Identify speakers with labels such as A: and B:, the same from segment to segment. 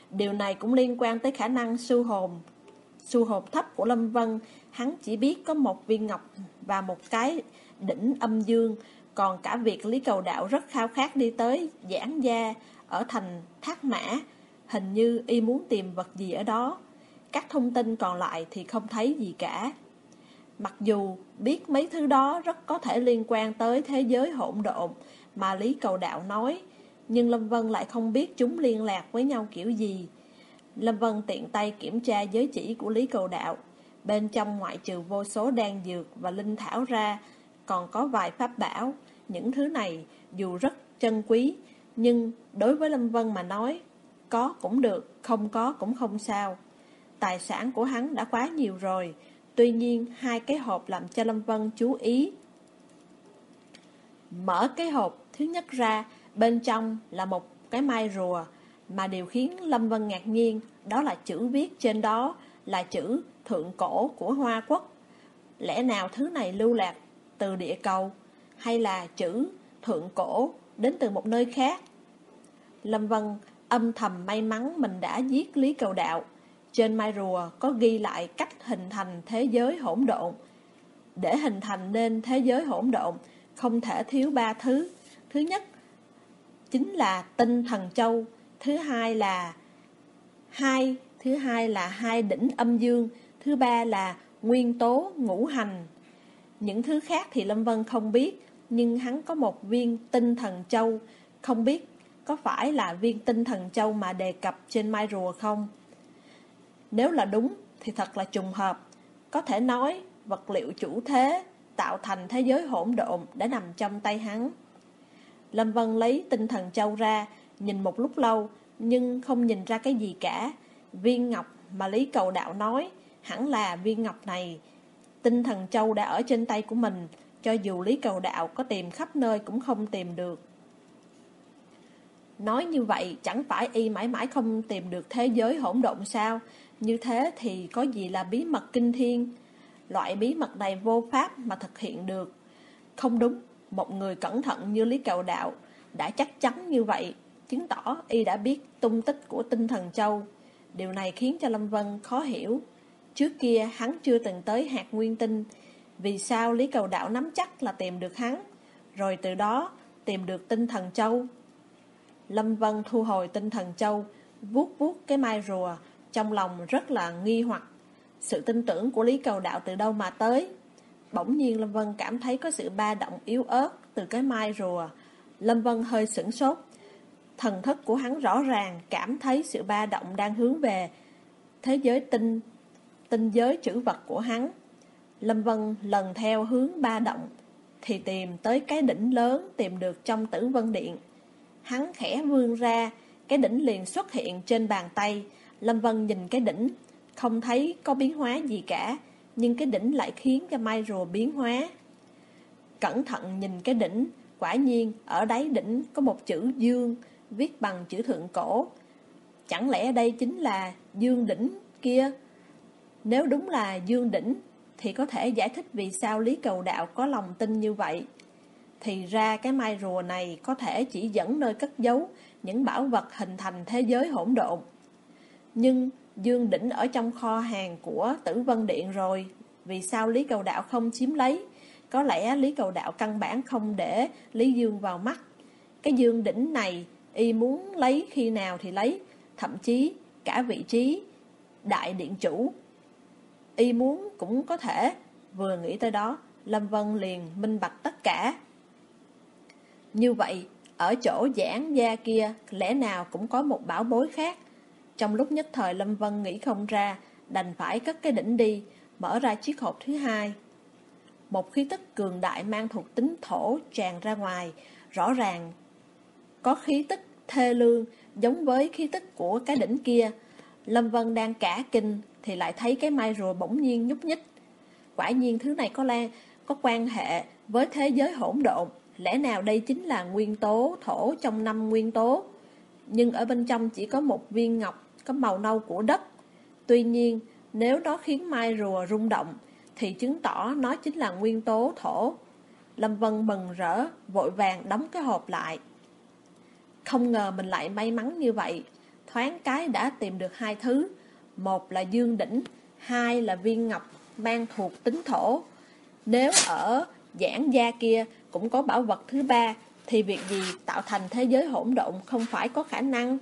A: Điều này cũng liên quan tới khả năng siêu hồn thấp của Lâm Vân. Hắn chỉ biết có một viên ngọc và một cái đỉnh âm dương. Còn cả việc Lý Cầu Đạo rất khao khát đi tới Giảng Gia ở thành Thác Mã, hình như y muốn tìm vật gì ở đó. Các thông tin còn lại thì không thấy gì cả. Mặc dù biết mấy thứ đó rất có thể liên quan tới thế giới hỗn độn mà Lý Cầu Đạo nói, nhưng Lâm Vân lại không biết chúng liên lạc với nhau kiểu gì. Lâm Vân tiện tay kiểm tra giới chỉ của Lý Cầu Đạo. Bên trong ngoại trừ vô số đan dược và linh thảo ra, còn có vài pháp bảo. Những thứ này dù rất trân quý, nhưng đối với Lâm Vân mà nói, có cũng được, không có cũng không sao. Tài sản của hắn đã quá nhiều rồi. Tuy nhiên, hai cái hộp làm cho Lâm Vân chú ý. Mở cái hộp thứ nhất ra, bên trong là một cái mai rùa, mà điều khiến Lâm Vân ngạc nhiên đó là chữ viết trên đó là chữ thượng cổ của Hoa Quốc. Lẽ nào thứ này lưu lạc từ địa cầu, hay là chữ thượng cổ đến từ một nơi khác? Lâm Vân âm thầm may mắn mình đã giết Lý Cầu Đạo. Trên mai rùa có ghi lại cách hình thành thế giới hỗn độn. Để hình thành nên thế giới hỗn độn, không thể thiếu ba thứ. Thứ nhất chính là tinh thần châu, thứ hai là hai đỉnh âm dương, thứ ba là nguyên tố ngũ hành. Những thứ khác thì Lâm Vân không biết, nhưng hắn có một viên tinh thần châu, không biết có phải là viên tinh thần châu mà đề cập trên mai rùa không? Nếu là đúng thì thật là trùng hợp. Có thể nói vật liệu chủ thế tạo thành thế giới hỗn độn đã nằm trong tay hắn. Lâm Vân lấy tinh thần châu ra, nhìn một lúc lâu nhưng không nhìn ra cái gì cả. Viên ngọc mà Lý Cầu Đạo nói hẳn là viên ngọc này. Tinh thần châu đã ở trên tay của mình, cho dù Lý Cầu Đạo có tìm khắp nơi cũng không tìm được. Nói như vậy chẳng phải y mãi mãi không tìm được thế giới hỗn độn sao? Như thế thì có gì là bí mật kinh thiên? Loại bí mật này vô pháp mà thực hiện được. Không đúng, một người cẩn thận như Lý Cầu Đạo đã chắc chắn như vậy, chứng tỏ y đã biết tung tích của tinh thần châu. Điều này khiến cho Lâm Vân khó hiểu. Trước kia hắn chưa từng tới hạt nguyên tinh, vì sao Lý Cầu Đạo nắm chắc là tìm được hắn, rồi từ đó tìm được tinh thần châu? Lâm Vân thu hồi tinh thần châu, vuốt vuốt cái mai rùa, trong lòng rất là nghi hoặc. Sự tin tưởng của Lý Cầu Đạo từ đâu mà tới? Bỗng nhiên Lâm Vân cảm thấy có sự ba động yếu ớt từ cái mai rùa. Lâm Vân hơi sửng sốt. Thần thức của hắn rõ ràng cảm thấy sự ba động đang hướng về thế giới tinh giới trữ vật của hắn. Lâm Vân lần theo hướng ba động thì tìm tới cái đỉnh lớn tìm được trong Tử Vân Điện. Hắn khẽ vươn ra, cái đỉnh liền xuất hiện trên bàn tay. Lâm Vân nhìn cái đỉnh, không thấy có biến hóa gì cả, nhưng cái đỉnh lại khiến cho mai rùa biến hóa. Cẩn thận nhìn cái đỉnh, quả nhiên ở đáy đỉnh có một chữ dương, viết bằng chữ thượng cổ. Chẳng lẽ đây chính là dương đỉnh kia? Nếu đúng là dương đỉnh thì có thể giải thích vì sao Lý Cầu Đạo có lòng tin như vậy. Thì ra cái mai rùa này có thể chỉ dẫn nơi cất giấu những bảo vật hình thành thế giới hỗn độn. Nhưng dương đỉnh ở trong kho hàng của Tử Vân Điện rồi, vì sao Lý Cầu Đạo không chiếm lấy? Có lẽ Lý Cầu Đạo căn bản không để Lý Dương vào mắt. Cái dương đỉnh này y muốn lấy khi nào thì lấy, thậm chí cả vị trí đại điện chủ y muốn cũng có thể. Vừa nghĩ tới đó, Lâm Vân liền minh bạch tất cả. Như vậy, ở chỗ Giảng Gia kia lẽ nào cũng có một bảo bối khác. Trong lúc nhất thời Lâm Vân nghĩ không ra, đành phải cất cái đỉnh đi, mở ra chiếc hộp thứ hai. Một khí tức cường đại mang thuộc tính thổ tràn ra ngoài, rõ ràng có khí tức thê lương giống với khí tức của cái đỉnh kia. Lâm Vân đang cả kinh thì lại thấy cái mai rùa bỗng nhiên nhúc nhích. Quả nhiên thứ này có quan hệ với thế giới hỗn độn. Lẽ nào đây chính là nguyên tố thổ trong 5 nguyên tố? Nhưng ở bên trong chỉ có một viên ngọc có màu nâu của đất. Tuy nhiên, nếu nó khiến mai rùa rung động thì chứng tỏ nó chính là nguyên tố thổ. Lâm Vân mừng rỡ, vội vàng đóng cái hộp lại. Không ngờ mình lại may mắn như vậy. thoáng cái đã tìm được hai thứ. Một là dương đỉnh, hai là viên ngọc mang thuộc tính thổ. Nếu ở giảng gia kia cũng có bảo vật thứ ba, thì việc gì tạo thành thế giới hỗn độn không phải có khả năng.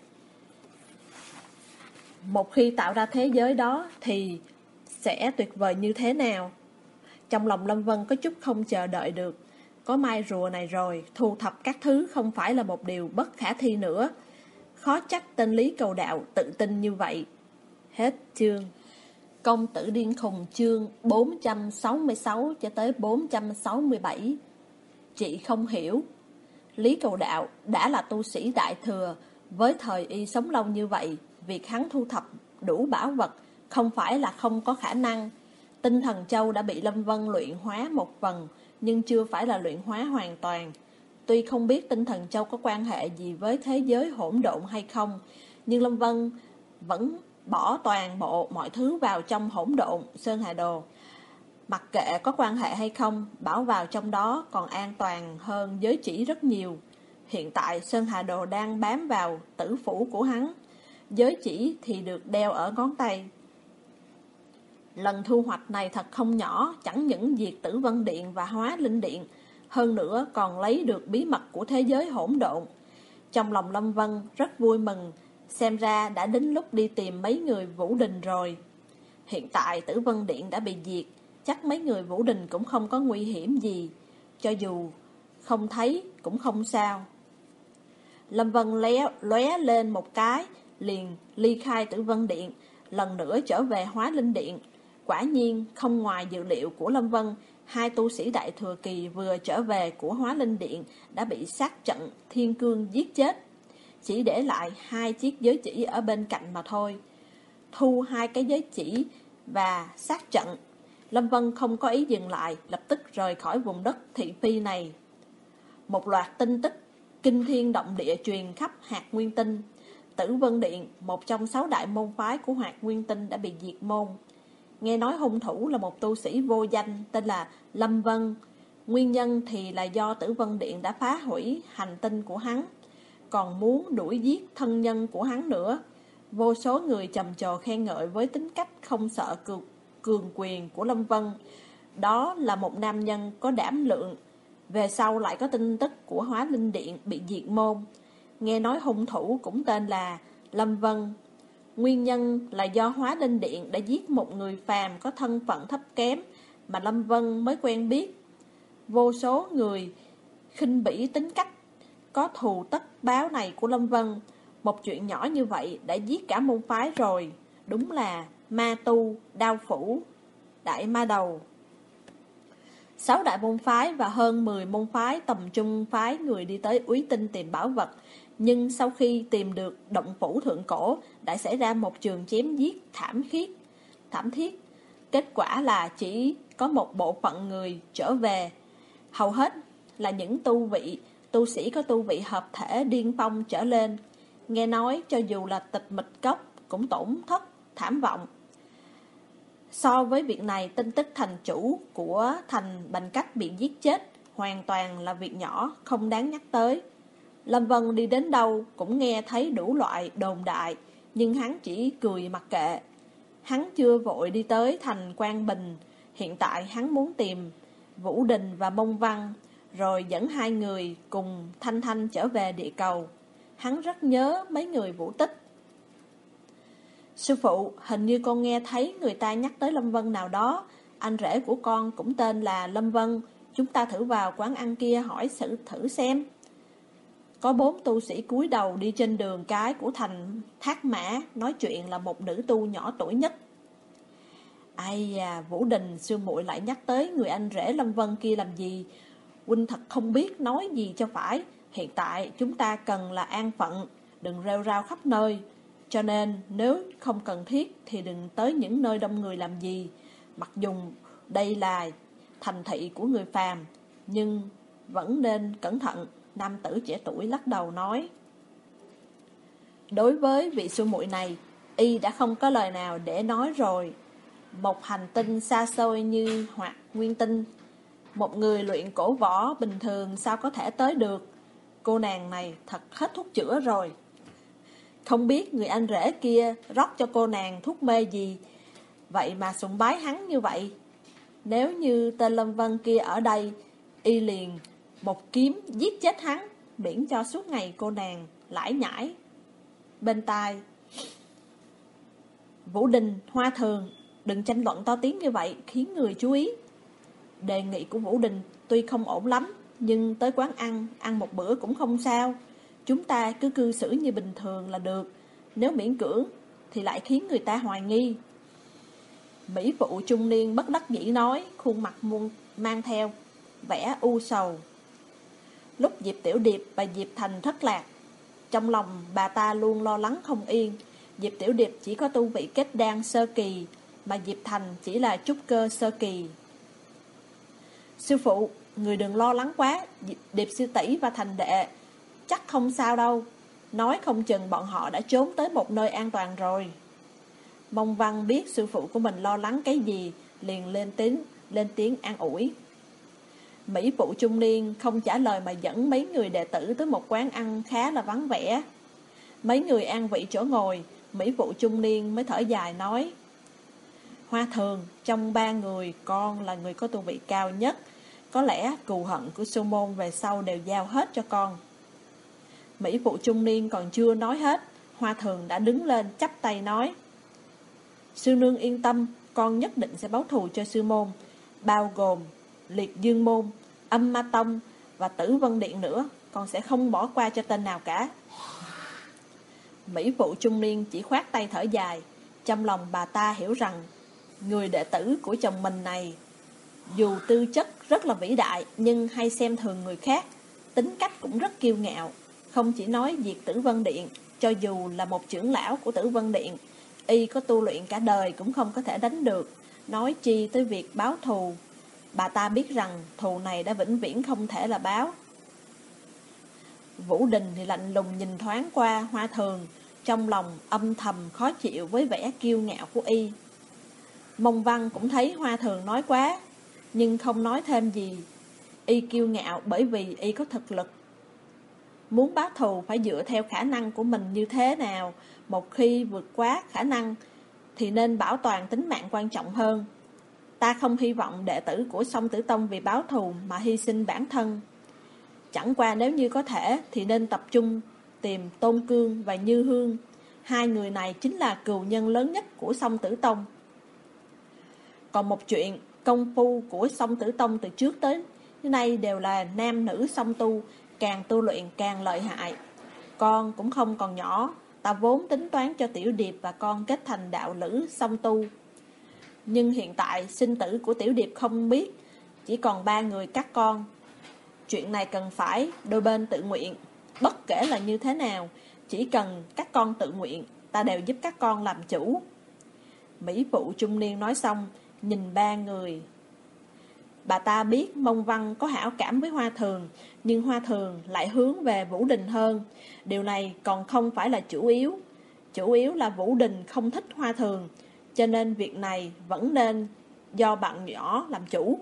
A: Một khi tạo ra thế giới đó thì sẽ tuyệt vời như thế nào? Trong lòng Lâm Vân có chút không chờ đợi được. Có mai rùa này rồi, thu thập các thứ không phải là một điều bất khả thi nữa. Khó trách tên Lý Cầu Đạo tự tin như vậy. Hết chương. Công tử điên khùng chương 466 cho tới 467. Chị không hiểu. Lý Cầu Đạo đã là tu sĩ đại thừa, với thời y sống lâu như vậy, việc hắn thu thập đủ bảo vật không phải là không có khả năng. Tinh thần châu đã bị Lâm Vân luyện hóa một phần, nhưng chưa phải là luyện hóa hoàn toàn. Tuy không biết tinh thần châu có quan hệ gì với thế giới hỗn độn hay không, nhưng Lâm Vân vẫn bỏ toàn bộ mọi thứ vào trong hỗn độn Sơn Hà Đồ. Mặc kệ có quan hệ hay không, bảo vào trong đó còn an toàn hơn giới chỉ rất nhiều. Hiện tại Sơn Hà Đồ đang bám vào tử phủ của hắn, giới chỉ thì được đeo ở ngón tay. Lần thu hoạch này thật không nhỏ, chẳng những diệt Tử Vân Điện và Hóa Linh Điện, hơn nữa còn lấy được bí mật của thế giới hỗn độn. Trong lòng Lâm Vân rất vui mừng, xem ra đã đến lúc đi tìm mấy người Vũ Đình rồi. Hiện tại Tử Vân Điện đã bị diệt, chắc mấy người Vũ Đình cũng không có nguy hiểm gì, cho dù không thấy cũng không sao. Lâm Vân lóe lên một cái, liền ly khai Tử Vân Điện, lần nữa trở về Hóa Linh Điện. Quả nhiên không ngoài dự liệu của Lâm Vân, hai tu sĩ đại thừa kỳ vừa trở về của Hóa Linh Điện đã bị sát trận Thiên Cương giết chết, chỉ để lại hai chiếc giới chỉ ở bên cạnh mà thôi. Thu hai cái giới chỉ và sát trận, Lâm Vân không có ý dừng lại, lập tức rời khỏi vùng đất thị phi này. Một loạt tin tức kinh thiên động địa truyền khắp Hạt Nguyên Tinh. Tử Vân Điện, một trong 6 đại môn phái của Hạt Nguyên Tinh, đã bị diệt môn. Nghe nói hung thủ là một tu sĩ vô danh tên là Lâm Vân. Nguyên nhân thì là do Tử Vân Điện đã phá hủy hành tinh của hắn, còn muốn đuổi giết thân nhân của hắn nữa. Vô số người trầm trồ khen ngợi với tính cách không sợ cường quyền của Lâm Vân. Đó là một nam nhân có đảm lượng. Về sau lại có tin tức của Hóa Linh Điện bị diệt môn. Nghe nói hung thủ cũng tên là Lâm Vân. Nguyên nhân là do Hóa Linh Điện đã giết một người phàm có thân phận thấp kém mà Lâm Vân mới quen biết. Vô số người khinh bỉ tính cách có thù tất báo này của Lâm Vân. Một chuyện nhỏ như vậy đã giết cả môn phái rồi. Đúng là ma tu, đao phủ, đại ma đầu. 6 đại môn phái và hơn 10 môn phái tầm trung phái người đi tới Úy Tinh tìm bảo vật. Nhưng sau khi tìm được động phủ thượng cổ, đã xảy ra một trường chém giết thảm thiết. Kết quả là chỉ có một bộ phận người trở về. Hầu hết là những tu sĩ có tu vị hợp thể điên phong trở lên. Nghe nói cho dù là tịch mịch cốc cũng tổn thất thảm vọng. So với việc này, tin tức thành chủ của thành Bành Cách bị giết chết hoàn toàn là việc nhỏ, không đáng nhắc tới. Lâm Vân đi đến đâu cũng nghe thấy đủ loại đồn đại, nhưng hắn chỉ cười mặc kệ. Hắn chưa vội đi tới thành Quang Bình. Hiện tại hắn muốn tìm Vũ Đình và Mông Văn, rồi dẫn hai người cùng Thanh Thanh trở về địa cầu. Hắn rất nhớ mấy người Vũ Tích. Sư phụ, hình như con nghe thấy người ta nhắc tới Lâm Vân nào đó. Anh rể của con cũng tên là Lâm Vân. Chúng ta thử vào quán ăn kia hỏi sự thử xem. Có 4 tu sĩ cúi đầu đi trên đường cái của thành Thác Mã, nói chuyện là một nữ tu nhỏ tuổi nhất. Ai à, Vũ Đình, sư muội lại nhắc tới người anh rể Lâm Vân kia làm gì? Huynh thật không biết nói gì cho phải. Hiện tại chúng ta cần là an phận, đừng rêu rao khắp nơi. Cho nên nếu không cần thiết thì đừng tới những nơi đông người làm gì. Mặc dù đây là thành thị của người phàm, nhưng vẫn nên cẩn thận. Nam tử trẻ tuổi lắc đầu nói. Đối với vị sư muội này, y đã không có lời nào để nói rồi. Một hành tinh xa xôi như Hoạt Nguyên Tinh, một người luyện cổ võ bình thường sao có thể tới được. Cô nàng này thật hết thuốc chữa rồi. Không biết người anh rể kia rót cho cô nàng thuốc mê gì, vậy mà sùng bái hắn như vậy. Nếu như tên Lâm Vân kia ở đây, y liền một kiếm giết chết hắn, miễn cho suốt ngày cô nàng lải nhải bên tai. Vũ Đình, Hoa Thường, đừng tranh luận to tiếng như vậy, khiến người chú ý. Đề nghị của Vũ Đình tuy không ổn lắm, nhưng tới quán ăn một bữa cũng không sao. Chúng ta cứ cư xử như bình thường là được. Nếu miễn cưỡng thì lại khiến người ta hoài nghi. Mỹ phụ trung niên bất đắc dĩ nói, khuôn mặt mang theo vẻ u sầu. Lúc Diệp Tiểu Điệp và Diệp Thành thất lạc, trong lòng bà ta luôn lo lắng không yên. Diệp Tiểu Điệp chỉ có tu vị kết đan sơ kỳ, mà Diệp Thành chỉ là trúc cơ sơ kỳ. Sư phụ, người đừng lo lắng quá, Điệp sư tỷ và Thành đệ chắc không sao đâu. Nói không chừng bọn họ đã trốn tới một nơi an toàn rồi. Mông Văn biết sư phụ của mình lo lắng cái gì, liền lên tiếng an ủi. Mỹ phụ trung niên không trả lời mà dẫn mấy người đệ tử tới một quán ăn khá là vắng vẻ. Mấy người an vị chỗ ngồi, Mỹ phụ trung niên mới thở dài nói: Hoa Thường, trong 3 người con là người có tu vị cao nhất. Có lẽ cừu hận của sư môn về sau đều giao hết cho con. Mỹ phụ trung niên còn chưa nói hết, Hoa Thường đã đứng lên chắp tay nói: Sư nương yên tâm, con nhất định sẽ báo thù cho sư môn, bao gồm Liệt Dương môn, Âm Ma tông và Tử Vân điện nữa. Con sẽ không bỏ qua cho tên nào cả. Mỹ phụ trung niên chỉ khoát tay thở dài. Trong lòng bà ta hiểu rằng người đệ tử của chồng mình này dù tư chất rất là vĩ đại, nhưng hay xem thường người khác, tính cách cũng rất kiêu ngạo. Không chỉ nói diệt Tử Vân điện, cho dù là một trưởng lão của Tử Vân điện, y có tu luyện cả đời cũng không có thể đánh được, nói chi tới việc báo thù. Bà ta biết rằng thù này đã vĩnh viễn không thể là báo. Vũ Đình thì lạnh lùng nhìn thoáng qua Hoa Thường, trong lòng âm thầm khó chịu với vẻ kiêu ngạo của y. Mông Văn cũng thấy Hoa Thường nói quá, nhưng không nói thêm gì. Y kiêu ngạo bởi vì y có thực lực. Muốn báo thù phải dựa theo khả năng của mình như thế nào. Một khi vượt quá khả năng thì nên bảo toàn tính mạng quan trọng hơn. Ta không hy vọng đệ tử của Song Tử Tông vì báo thù mà hy sinh bản thân. Chẳng qua nếu như có thể thì nên tập trung tìm Tôn Cương và Như Hương. 2 người này chính là cừu nhân lớn nhất của Song Tử Tông. Còn một chuyện, công phu của Song Tử Tông từ trước tới nay đều là nam nữ song tu, càng tu luyện càng lợi hại. Con cũng không còn nhỏ, ta vốn tính toán cho Tiểu Điệp và con kết thành đạo lữ song tu. Nhưng hiện tại sinh tử của Tiểu Điệp không biết, chỉ còn 3 người các con. Chuyện này cần phải đôi bên tự nguyện. Bất kể là như thế nào, chỉ cần các con tự nguyện, ta đều giúp các con làm chủ. Mỹ phụ trung niên nói xong, nhìn 3 người. Bà ta biết Mông Văn có hảo cảm với Hoa Thường, nhưng Hoa Thường lại hướng về Vũ Đình hơn. Điều này còn không phải là chủ yếu. Chủ yếu là Vũ Đình không thích Hoa Thường, cho nên việc này vẫn nên do bạn nhỏ làm chủ.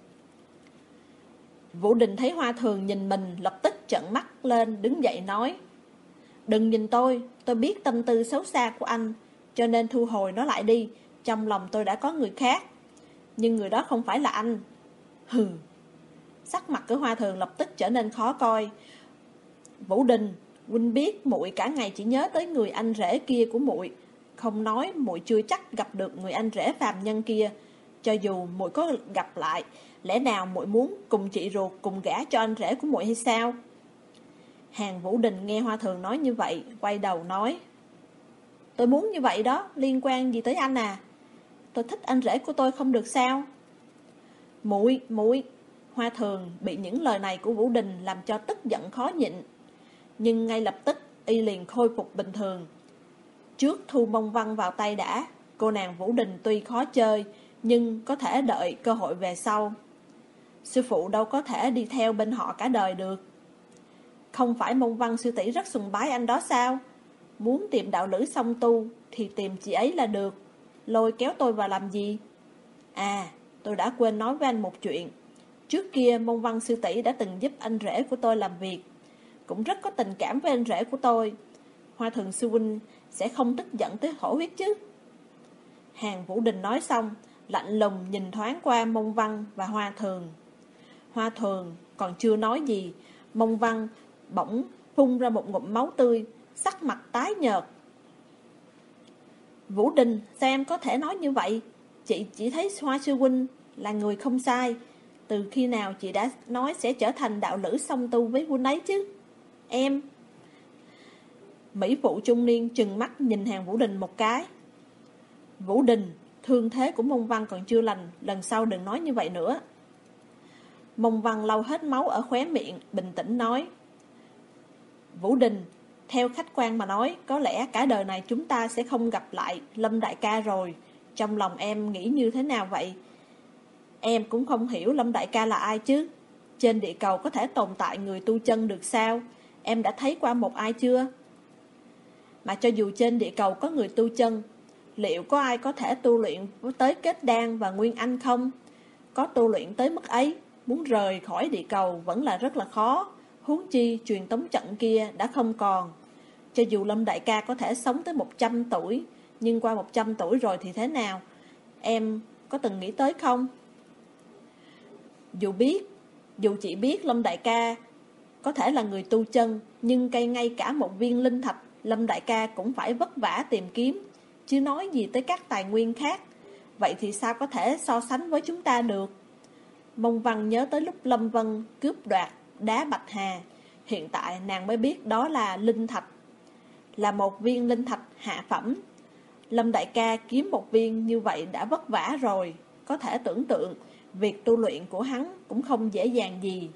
A: Vũ Đình thấy Hoa Thường nhìn mình, lập tức trợn mắt lên, đứng dậy nói: Đừng nhìn tôi biết tâm tư xấu xa của anh, cho nên thu hồi nó lại đi. Trong lòng tôi đã có người khác, nhưng người đó không phải là anh. Hừ. Sắc mặt của Hoa Thường lập tức trở nên khó coi. Vũ Đình, huynh biết muội cả ngày chỉ nhớ tới người anh rể kia của muội, không nói muội chưa chắc gặp được người anh rể phàm nhân kia. Cho dù muội có gặp lại, lẽ nào muội muốn cùng chị ruột cùng gả cho anh rể của muội hay sao? Hàng Vũ Đình nghe Hoa Thường nói như vậy, quay đầu nói: Tôi muốn như vậy đó, liên quan gì tới anh à? Tôi thích anh rể của tôi không được sao? Muội. Hoa Thường bị những lời này của Vũ Đình làm cho tức giận khó nhịn, nhưng ngay lập tức y liền khôi phục bình thường. Trước thu Mông Văn vào tay đã. Cô nàng Vũ Đình tuy khó chơi, nhưng có thể đợi cơ hội về sau. Sư phụ đâu có thể đi theo bên họ cả đời được. Không phải Mông Văn sư tỷ rất sùng bái anh đó sao? Muốn tìm đạo lữ song tu thì tìm chị ấy là được, lôi kéo tôi vào làm gì? À, tôi đã quên nói với anh một chuyện. Trước kia Mông Văn sư tỷ đã từng giúp anh rể của tôi làm việc, cũng rất có tình cảm với anh rể của tôi. Hoa Thường sư huynh sẽ không tức giận tới thổ huyết chứ? Hàn Vũ Đình nói xong, lạnh lùng nhìn thoáng qua Mông Văn và Hoa Thường. Hoa Thường còn chưa nói gì, Mông Văn bỗng phun ra một ngụm máu tươi, sắc mặt tái nhợt. Vũ Đình, sao em có thể nói như vậy? Chị chỉ thấy Hoa sư huynh là người không sai. Từ khi nào chị đã nói sẽ trở thành đạo lữ song tu với huynh ấy chứ? Em... Mỹ phụ trung niên trừng mắt nhìn Hàn Vũ Đình một cái. Vũ Đình, thương thế của Mông Văn còn chưa lành, lần sau đừng nói như vậy nữa. Mông Văn lau hết máu ở khóe miệng, bình tĩnh nói. Vũ Đình, theo khách quan mà nói, có lẽ cả đời này chúng ta sẽ không gặp lại Lâm đại ca rồi. Trong lòng em nghĩ như thế nào vậy? Em cũng không hiểu Lâm đại ca là ai chứ. Trên địa cầu có thể tồn tại người tu chân được sao? Em đã thấy qua một ai chưa? Mà cho dù trên địa cầu có người tu chân, liệu có ai có thể tu luyện tới kết đan và nguyên anh không? Có tu luyện tới mức ấy, muốn rời khỏi địa cầu vẫn là rất là khó. Huống chi truyền tống trận kia đã không còn. Cho dù Lâm đại ca có thể sống tới 100 tuổi, nhưng qua 100 tuổi rồi thì thế nào? Em có từng nghĩ tới không? Dù chị biết Lâm đại ca có thể là người tu chân, nhưng ngay cả một viên linh thạch Lâm đại ca cũng phải vất vả tìm kiếm, chứ nói gì tới các tài nguyên khác. Vậy thì sao có thể so sánh với chúng ta được? Mông Văn nhớ tới lúc Lâm Vân cướp đoạt đá Bạch Hà. Hiện tại nàng mới biết đó là linh thạch, là một viên linh thạch hạ phẩm. Lâm đại ca kiếm một viên như vậy đã vất vả rồi. Có thể tưởng tượng việc tu luyện của hắn cũng không dễ dàng gì.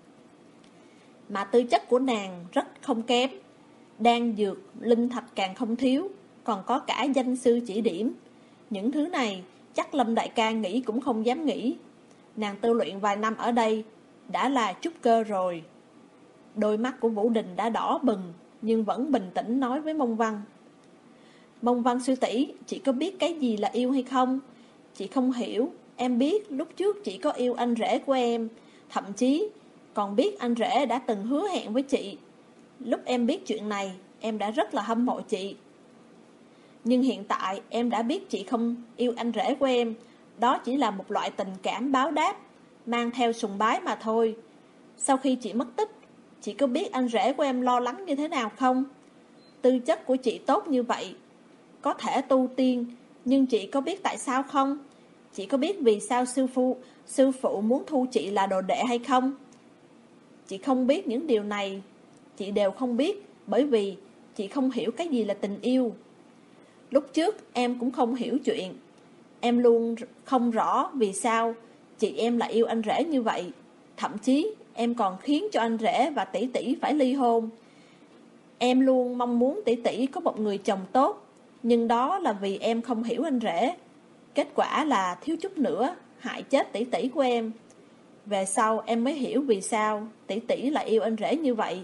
A: Mà tư chất của nàng rất không kém. Đan dược, linh thạch càng không thiếu, còn có cả danh sư chỉ điểm. Những thứ này chắc Lâm đại ca nghĩ cũng không dám nghĩ. Nàng tu luyện vài năm ở đây đã là trúc cơ rồi. Đôi mắt của Vũ Đình đã đỏ bừng, nhưng vẫn bình tĩnh nói với Mông Văn. Mông Văn sư tỷ, chị có biết cái gì là yêu hay không? Chị không hiểu. Em biết lúc trước chị có yêu anh rể của em, thậm chí còn biết anh rể đã từng hứa hẹn với chị. Lúc em biết chuyện này, em đã rất là hâm mộ chị. Nhưng hiện tại em đã biết chị không yêu anh rể của em. Đó chỉ là một loại tình cảm báo đáp, mang theo sùng bái mà thôi. Sau khi chị mất tích, chị có biết anh rể của em lo lắng như thế nào không? Tư chất của chị tốt như vậy, có thể tu tiên, nhưng chị có biết tại sao không? Chị có biết vì sao sư phụ muốn thu chị là đồ đệ hay không? Chị không biết những điều này, chị đều không biết, bởi vì chị không hiểu cái gì là tình yêu. Lúc trước em cũng không hiểu chuyện. Em luôn không rõ vì sao chị em lại yêu anh rể như vậy. Thậm chí em còn khiến cho anh rể và tỷ tỷ phải ly hôn. Em luôn mong muốn tỷ tỷ có một người chồng tốt, nhưng đó là vì em không hiểu anh rể. Kết quả là thiếu chút nữa hại chết tỷ tỷ của em. Về sau em mới hiểu vì sao tỷ tỷ lại yêu anh rể như vậy.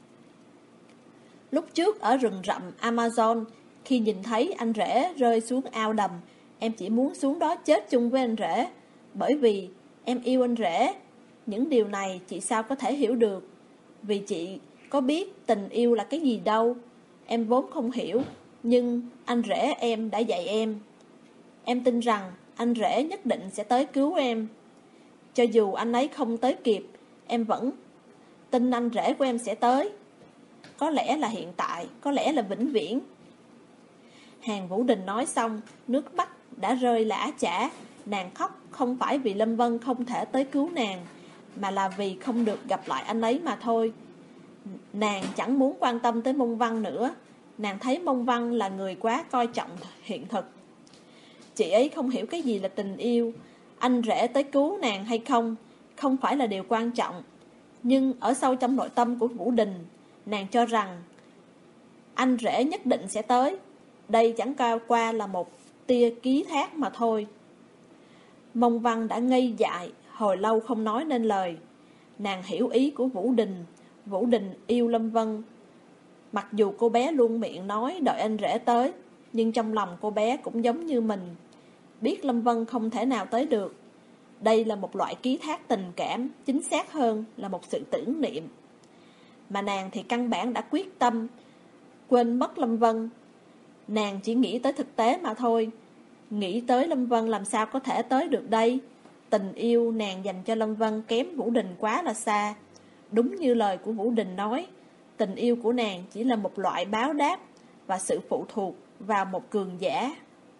A: Lúc trước ở rừng rậm Amazon, khi nhìn thấy anh rể rơi xuống ao đầm, em chỉ muốn xuống đó chết chung với anh rể, bởi vì em yêu anh rể. Những điều này chị sao có thể hiểu được, vì chị có biết tình yêu là cái gì đâu. Em vốn không hiểu, nhưng anh rể em đã dạy em. Em tin rằng anh rể nhất định sẽ tới cứu em. Cho dù anh ấy không tới kịp, em vẫn tin anh rể của em sẽ tới. Có lẽ là hiện tại, có lẽ là vĩnh viễn. Hàn Vũ Đình nói xong, nước mắt đã rơi lã chã. Nàng khóc không phải vì Lâm Vân không thể tới cứu nàng, mà là vì không được gặp lại anh ấy mà thôi. Nàng chẳng muốn quan tâm tới Mông Văn nữa. Nàng thấy Mông Văn là người quá coi trọng hiện thực. Chị ấy không hiểu cái gì là tình yêu. Anh rể tới cứu nàng hay không, không phải là điều quan trọng. Nhưng ở sâu trong nội tâm của Vũ Đình, nàng cho rằng anh rể nhất định sẽ tới. Đây chẳng qua là một tia ký thác mà thôi. Mông Văn đã ngây dại, hồi lâu không nói nên lời. Nàng hiểu ý của Vũ Đình. Vũ Đình yêu Lâm Vân. Mặc dù cô bé luôn miệng nói đợi anh rể tới, nhưng trong lòng cô bé cũng giống như mình, biết Lâm Vân không thể nào tới được. Đây là một loại ký thác tình cảm, chính xác hơn là một sự tưởng niệm. Mà nàng thì căn bản đã quyết tâm quên mất Lâm Vân. Nàng chỉ nghĩ tới thực tế mà thôi. Nghĩ tới Lâm Vân làm sao có thể tới được đây. Tình yêu nàng dành cho Lâm Vân kém Vũ Đình quá là xa. Đúng như lời của Vũ Đình nói, tình yêu của nàng chỉ là một loại báo đáp và sự phụ thuộc vào một cường giả.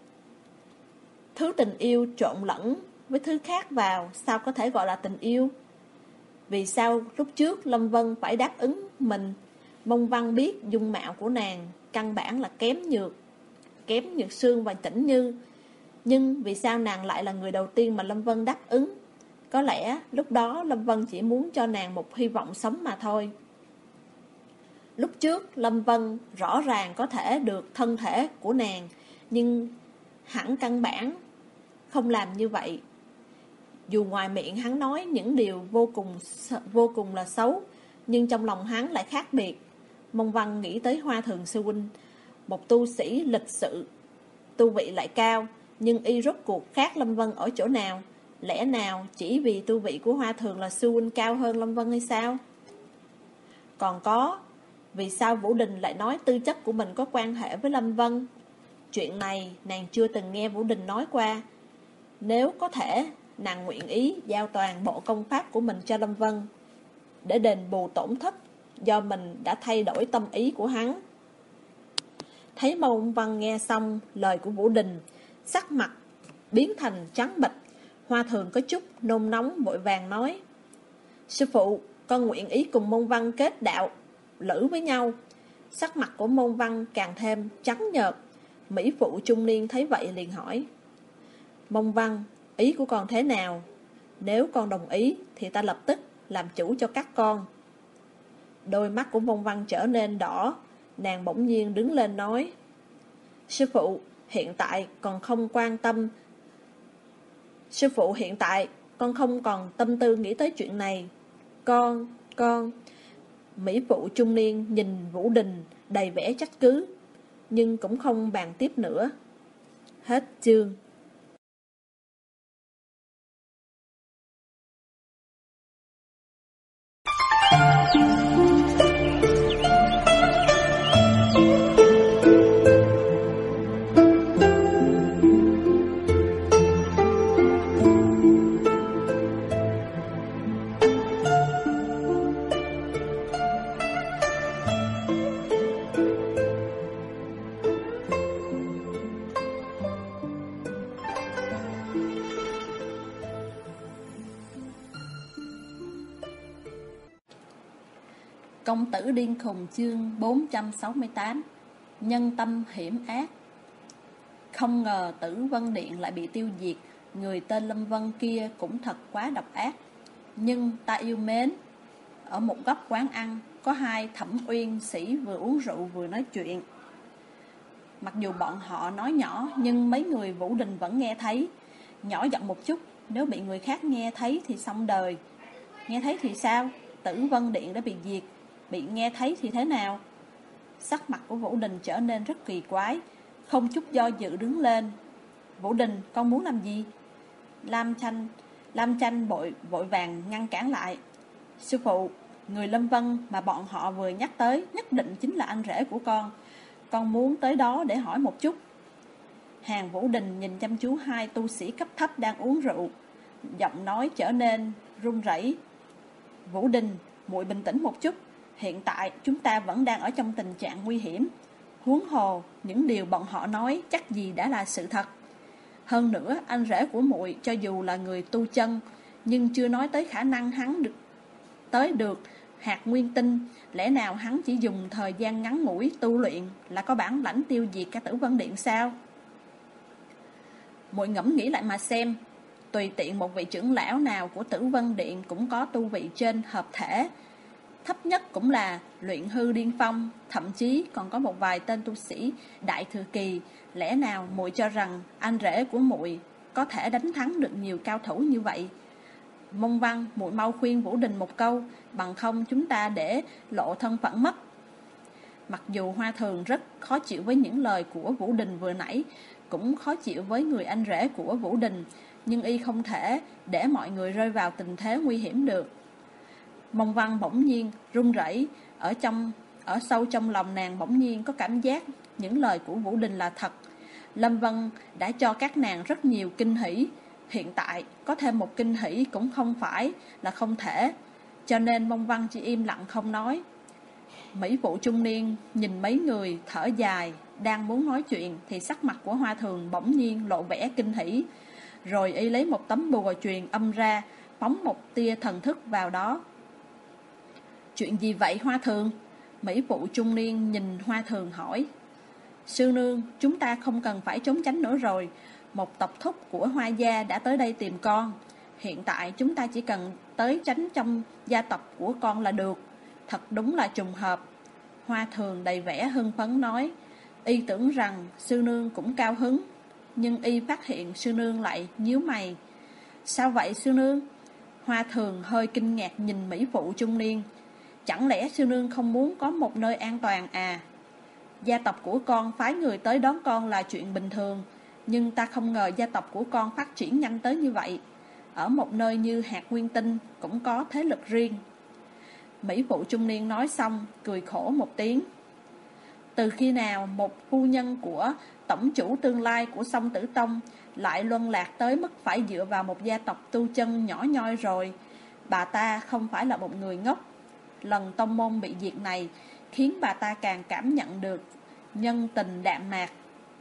A: Thứ tình yêu trộn lẫn với thứ khác vào sao có thể gọi là tình yêu? Vì sao lúc trước Lâm Vân phải đáp ứng mình? Mông Văn biết dung mạo của nàng căn bản là kém Nhược Sương và Tĩnh Như. Nhưng vì sao nàng lại là người đầu tiên mà Lâm Vân đáp ứng? Có lẽ lúc đó Lâm Vân chỉ muốn cho nàng một hy vọng sống mà thôi. Lúc trước Lâm Vân rõ ràng có thể được thân thể của nàng, nhưng hẳn căn bản không làm như vậy. Dù ngoài miệng hắn nói những điều vô cùng là xấu, nhưng trong lòng hắn lại khác biệt. Mông Văn nghĩ tới Hoa Thường sư huynh, một tu sĩ lịch sự, tu vị lại cao, nhưng y rốt cuộc khác Lâm Vân ở chỗ nào? Lẽ nào chỉ vì tu vị của Hoa Thường là sư huynh cao hơn Lâm Vân hay sao? Còn có, vì sao Vũ Đình lại nói tư chất của mình có quan hệ với Lâm Vân? Chuyện này nàng chưa từng nghe Vũ Đình nói qua. Nếu có thể, nàng nguyện ý giao toàn bộ công pháp của mình cho Lâm Vân, để đền bù tổn thất do mình đã thay đổi tâm ý của hắn. Thấy Mông Văn nghe xong lời của Vũ Đình, sắc mặt biến thành trắng bệch. Hoa Thường có chút nôn nóng vội vàng nói: Sư phụ, con nguyện ý cùng Mông Văn kết đạo lữ với nhau. Sắc mặt của Mông Văn càng thêm trắng nhợt. Mỹ phụ trung niên thấy vậy liền hỏi: Mông Văn, ý của con thế nào? Nếu con đồng ý thì ta lập tức làm chủ cho các con. Đôi mắt của Mông Văn trở nên đỏ. Nàng bỗng nhiên đứng lên nói: Sư phụ, hiện tại con không còn tâm tư nghĩ tới chuyện này. Con... Mỹ phụ trung niên nhìn Vũ Đình đầy vẻ trách cứ, nhưng cũng không bàn tiếp nữa. Hết chương. Công tử điên khùng chương 468. Nhân tâm hiểm ác. Không ngờ Tử Vân Điện lại bị tiêu diệt. Người tên Lâm Vân kia cũng thật quá độc ác. Nhưng ta yêu mến. Ở một góc quán ăn, có hai Thẩm Uyên sĩ vừa uống rượu vừa nói chuyện. Mặc dù bọn họ nói nhỏ, nhưng mấy người Vũ Đình vẫn nghe thấy. Nhỏ giọng một chút, nếu bị người khác nghe thấy thì xong đời. Nghe thấy thì sao? Tử Vân Điện đã bị diệt, bị nghe thấy thì thế nào? Sắc mặt của Vũ Đình trở nên rất kỳ quái, không chút do dự đứng lên. Vũ Đình, con muốn làm gì? Lam Chanh vội vàng ngăn cản lại. Sư phụ, người Lâm Vân mà bọn họ vừa nhắc tới nhất định chính là anh rể của con muốn tới đó để hỏi một chút. Hàng Vũ Đình nhìn chăm chú hai tu sĩ cấp thấp đang uống rượu, giọng nói trở nên run rẩy. Vũ Đình, muội bình tĩnh một chút. Hiện tại chúng ta vẫn đang ở trong tình trạng nguy hiểm. Huống hồ, những điều bọn họ nói chắc gì đã là sự thật. Hơn nữa, anh rể của muội cho dù là người tu chân, nhưng chưa nói tới khả năng hắn tới được hạt nguyên tinh. Lẽ nào hắn chỉ dùng thời gian ngắn ngủi tu luyện là có bản lãnh tiêu diệt cả Tử Vân Điện sao? Muội ngẫm nghĩ lại mà xem. Tùy tiện một vị trưởng lão nào của Tử Vân Điện cũng có tu vị trên hợp thể, thấp nhất cũng là luyện hư điên phong, thậm chí còn có một vài tên tu sĩ đại thừa kỳ. Lẽ nào muội cho rằng anh rể của muội có thể đánh thắng được nhiều cao thủ như vậy? Mông Văn, muội mau khuyên Vũ Đình một câu, bằng không chúng ta để lộ thân phận mất. Mặc dù Hoa Thường rất khó chịu với những lời của Vũ Đình vừa nãy, cũng khó chịu với người anh rể của Vũ Đình, nhưng y không thể để mọi người rơi vào tình thế nguy hiểm được. Mông Văn bỗng nhiên run rẩy, Ở sâu trong lòng nàng bỗng nhiên có cảm giác những lời của Vũ Đình là thật. Lâm Vân đã cho các nàng rất nhiều kinh hỉ, hiện tại có thêm một kinh hỉ cũng không phải là không thể, cho nên Mông Văn chỉ im lặng không nói. Mỹ phụ trung niên nhìn mấy người thở dài, đang muốn nói chuyện thì sắc mặt của Hoa Thường bỗng nhiên lộ vẻ kinh hỉ, rồi y lấy một tấm bùa truyền âm ra, phóng một tia thần thức vào đó. Chuyện gì vậy Hoa Thường? Mỹ phụ trung niên nhìn Hoa Thường hỏi. Sư nương, chúng ta không cần phải trốn tránh nữa rồi. Một tộc thúc của Hoa gia đã tới đây tìm con. Hiện tại chúng ta chỉ cần tới tránh trong gia tộc của con là được. Thật đúng là trùng hợp. Hoa Thường đầy vẻ hưng phấn nói. Y tưởng rằng sư nương cũng cao hứng, nhưng y phát hiện sư nương lại nhíu mày. Sao vậy sư nương? Hoa Thường hơi kinh ngạc nhìn Mỹ phụ trung niên. Chẳng lẽ sư nương không muốn có một nơi an toàn à? Gia tộc của con phái người tới đón con là chuyện bình thường, nhưng ta không ngờ gia tộc của con phát triển nhanh tới như vậy. Ở một nơi như Hạt Nguyên Tinh cũng có thế lực riêng. Mỹ phụ trung niên nói xong, cười khổ một tiếng. Từ khi nào một phu nhân của tổng chủ tương lai của Song Tử Tông lại luân lạc tới mức phải dựa vào một gia tộc tu chân nhỏ nhoi rồi? Bà ta không phải là một người ngốc. Lần tông môn bị diệt này khiến bà ta càng cảm nhận được nhân tình đạm mạc.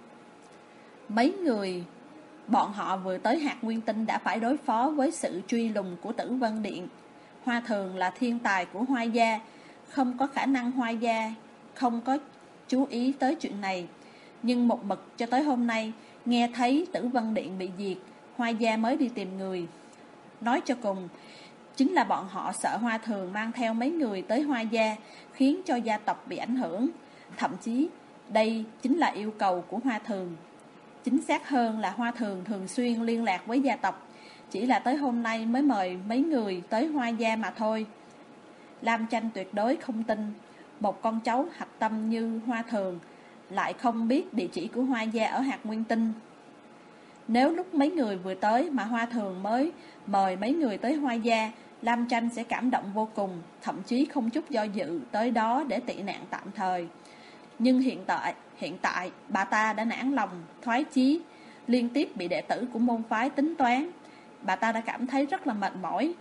A: Mấy người bọn họ vừa tới Hạt Nguyên Tinh đã phải đối phó với sự truy lùng của Tử Vân Điện. Hoa Thường là thiên tài của Hoa gia, không có khả năng Hoa gia không có chú ý tới chuyện này. Nhưng một mực cho tới hôm nay, nghe thấy Tử Vân Điện bị diệt, Hoa gia mới đi tìm người. Nói cho cùng, chính là bọn họ sợ Hoa Thường mang theo mấy người tới Hoa gia, khiến cho gia tộc bị ảnh hưởng. Thậm chí, đây chính là yêu cầu của Hoa Thường. Chính xác hơn là Hoa Thường thường xuyên liên lạc với gia tộc, chỉ là tới hôm nay mới mời mấy người tới Hoa gia mà thôi. Lam Tranh tuyệt đối không tin một con cháu hạch tâm như Hoa Thường lại không biết địa chỉ của Hoa gia ở Hạt Nguyên Tinh. Nếu lúc mấy người vừa tới mà Hoa Thường mới mời mấy người tới Hoa gia, Lam Tranh sẽ cảm động vô cùng, thậm chí không chút do dự tới đó để tị nạn tạm thời. Nhưng hiện tại bà ta đã nản lòng, thoái chí, liên tiếp bị đệ tử của môn phái tính toán. Bà ta đã cảm thấy rất là mệt mỏi.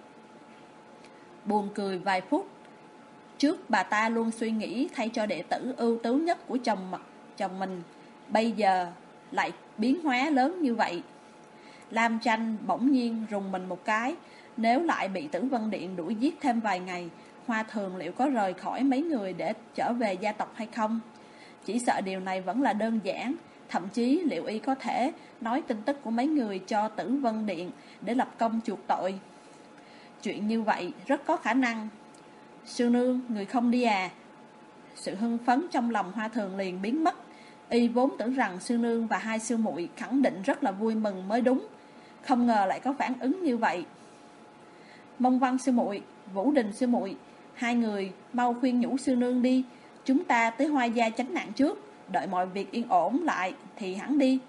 A: Buồn cười vài phút, trước bà ta luôn suy nghĩ thay cho đệ tử ưu tú nhất của chồng mình, bây giờ lại biến hóa lớn như vậy. Lam Tranh bỗng nhiên rùng mình một cái. Nếu lại bị Tử Vân Điện đuổi giết thêm vài ngày, Hoa Thường liệu có rời khỏi mấy người để trở về gia tộc hay không? Chỉ sợ điều này vẫn là đơn giản. Thậm chí liệu y có thể nói tin tức của mấy người cho Tử Vân Điện để lập công chuộc tội? Chuyện như vậy rất có khả năng. Sư nương, người không đi à? Sự hưng phấn trong lòng Hoa Thường liền biến mất. Y vốn tưởng rằng sư nương và hai sư muội khẳng định rất là vui mừng mới đúng, không ngờ lại có phản ứng như vậy. Mông Văn sư muội, Vũ Đình sư muội, hai người mau khuyên nhủ sư nương đi. Chúng ta tới Hoa gia tránh nạn trước, đợi mọi việc yên ổn lại thì hẳn đi.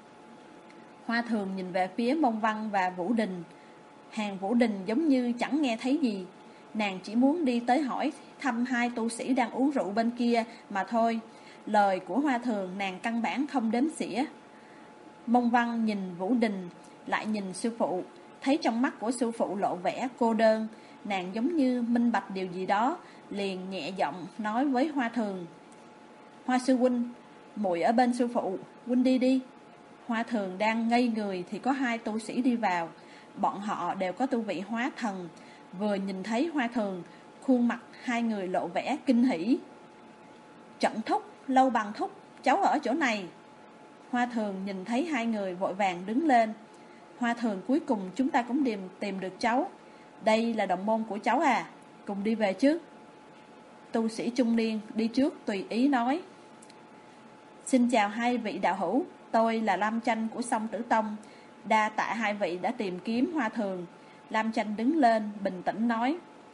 A: Hoa Thường nhìn về phía Mông Văn và Vũ Đình. Hàng Vũ Đình giống như chẳng nghe thấy gì. Nàng chỉ muốn đi tới hỏi thăm hai tu sĩ đang uống rượu bên kia mà thôi. Lời của Hoa Thường nàng căn bản không đếm xỉa. Mông Văn nhìn Vũ Đình, lại nhìn sư phụ. Thấy trong mắt của sư phụ lộ vẻ cô đơn, nàng giống như minh bạch điều gì đó, liền nhẹ giọng nói với Hoa Thường. Hoa sư huynh, muội ở bên sư phụ, huynh đi đi. Hoa Thường đang ngây người thì có hai tu sĩ đi vào. Bọn họ đều có tu vị hóa thần. Vừa nhìn thấy Hoa Thường, khuôn mặt hai người lộ vẻ kinh hỉ. Trận thúc, Lâu Bằng thúc, cháu ở chỗ này. Hoa Thường nhìn thấy hai người vội vàng đứng lên. Hoa Thường, cuối cùng chúng ta cũng tìm được cháu. Đây là đồng môn của cháu à, cùng đi về chứ. Tu sĩ trung niên đi trước tùy ý nói. Xin chào hai vị đạo hữu, tôi là Lam Tranh của Song Tử Tông. Đa tạ hai vị đã tìm kiếm Hoa Thường. Lam Tranh đứng lên bình tĩnh nói.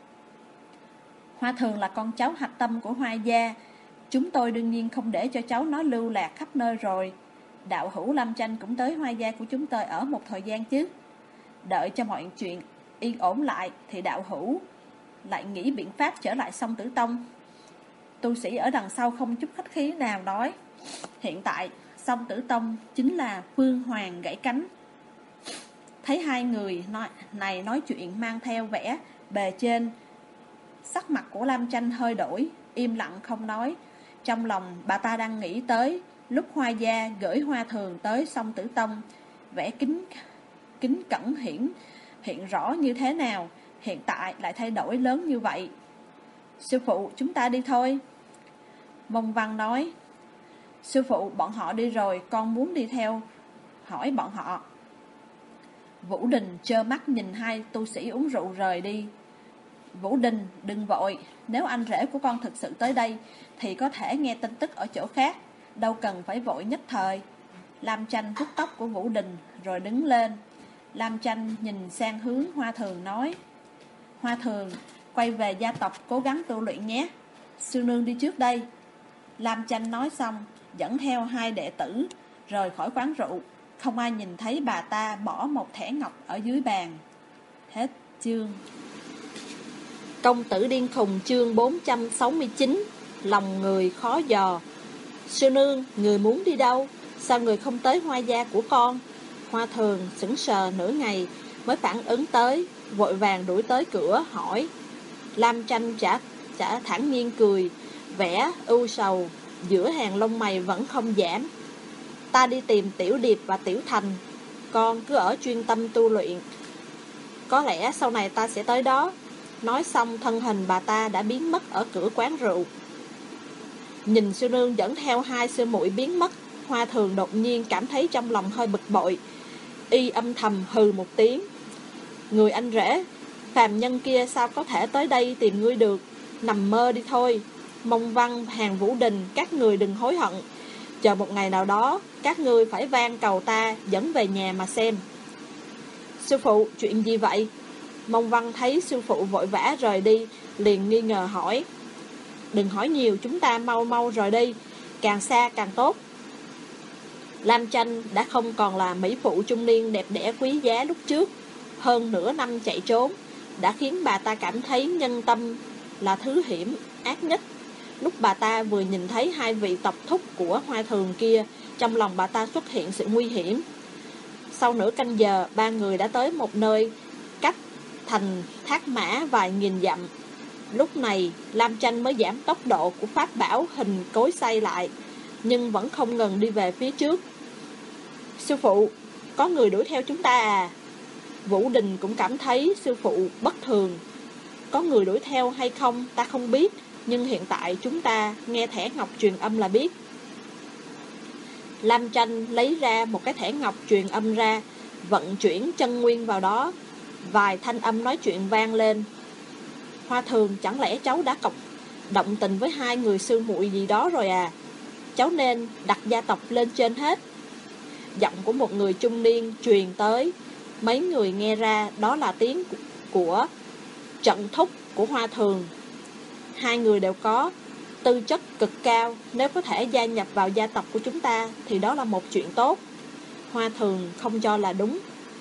A: Hoa Thường là con cháu hạch tâm của Hoa gia, chúng tôi đương nhiên không để cho cháu nó lưu lạc khắp nơi rồi. Đạo hữu Lam Tranh cũng tới Hoa gia của chúng tôi ở một thời gian chứ. Đợi cho mọi chuyện yên ổn lại thì đạo hữu lại nghĩ biện pháp trở lại Song Tử Tông. Tu sĩ ở đằng sau không chút khách khí nào nói: hiện tại Song Tử Tông chính là Phương Hoàng gãy cánh. Thấy hai người này nói chuyện mang theo vẻ bề trên, sắc mặt của Lam Chanh hơi đổi, im lặng không nói. Trong lòng bà ta đang nghĩ tới lúc Hoa gia gửi Hoa Thường tới Song Tử Tông, vẻ kính cẩn hiện rõ như thế nào, hiện tại lại thay đổi lớn như vậy. Sư phụ, chúng ta đi thôi. Mông Văn nói: sư phụ, bọn họ đi rồi, con muốn đi theo hỏi bọn họ. Vũ Đình trơ mắt nhìn hai tu sĩ uống rượu rời đi. Vũ Đình, đừng vội, nếu anh rể của con thực sự tới đây thì có thể nghe tin tức ở chỗ khác, đâu cần phải vội nhất thời. Lam Chanh vuốt tóc của Vũ Đình rồi đứng lên. Lam Chanh nhìn sang hướng Hoa Thường nói: Hoa Thường, quay về gia tộc cố gắng tu luyện nhé, sư nương đi trước đây. Lam Chanh nói xong dẫn theo hai đệ tử rời khỏi quán rượu. Không ai nhìn thấy bà ta bỏ một thẻ ngọc ở dưới bàn. Hết chương. Công tử điên khùng chương 469. Lòng người khó dò. Sư nương, người muốn đi đâu? Sao người không tới Hoa gia của con? Hoa Thường sững sờ nửa ngày mới phản ứng tới, vội vàng đuổi tới cửa hỏi. Lam Chanh chả thản nhiên cười, vẻ ưu sầu giữa hàng lông mày vẫn không giảm. Ta đi tìm Tiểu Điệp và Tiểu Thành, con cứ ở chuyên tâm tu luyện, có lẽ sau này ta sẽ tới đó. Nói xong thân hình bà ta đã biến mất ở cửa quán rượu. Nhìn sư nương dẫn theo hai sư muội biến mất, Hoa Thường đột nhiên cảm thấy trong lòng hơi bực bội. Y âm thầm hừ một tiếng. Người anh rể, phàm nhân kia sao có thể tới đây tìm ngươi được? Nằm mơ đi thôi. Mông Văn, Hàng Vũ Đình, các người đừng hối hận. Chờ một ngày nào đó, các ngươi phải van cầu ta dẫn về nhà mà xem. Sư phụ, chuyện gì vậy? Mông Văn thấy sư phụ vội vã rời đi, liền nghi ngờ hỏi. Đừng hỏi nhiều, chúng ta mau mau rời đi, càng xa càng tốt. Lam Chanh đã không còn là mỹ phụ trung niên đẹp đẽ quý giá lúc trước. Hơn nửa năm chạy trốn đã khiến bà ta cảm thấy nhân tâm là thứ hiểm ác nhất. Lúc bà ta vừa nhìn thấy hai vị tộc thúc của Hoa Thường kia, trong lòng bà ta xuất hiện sự nguy hiểm. Sau nửa canh giờ, ba người đã tới một nơi cách thành Thác Mã vài nghìn dặm. Lúc này Lam Chanh mới giảm tốc độ của pháp bảo hình cối xay lại, nhưng vẫn không ngừng đi về phía trước. Sư phụ, có người đuổi theo chúng ta à? Vũ Đình cũng cảm thấy sư phụ bất thường. Có người đuổi theo hay không ta không biết, nhưng hiện tại chúng ta nghe thẻ ngọc truyền âm là biết. Lam Chanh lấy ra một cái thẻ ngọc truyền âm ra, vận chuyển chân nguyên vào đó. Vài thanh âm nói chuyện vang lên. Hoa Thường, chẳng lẽ cháu đã động tình với hai người sư muội gì đó rồi à? Cháu nên đặt gia tộc lên trên hết. Giọng của một người trung niên truyền tới. Mấy người nghe ra đó là tiếng của trận thúc của Hoa Thường. Hai người đều có tư chất cực cao, nếu có thể gia nhập vào gia tộc của chúng ta thì đó là một chuyện tốt. Hoa Thường không cho là đúng.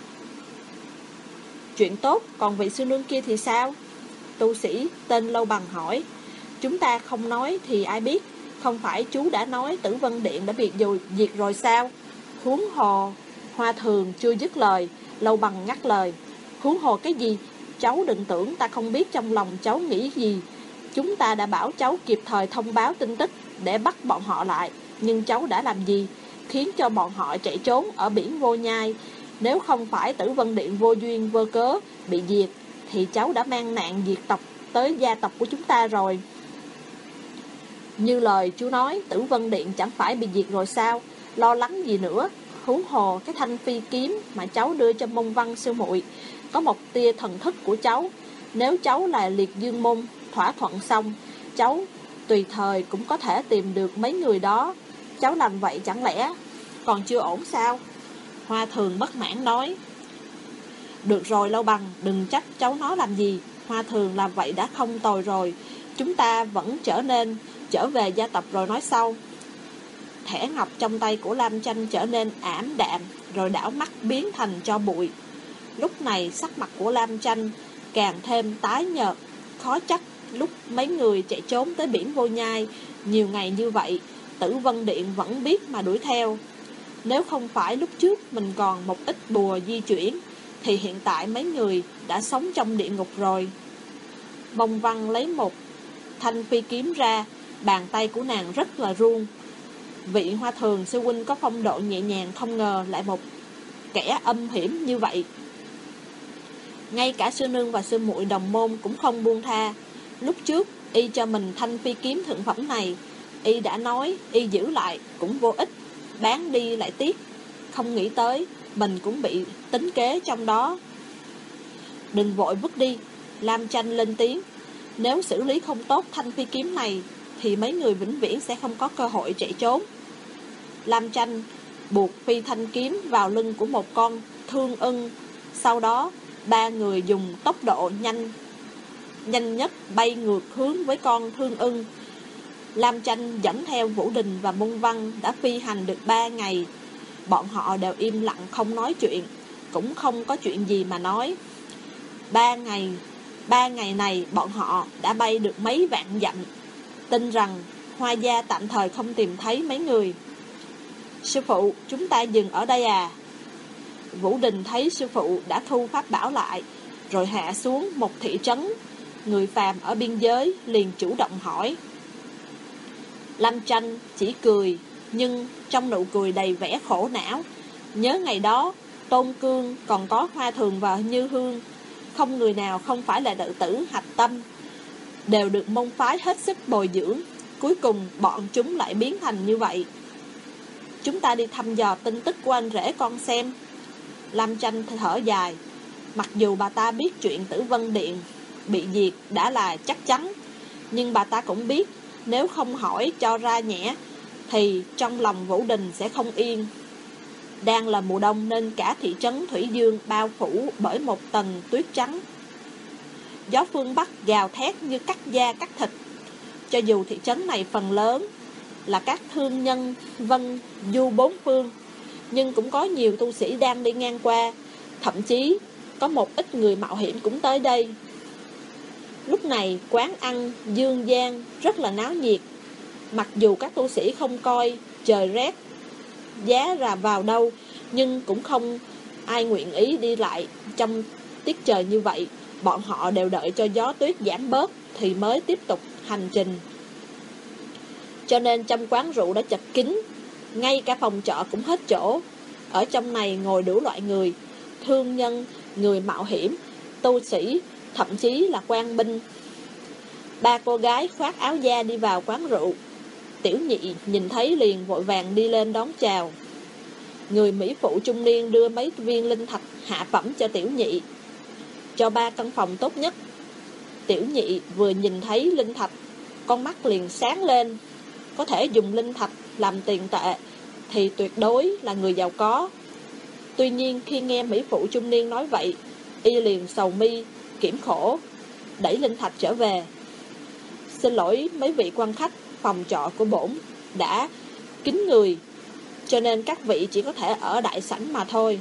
A: Chuyện tốt, còn vị sư nương kia thì sao? Tu sĩ tên Lâu Bằng hỏi. Chúng ta không nói thì ai biết, không phải chú đã nói Tử Vân Điện đã bị diệt rồi sao? Huống hồ. Hoa Thường chưa dứt lời, Lâu Bằng ngắt lời. Huống hồ cái gì? Cháu đừng tưởng ta không biết trong lòng cháu nghĩ gì. Chúng ta đã bảo cháu kịp thời thông báo tin tức để bắt bọn họ lại, nhưng cháu đã làm gì? Khiến cho bọn họ chạy trốn ở biển Vô Nhai. Nếu không phải Tử Vân Điện vô duyên vô cớ bị diệt thì cháu đã mang nạn diệt tộc tới gia tộc của chúng ta rồi. Như lời chú nói, Tử Vân Điện chẳng phải bị diệt rồi sao? Lo lắng gì nữa? Huống hồ cái thanh phi kiếm mà cháu đưa cho Mông Văn sư muội có một tia thần thức của cháu. Nếu cháu là Liệt Dương Môn thỏa thuận xong, cháu tùy thời cũng có thể tìm được mấy người đó. Cháu làm vậy chẳng lẽ còn chưa ổn sao? Hoa Thường bất mãn nói. Được rồi Lâu Bằng, đừng trách cháu nó làm gì. Hoa Thường làm vậy đã không tồi rồi. Chúng ta vẫn trở về gia tộc rồi nói sau. Thẻ ngọc trong tay của Lam Chanh trở nên ảm đạm, rồi đảo mắt biến thành tro bụi. Lúc này sắc mặt của Lam Chanh càng thêm tái nhợt, khó trách lúc mấy người chạy trốn tới biển Vô Nhai nhiều ngày như vậy, Tử Vân Điện vẫn biết mà đuổi theo. Nếu không phải lúc trước mình còn một ít bùa di chuyển, thì hiện tại mấy người đã sống trong địa ngục rồi. Bông Văn lấy một thanh phi kiếm ra, bàn tay của nàng rất là run. Vị Hoa Thường sư huynh có phong độ nhẹ nhàng, không ngờ lại một kẻ âm hiểm như vậy. Ngay cả sư nương và sư muội đồng môn cũng không buông tha. Lúc trước y cho mình thanh phi kiếm thượng phẩm này, y đã nói y giữ lại cũng vô ích, bán đi lại tiếc. Không nghĩ tới mình cũng bị tính kế trong đó. Đừng vội vứt đi, Lam Tranh lên tiếng. Nếu xử lý không tốt thanh phi kiếm này, thì mấy người vĩnh viễn sẽ không có cơ hội chạy trốn. Lam Tranh buộc phi thanh kiếm vào lưng của một con thương ưng. Sau đó 3 người dùng tốc độ nhanh nhất bay ngược hướng với con thương ưng. Lam Tranh dẫn theo Vũ Đình và Môn Văn đã phi hành được 3 ngày. Bọn họ đều im lặng không nói chuyện, cũng không có chuyện gì mà nói. 3 ngày này bọn họ đã bay được mấy vạn dặm. Tin rằng Hoa gia tạm thời không tìm thấy mấy người. Sư phụ, chúng ta dừng ở đây à? Vũ Đình thấy sư phụ đã thu pháp bảo lại, rồi hạ xuống một thị trấn người phàm ở biên giới, liền chủ động hỏi. Lam Tranh chỉ cười, nhưng trong nụ cười đầy vẻ khổ não. Nhớ ngày đó, Tôn Cương còn có Hoa Thường và Như Hương, không người nào không phải là đệ tử hạch tâm, đều được môn phái hết sức bồi dưỡng. Cuối cùng bọn chúng lại biến thành như vậy. Chúng ta đi thăm dò tin tức của anh rể con xem. Lam Tranh thở dài. Mặc dù bà ta biết chuyện Tử Vân Điện bị diệt đã là chắc chắn, nhưng bà ta cũng biết nếu không hỏi cho ra nhẽ thì trong lòng Vũ Đình sẽ không yên. Đang là mùa đông nên cả thị trấn Thủy Dương bao phủ bởi một tầng tuyết trắng. Gió phương Bắc gào thét như cắt da cắt thịt. Cho dù thị trấn này phần lớn là các thương nhân vân du bốn phương, nhưng cũng có nhiều tu sĩ đang đi ngang qua. Thậm chí có một ít người mạo hiểm cũng tới đây. Lúc này quán ăn Dương Giang rất là náo nhiệt. Mặc dù các tu sĩ không coi trời rét giá ra vào đâu, nhưng cũng không ai nguyện ý đi lại trong tiết trời như vậy. Bọn họ đều đợi cho gió tuyết giảm bớt thì mới tiếp tục hành trình. Cho nên trong quán rượu đã chật kín, ngay cả phòng trọ cũng hết chỗ. Ở trong này ngồi đủ loại người: thương nhân, người mạo hiểm, tu sĩ, thậm chí là quan binh. 3 cô gái khoác áo da đi vào quán rượu. Tiểu Nhị nhìn thấy liền vội vàng đi lên đón chào. Người mỹ phụ trung niên đưa mấy viên linh thạch hạ phẩm cho Tiểu Nhị, cho 3 căn phòng tốt nhất. Tiểu Nhị vừa nhìn thấy linh thạch, con mắt liền sáng lên. Có thể dùng linh thạch làm tiền tệ thì tuyệt đối là người giàu có. Tuy nhiên khi nghe mỹ phụ trung niên nói vậy, y liền sầu mi kiểm khổ, đẩy linh thạch trở về. Xin lỗi mấy vị quan khách, phòng trọ của bổn đã kín người, cho nên các vị chỉ có thể ở đại sảnh mà thôi.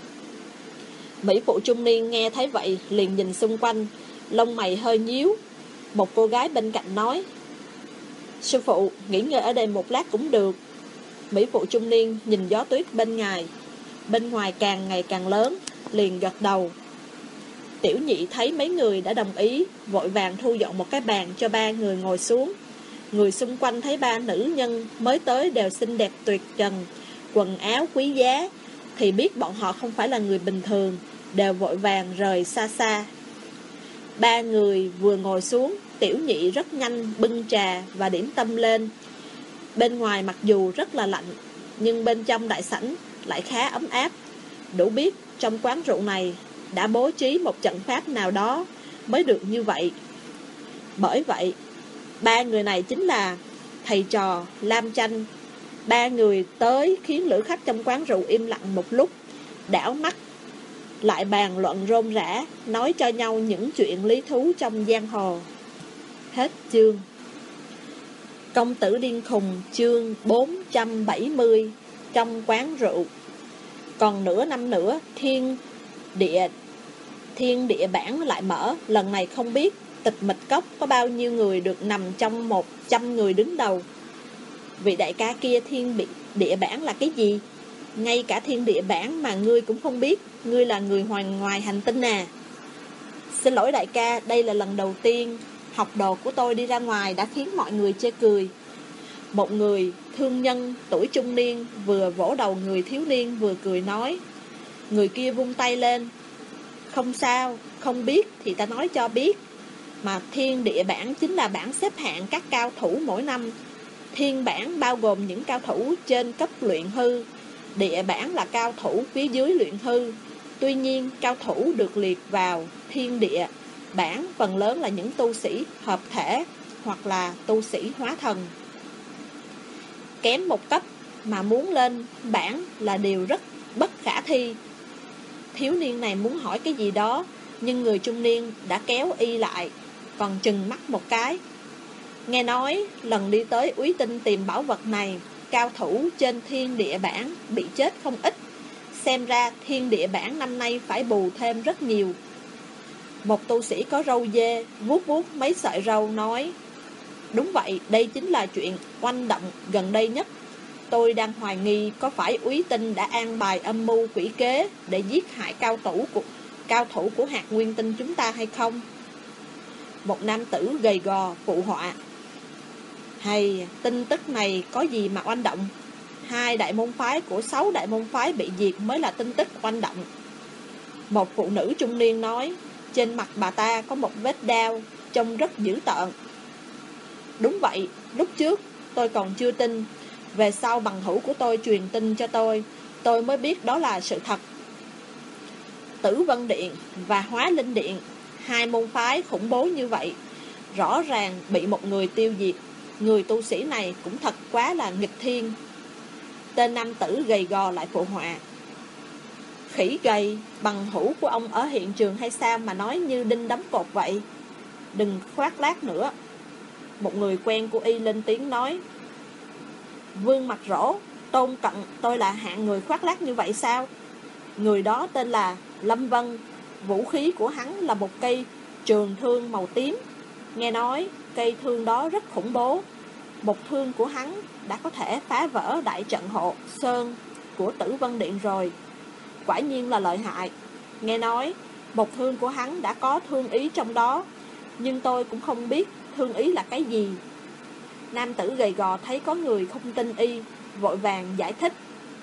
A: Mỹ phụ trung niên nghe thấy vậy liền nhìn xung quanh, lông mày hơi nhíu. Một cô gái bên cạnh nói: Sư phụ, nghỉ ngơi ở đây một lát cũng được. Mỹ phụ trung niên nhìn gió tuyết bên ngoài càng ngày càng lớn, liền gật đầu. Tiểu Nhị thấy mấy người đã đồng ý, vội vàng thu dọn một cái bàn cho 3 người ngồi xuống. Người xung quanh thấy 3 nữ nhân mới tới đều xinh đẹp tuyệt trần, quần áo quý giá, thì biết bọn họ không phải là người bình thường, đều vội vàng rời xa xa. 3 người vừa ngồi xuống, Tiểu Nhị rất nhanh bưng trà và điểm tâm lên. Bên ngoài mặc dù rất là lạnh, nhưng bên trong đại sảnh lại khá ấm áp. Đủ biết trong quán rượu này đã bố trí một trận pháp nào đó mới được như vậy. Bởi vậy 3 người này chính là thầy trò Lam Tranh. 3 người tới khiến lữ khách trong quán rượu im lặng một lúc, đảo mắt lại bàn luận rôm rã, nói cho nhau những chuyện lý thú trong giang hồ. Hết chương. Công tử điên khùng chương 470. Trong quán rượu. Còn nửa năm nữa thiên địa bản lại mở. Lần này không biết Tịch Mịch Cốc có bao nhiêu người được nằm trong 100 người đứng đầu. Vị đại ca kia, thiên địa bản là cái gì? Ngay cả thiên địa bản mà ngươi cũng không biết. Ngươi là người ngoài hành tinh à? Xin lỗi đại ca, đây là lần đầu tiên học đồ của tôi đi ra ngoài đã khiến mọi người chê cười. Một người thương nhân tuổi trung niên vừa vỗ đầu người thiếu niên vừa cười nói. Người kia vung tay lên. Không sao, không biết thì ta nói cho biết. Mà thiên địa bảng chính là bảng xếp hạng các cao thủ mỗi năm. Thiên bảng bao gồm những cao thủ trên cấp luyện hư. Địa bảng là cao thủ phía dưới luyện hư. Tuy nhiên, cao thủ được liệt vào thiên địa bảng phần lớn là những tu sĩ hợp thể hoặc là tu sĩ hóa thần. Kém một cấp mà muốn lên bảng là điều rất bất khả thi. Thiếu niên này muốn hỏi cái gì đó, nhưng người trung niên đã kéo y lại, còn chừng mắt một cái. Nghe nói lần đi tới Úy Tinh tìm bảo vật này, cao thủ trên thiên địa bảng bị chết không ít. Xem ra thiên địa bảng năm nay phải bù thêm rất nhiều. Một tu sĩ có râu dê vuốt vuốt mấy sợi râu nói. Đúng vậy, đây chính là chuyện oanh động gần đây nhất. Tôi đang hoài nghi có phải Úy Tinh đã an bài âm mưu quỷ kế để giết hại cao thủ của hạt nguyên tinh chúng ta hay không? Một nam tử gầy gò phụ họa. Hay, tin tức này có gì mà oanh động? 2 đại môn phái của 6 đại môn phái bị diệt mới là tin tức oanh động. Một phụ nữ trung niên nói. Trên mặt bà ta có một vết đao, trông rất dữ tợn. Đúng vậy, lúc trước tôi còn chưa tin. Về sau bằng hữu của tôi truyền tin cho tôi mới biết đó là sự thật. Tử Vân Điện và Hóa Linh Điện, 2 môn phái khủng bố như vậy, rõ ràng bị một người tiêu diệt. Người tu sĩ này cũng thật quá là nghịch thiên. Tên nam tử gầy gò lại phụ họa. Khỉ gầy, bằng hữu của ông ở hiện trường hay sao mà nói như đinh đóng cột vậy? Đừng khoác lác nữa. Một người quen của y lên tiếng nói. Vương Mặt Rỗ, Tôn Cận, tôi là hạng người khoác lác như vậy sao? Người đó tên là Lâm Vân. Vũ khí của hắn là một cây trường thương màu tím. Nghe nói cây thương đó rất khủng bố. Một thương của hắn đã có thể phá vỡ đại trận hộ sơn của Tử Vân Điện rồi. Quả nhiên là lợi hại. Nghe nói một thương của hắn đã có thương ý trong đó, nhưng tôi cũng không biết thương ý là cái gì. Nam tử gầy gò thấy có người không tin y, vội vàng giải thích.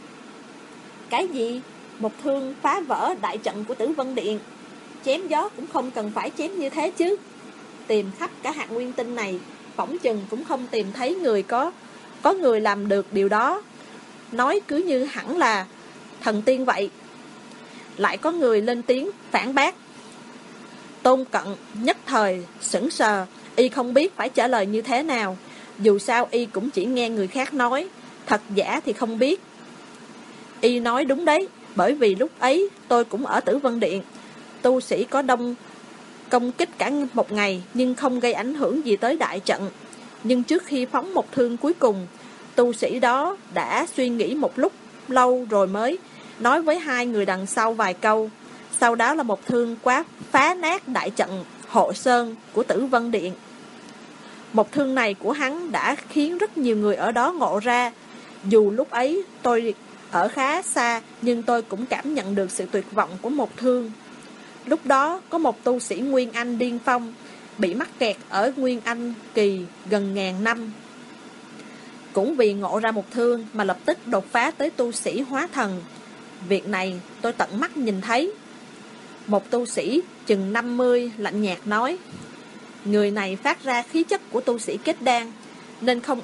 A: Cái gì? Một thương phá vỡ đại trận của Tử Vân Điện? Chém gió cũng không cần phải chém như thế chứ. Tìm khắp cả hạt nguyên tinh này, phỏng chừng cũng không tìm thấy người có người làm được điều đó. Nói cứ như hẳn là thần tiên vậy. Lại có người lên tiếng phản bác. Tôn Cận nhất thời sững sờ, y không biết phải trả lời như thế nào. Dù sao y cũng chỉ nghe người khác nói, thật giả thì không biết. Y nói đúng đấy, bởi vì lúc ấy tôi cũng ở Tử Vân Điện. Tu sĩ có đông công kích cả một ngày, nhưng không gây ảnh hưởng gì tới đại trận. Nhưng trước khi phóng một thương cuối cùng, tu sĩ đó đã suy nghĩ một lúc lâu rồi mới nói với 2 người đằng sau vài câu. Sau đó là một thương phá nát đại trận hộ sơn của Tử Vân Điện. Một thương này của hắn đã khiến rất nhiều người ở đó ngộ ra. Dù lúc ấy tôi ở khá xa, nhưng tôi cũng cảm nhận được sự tuyệt vọng của một thương. Lúc đó có một tu sĩ Nguyên Anh điên phong, bị mắc kẹt ở Nguyên Anh kỳ gần 1000 năm. Cũng vì ngộ ra một thương mà lập tức đột phá tới tu sĩ hóa thần. Việc này tôi tận mắt nhìn thấy. Một tu sĩ chừng 50 lạnh nhạt nói. Người này phát ra khí chất của tu sĩ kết đan, nên không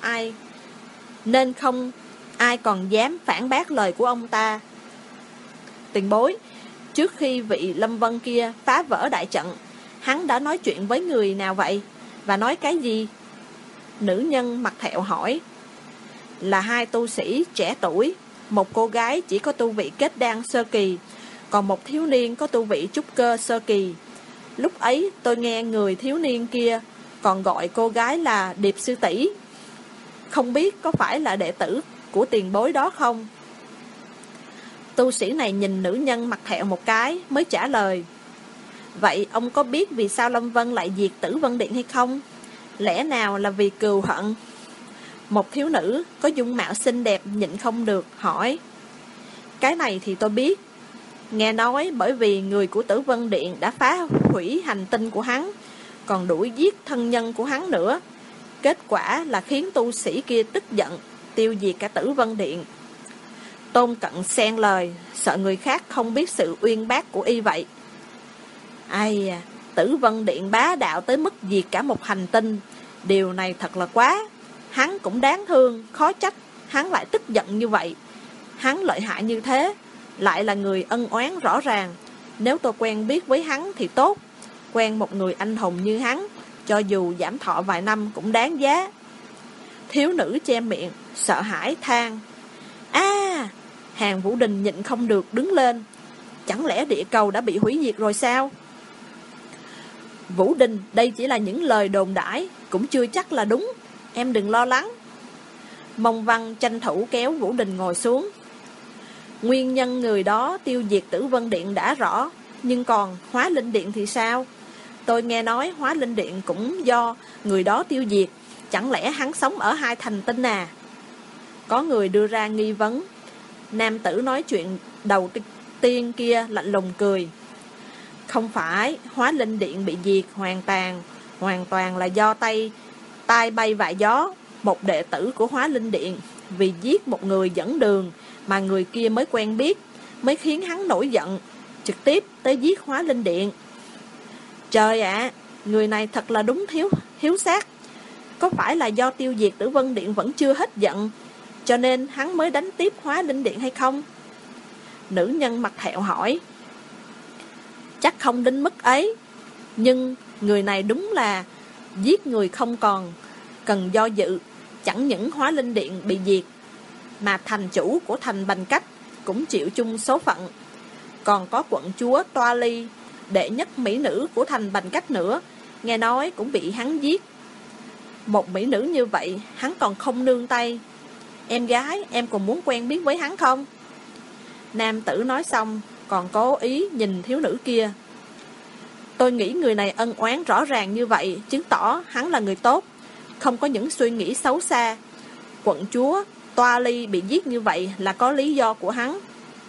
A: ai còn dám phản bác lời của ông ta. Tiền bối, trước khi vị Lâm Vân kia phá vỡ đại trận, hắn đã nói chuyện với người nào vậy? Và nói cái gì? Nữ nhân mặt thẹo hỏi. Là 2 tu sĩ trẻ tuổi. Một cô gái chỉ có tu vị kết đan sơ kỳ, còn một thiếu niên có tu vị trúc cơ sơ kỳ. Lúc ấy tôi nghe người thiếu niên kia còn gọi cô gái là Điệp sư tỷ. Không biết có phải là đệ tử của tiền bối đó không? Tu sĩ này nhìn nữ nhân mặt thẹo một cái mới trả lời. Vậy ông có biết vì sao Lâm Vân lại diệt Tử Vân Điện hay không? Lẽ nào là vì cừu hận? Một thiếu nữ có dung mạo xinh đẹp nhịn không được hỏi. Cái này thì tôi biết. Nghe nói bởi vì người của Tử Vân Điện đã phá hủy hành tinh của hắn, còn đuổi giết thân nhân của hắn nữa. Kết quả là khiến tu sĩ kia tức giận, tiêu diệt cả Tử Vân Điện. Tôn Cận xen lời, sợ người khác không biết sự uyên bác của y vậy. Ai à, Tử Vân Điện bá đạo tới mức diệt cả một hành tinh. Điều này thật là quá. Hắn cũng đáng thương, khó trách hắn lại tức giận như vậy. Hắn lợi hại như thế, lại là người ân oán rõ ràng. Nếu tôi quen biết với hắn thì tốt. Quen một người anh hùng như hắn, cho dù giảm thọ vài năm cũng đáng giá. Thiếu nữ che miệng, sợ hãi than. Hàn Vũ Đình nhịn không được đứng lên. Chẳng lẽ địa cầu đã bị hủy diệt rồi sao? Vũ Đình, đây chỉ là những lời đồn đãi, cũng chưa chắc là đúng. Em đừng lo lắng. Mông Văn tranh thủ kéo Vũ Đình ngồi xuống. Nguyên nhân người đó tiêu diệt Tử Vân Điện đã rõ, nhưng còn Hóa Linh Điện thì sao? Tôi nghe nói Hóa Linh Điện cũng do người đó tiêu diệt. Chẳng lẽ hắn sống ở hai hành tinh à? Có người đưa ra nghi vấn. Nam tử nói chuyện đầu tiên kia lạnh lùng cười. Không phải, Hóa Linh Điện bị diệt hoàn toàn là do tai bay vạ gió. Một đệ tử của Hóa Linh Điện vì giết một người dẫn đường mà người kia mới quen biết, mới khiến hắn nổi giận, trực tiếp tới giết Hóa Linh Điện. Trời ạ, người này thật là đúng hiếu sát. Có phải là do tiêu diệt Tử Vân Điện vẫn chưa hết giận, cho nên hắn mới đánh tiếp Hóa Linh Điện hay không? Nữ nhân mặt thẹo hỏi. Chắc không đến mức ấy, nhưng người này đúng là giết người không còn cần do dự. Chẳng những Hóa Linh Điện bị diệt, mà thành chủ của thành Bành Cách cũng chịu chung số phận. Còn có quận chúa Toa Ly, đệ nhất mỹ nữ của thành Bành Cách nữa, nghe nói cũng bị hắn giết. Một mỹ nữ như vậy, hắn còn không nương tay. Em gái, em còn muốn quen biết với hắn không? Nam tử nói xong, còn cố ý nhìn thiếu nữ kia. Tôi nghĩ người này ân oán rõ ràng như vậy, chứng tỏ hắn là người tốt, không có những suy nghĩ xấu xa. Quận chúa Toa Ly bị giết như vậy là có lý do của hắn.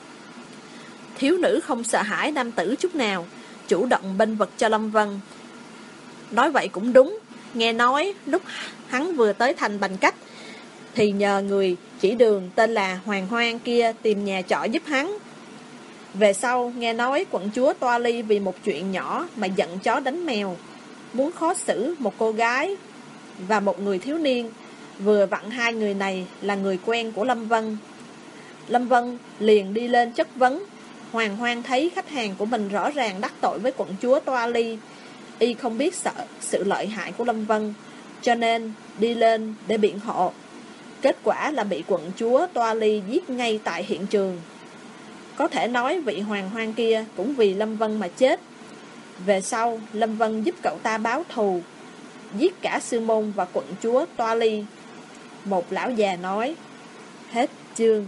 A: Thiếu nữ không sợ hãi nam tử chút nào, chủ động bênh vực cho Lâm Vân. Nói vậy cũng đúng. Nghe nói lúc hắn vừa tới thành Bành Cách thì nhờ người chỉ đường tên là Hoàng Hoang kia tìm nhà trọ giúp hắn. Về sau nghe nói quận chúa Toa Ly vì một chuyện nhỏ mà giận chó đánh mèo, muốn khó xử một cô gái và một người thiếu niên. Vừa vặn hai người này là người quen của Lâm Vân. Lâm Vân liền đi lên chất vấn. Hoàng Hoang thấy khách hàng của mình rõ ràng đắc tội với quận chúa Toa Ly, y không biết sợ sự lợi hại của Lâm Vân, cho nên đi lên để biện hộ. Kết quả là bị quận chúa Toa Ly giết ngay tại hiện trường. Có thể nói vị Hoàng Hoang kia cũng vì Lâm Vân mà chết. Về sau Lâm Vân giúp cậu ta báo thù, giết cả sư môn và quận chúa Toa Ly. Một lão già nói. Hết chương.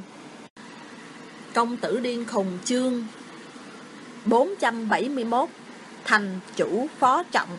A: Công tử điên khùng chương 471. Thành chủ phó trọng.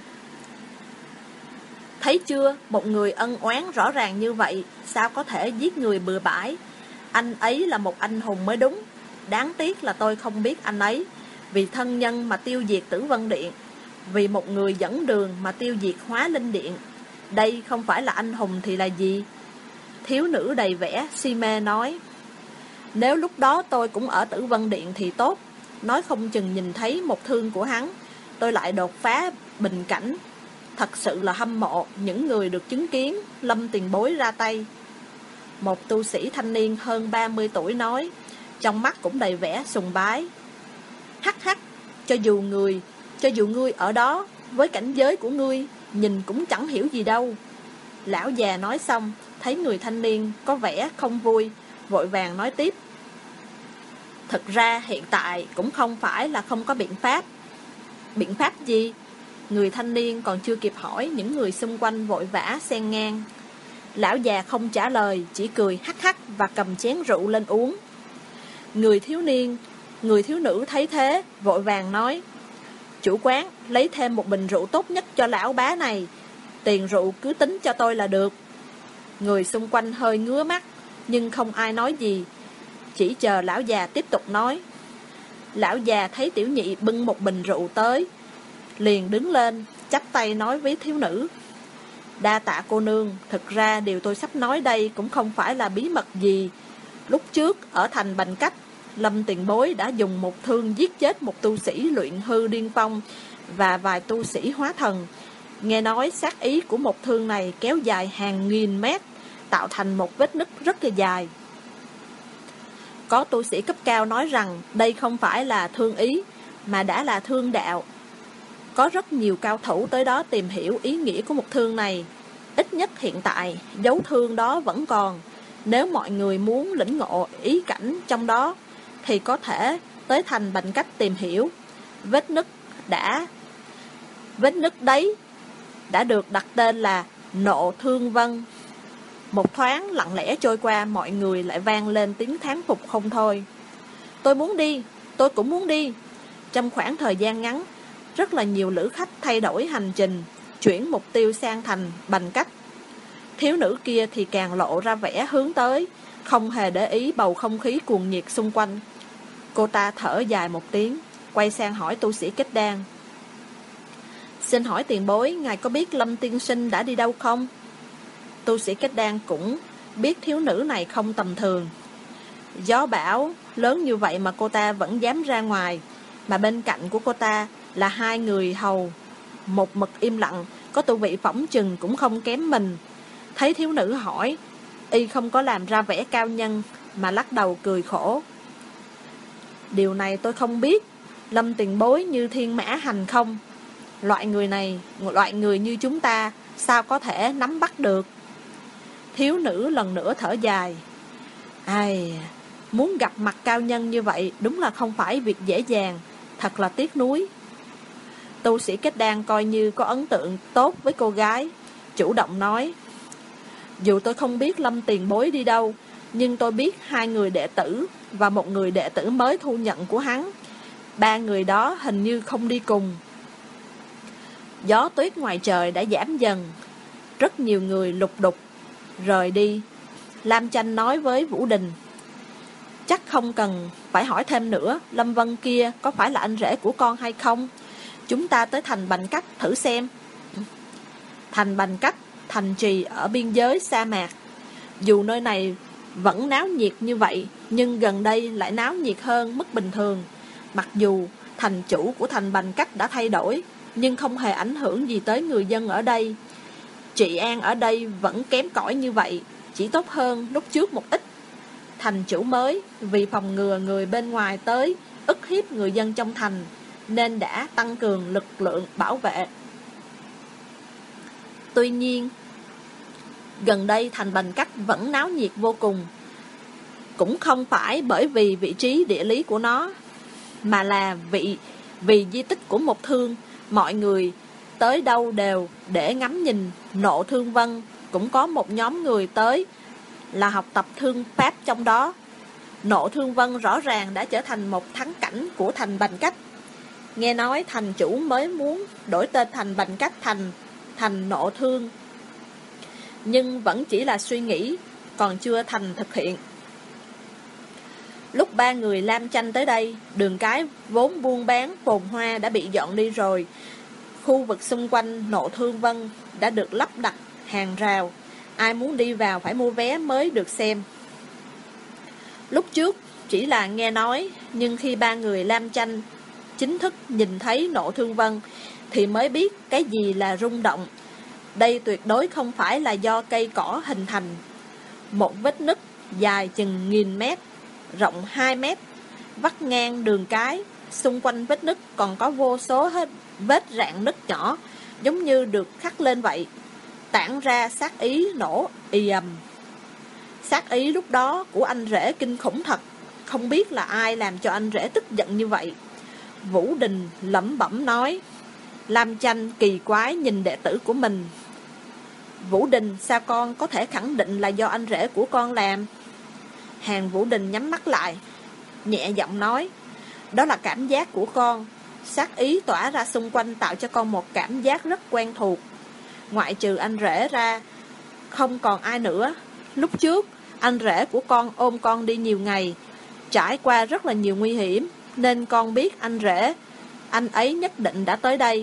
A: Thấy chưa, một người ân oán rõ ràng như vậy, sao có thể giết người bừa bãi? Anh ấy là một anh hùng mới đúng. Đáng tiếc là tôi không biết anh ấy. Vì thân nhân mà tiêu diệt Tử Vân Điện, vì một người dẫn đường mà tiêu diệt Hóa Linh Điện. Đây không phải là anh hùng thì là gì? Thiếu nữ đầy vẻ si mê nói. Nếu lúc đó tôi cũng ở Tử Vân Điện thì tốt. Nói không chừng nhìn thấy một thương của hắn, tôi lại đột phá bình cảnh. Thật sự là hâm mộ những người được chứng kiến Lâm tiền bối ra tay. Một tu sĩ thanh niên hơn 30 tuổi nói, trong mắt cũng đầy vẻ sùng bái. Hắc hắc, cho dù ngươi ở đó, với cảnh giới của ngươi, nhìn cũng chẳng hiểu gì đâu. Lão già nói xong, thấy người thanh niên có vẻ không vui, vội vàng nói tiếp. Thực ra hiện tại cũng không phải là không có biện pháp. Biện pháp gì? Người thanh niên còn chưa kịp hỏi, những người xung quanh vội vã xen ngang. Lão già không trả lời, chỉ cười hắc hắc và cầm chén rượu lên uống. Người thiếu nữ thấy thế, vội vàng nói. Chủ quán, lấy thêm một bình rượu tốt nhất cho lão bá này. Tiền rượu cứ tính cho tôi là được. Người xung quanh hơi ngứa mắt, nhưng không ai nói gì, chỉ chờ lão già tiếp tục nói. Lão già thấy tiểu nhị bưng một bình rượu tới, liền đứng lên, chắp tay nói với thiếu nữ. Đa tạ cô nương, thực ra điều tôi sắp nói đây cũng không phải là bí mật gì. Lúc trước, ở thành Bành Cách, Lâm Tiền Bối đã dùng một thương giết chết một tu sĩ luyện hư điên phong và vài tu sĩ hóa thần. Nghe nói sát ý của một thương này kéo dài hàng nghìn mét, tạo thành một vết nứt rất là dài. Có tu sĩ cấp cao nói rằng đây không phải là thương ý, mà đã là thương đạo. Có rất nhiều cao thủ tới đó tìm hiểu ý nghĩa của một thương này. Ít nhất hiện tại, dấu thương đó vẫn còn. Nếu mọi người muốn lĩnh ngộ ý cảnh trong đó, thì có thể tới thành Bành Cách tìm hiểu. Vết nứt đấy đã được đặt tên là Nộ Thương Vân. Một thoáng lặng lẽ trôi qua, mọi người lại vang lên tiếng thán phục không thôi. Tôi muốn đi, tôi cũng muốn đi. Trong khoảng thời gian ngắn, rất là nhiều lữ khách thay đổi hành trình, chuyển mục tiêu sang thành Bành Cách. Thiếu nữ kia thì càng lộ ra vẻ hướng tới, không hề để ý bầu không khí cuồng nhiệt xung quanh. Cô ta thở dài một tiếng, quay sang hỏi tu sĩ Kết Đan. Xin hỏi tiền bối, ngài có biết Lâm tiên sinh đã đi đâu không? Tu sĩ Kết Đan cũng biết thiếu nữ này không tầm thường. Gió bão lớn như vậy mà cô ta vẫn dám ra ngoài, mà bên cạnh của cô ta là hai người hầu, một mực im lặng, có tu vị phỏng chừng cũng không kém mình. Thấy thiếu nữ hỏi, y không có làm ra vẻ cao nhân, mà lắc đầu cười khổ. Điều này tôi không biết. Lâm tiền bối như thiên mã hành không? Loại người như chúng ta sao có thể nắm bắt được? Thiếu nữ lần nữa thở dài. Ai, muốn gặp mặt cao nhân như vậy đúng là không phải việc dễ dàng, thật là tiếc nuối. Tu sĩ Kết Đan coi như có ấn tượng tốt với cô gái, chủ động nói. Dù tôi không biết Lâm tiền bối đi đâu, nhưng tôi biết hai người đệ tử và một người đệ tử mới thu nhận của hắn. Ba người đó hình như không đi cùng. Gió tuyết ngoài trời đã giảm dần, rất nhiều người lục đục rời đi. Lam Chanh nói với Vũ Đình, chắc không cần phải hỏi thêm nữa, Lâm Vân kia có phải là anh rể của con hay không? Chúng ta tới thành Bành Cách thử xem. Thành Bành Cách, thành trì ở biên giới sa mạc. Dù nơi này vẫn náo nhiệt như vậy, nhưng gần đây lại náo nhiệt hơn mức bình thường. Mặc dù thành chủ của thành Bành Cách đã thay đổi, nhưng không hề ảnh hưởng gì tới người dân ở đây. Trị an ở đây vẫn kém cỏi như vậy, chỉ tốt hơn lúc trước một ít. Thành chủ mới vì phòng ngừa người bên ngoài tới ức hiếp người dân trong thành, nên đã tăng cường lực lượng bảo vệ. Tuy nhiên, gần đây thành Bành Cách vẫn náo nhiệt vô cùng. Cũng không phải bởi vì vị trí địa lý của nó, mà là vì di tích của một thương. Mọi người tới đâu đều để ngắm nhìn Nộ Thương Vân. Cũng có một nhóm người tới là học tập thương pháp trong đó. Nộ Thương Vân rõ ràng đã trở thành một thắng cảnh của thành Bành Cách. Nghe nói thành chủ mới muốn đổi tên thành Bành Cách thành Nộ Thương, nhưng vẫn chỉ là suy nghĩ, còn chưa thành thực hiện. Lúc ba người Lam Chanh tới đây, đường cái vốn buôn bán phồn hoa đã bị dọn đi rồi. Khu vực xung quanh Nộ Thương Vân đã được lắp đặt hàng rào, ai muốn đi vào phải mua vé mới được xem. Lúc trước chỉ là nghe nói, nhưng khi ba người Lam Chanh chính thức nhìn thấy Nộ Thương Vân thì mới biết cái gì là rung động. Đây tuyệt đối không phải là do cây cỏ hình thành. Một vết nứt dài chừng 1000 mét, rộng 2 mét, vắt ngang đường cái. Xung quanh vết nứt còn có vô số vết rạn nứt nhỏ, giống như được khắc lên vậy, tản ra sát ý nổ ì ầm. Sát ý lúc đó của anh rể kinh khủng thật, không biết là ai làm cho anh rể tức giận như vậy. Vũ Đình lẩm bẩm nói. Lam Chanh kỳ quái nhìn đệ tử của mình. Vũ Đình, sao con có thể khẳng định là do anh rể của con làm? Hàng Vũ Đình nhắm mắt lại, nhẹ giọng nói. Đó là cảm giác của con. Sát ý tỏa ra xung quanh tạo cho con một cảm giác rất quen thuộc. Ngoại trừ anh rể ra, không còn ai nữa. Lúc trước, anh rể của con ôm con đi nhiều ngày, trải qua rất là nhiều nguy hiểm, nên con biết anh rể, anh ấy nhất định đã tới đây.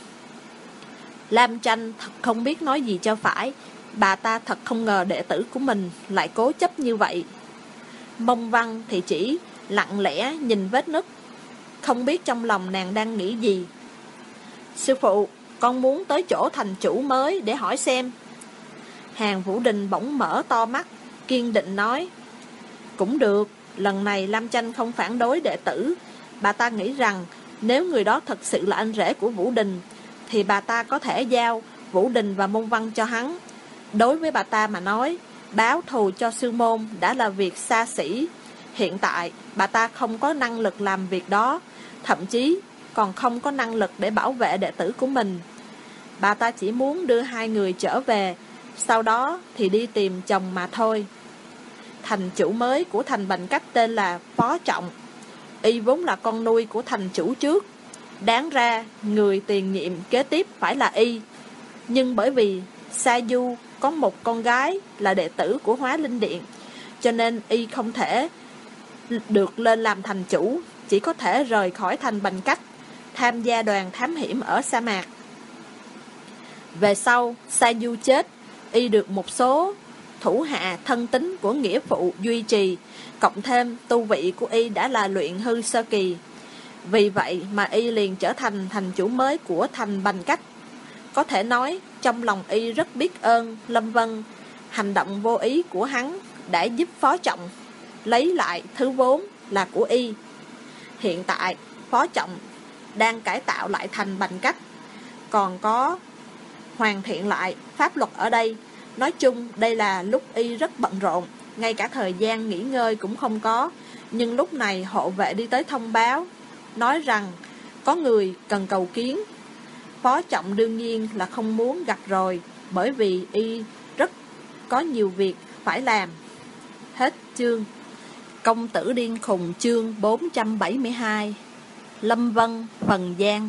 A: Lam Chanh thật không biết nói gì cho phải. Bà ta thật không ngờ đệ tử của mình lại cố chấp như vậy. Mông Văn thì chỉ lặng lẽ nhìn vết nứt, không biết trong lòng nàng đang nghĩ gì. Sư phụ, con muốn tới chỗ thành chủ mới để hỏi xem. Hàn Vũ Đình bỗng mở to mắt, kiên định nói. Cũng được, lần này Lam Chanh không phản đối đệ tử. Bà ta nghĩ rằng nếu người đó thật sự là anh rể của Vũ Đình, thì bà ta có thể giao Vũ Đình và Mông Văn cho hắn. Đối với bà ta mà nói, báo thù cho sư môn đã là việc xa xỉ. Hiện tại, bà ta không có năng lực làm việc đó, thậm chí còn không có năng lực để bảo vệ đệ tử của mình. Bà ta chỉ muốn đưa hai người trở về, sau đó thì đi tìm chồng mà thôi. Thành chủ mới của thành Bành Cách tên là Phó Trọng. Y vốn là con nuôi của thành chủ trước. Đáng ra người tiền nhiệm kế tiếp phải là Y. Nhưng bởi vì Sa Du có một con gái là đệ tử của Hóa Linh Điện, cho nên Y không thể được lên làm thành chủ, chỉ có thể rời khỏi thành Bành Cách, tham gia đoàn thám hiểm ở sa mạc. Về sau, Sa Du chết, Y được một số thủ hạ thân tín của nghĩa phụ duy trì, cộng thêm tu vị của Y đã là luyện hư sơ kỳ. Vì vậy mà Y liền trở thành thành chủ mới của thành Bành Cách. Có thể nói, trong lòng Y rất biết ơn Lâm Vân. Hành động vô ý của hắn đã giúp Phó Trọng lấy lại thứ vốn là của Y. Hiện tại, Phó Trọng đang cải tạo lại thành Bành Cách, còn có hoàn thiện lại pháp luật ở đây. Nói chung, đây là lúc Y rất bận rộn, ngay cả thời gian nghỉ ngơi cũng không có. Nhưng lúc này hộ vệ đi tới thông báo, nói rằng có người cần cầu kiến. Phó Trọng đương nhiên là không muốn gặp rồi, bởi vì Y rất có nhiều việc phải làm. Hết chương. Công tử điên khùng chương 472. Lâm Vân phần gian.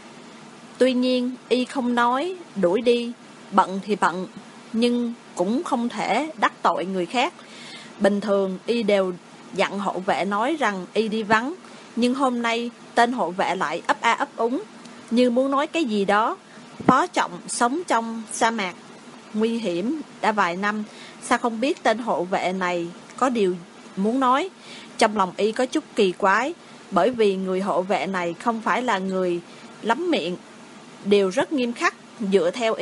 A: Tuy nhiên Y không nói đuổi đi, bận thì bận, nhưng cũng không thể đắc tội người khác. Bình thường Y đều dặn hộ vệ nói rằng Y đi vắng, nhưng hôm nay tên hộ vệ lại ấp a ấp úng, như muốn nói cái gì đó. Phó Trọng sống trong sa mạc nguy hiểm đã vài năm, sao không biết tên hộ vệ này có điều muốn nói. Trong lòng Y có chút kỳ quái, bởi vì người hộ vệ này không phải là người lắm miệng, đều rất nghiêm khắc, dựa theo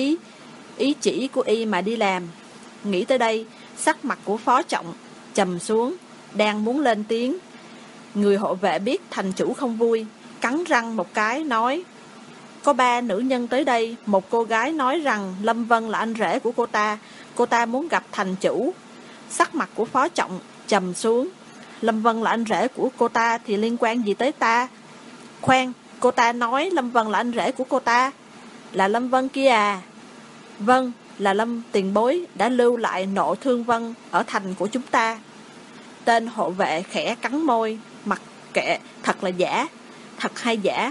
A: ý chỉ của Y mà đi làm. Nghĩ tới đây, sắc mặt của Phó Trọng trầm xuống, đang muốn lên tiếng. Người hộ vệ biết thành chủ không vui, cắn răng một cái nói: có 3 nữ nhân tới đây, một cô gái nói rằng Lâm Vân là anh rể của cô ta muốn gặp thành chủ. Sắc mặt của Phó Trọng trầm xuống. Lâm Vân là anh rể của cô ta thì liên quan gì tới ta? Khoan, cô ta nói Lâm Vân là anh rể của cô ta, là Lâm Vân kia à? Vâng, là Lâm tiền bối đã lưu lại Nộ Thương Vân ở thành của chúng ta. Tên hộ vệ khẽ cắn môi, mặc kệ, thật là giả, thật hay giả.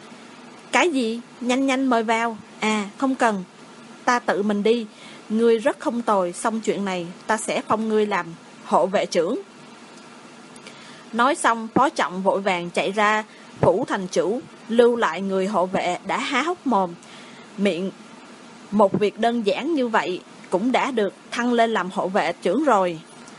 A: Cái gì? Nhanh nhanh mời vào. À, không cần, ta tự mình đi. Ngươi rất không tồi, xong chuyện này ta sẽ phong ngươi làm hộ vệ trưởng. Nói xong, Phó Trọng vội vàng chạy ra phủ thành chủ, lưu lại người hộ vệ đã há hốc mồm miệng. Một việc đơn giản như vậy cũng đã được thăng lên làm hộ vệ trưởng rồi.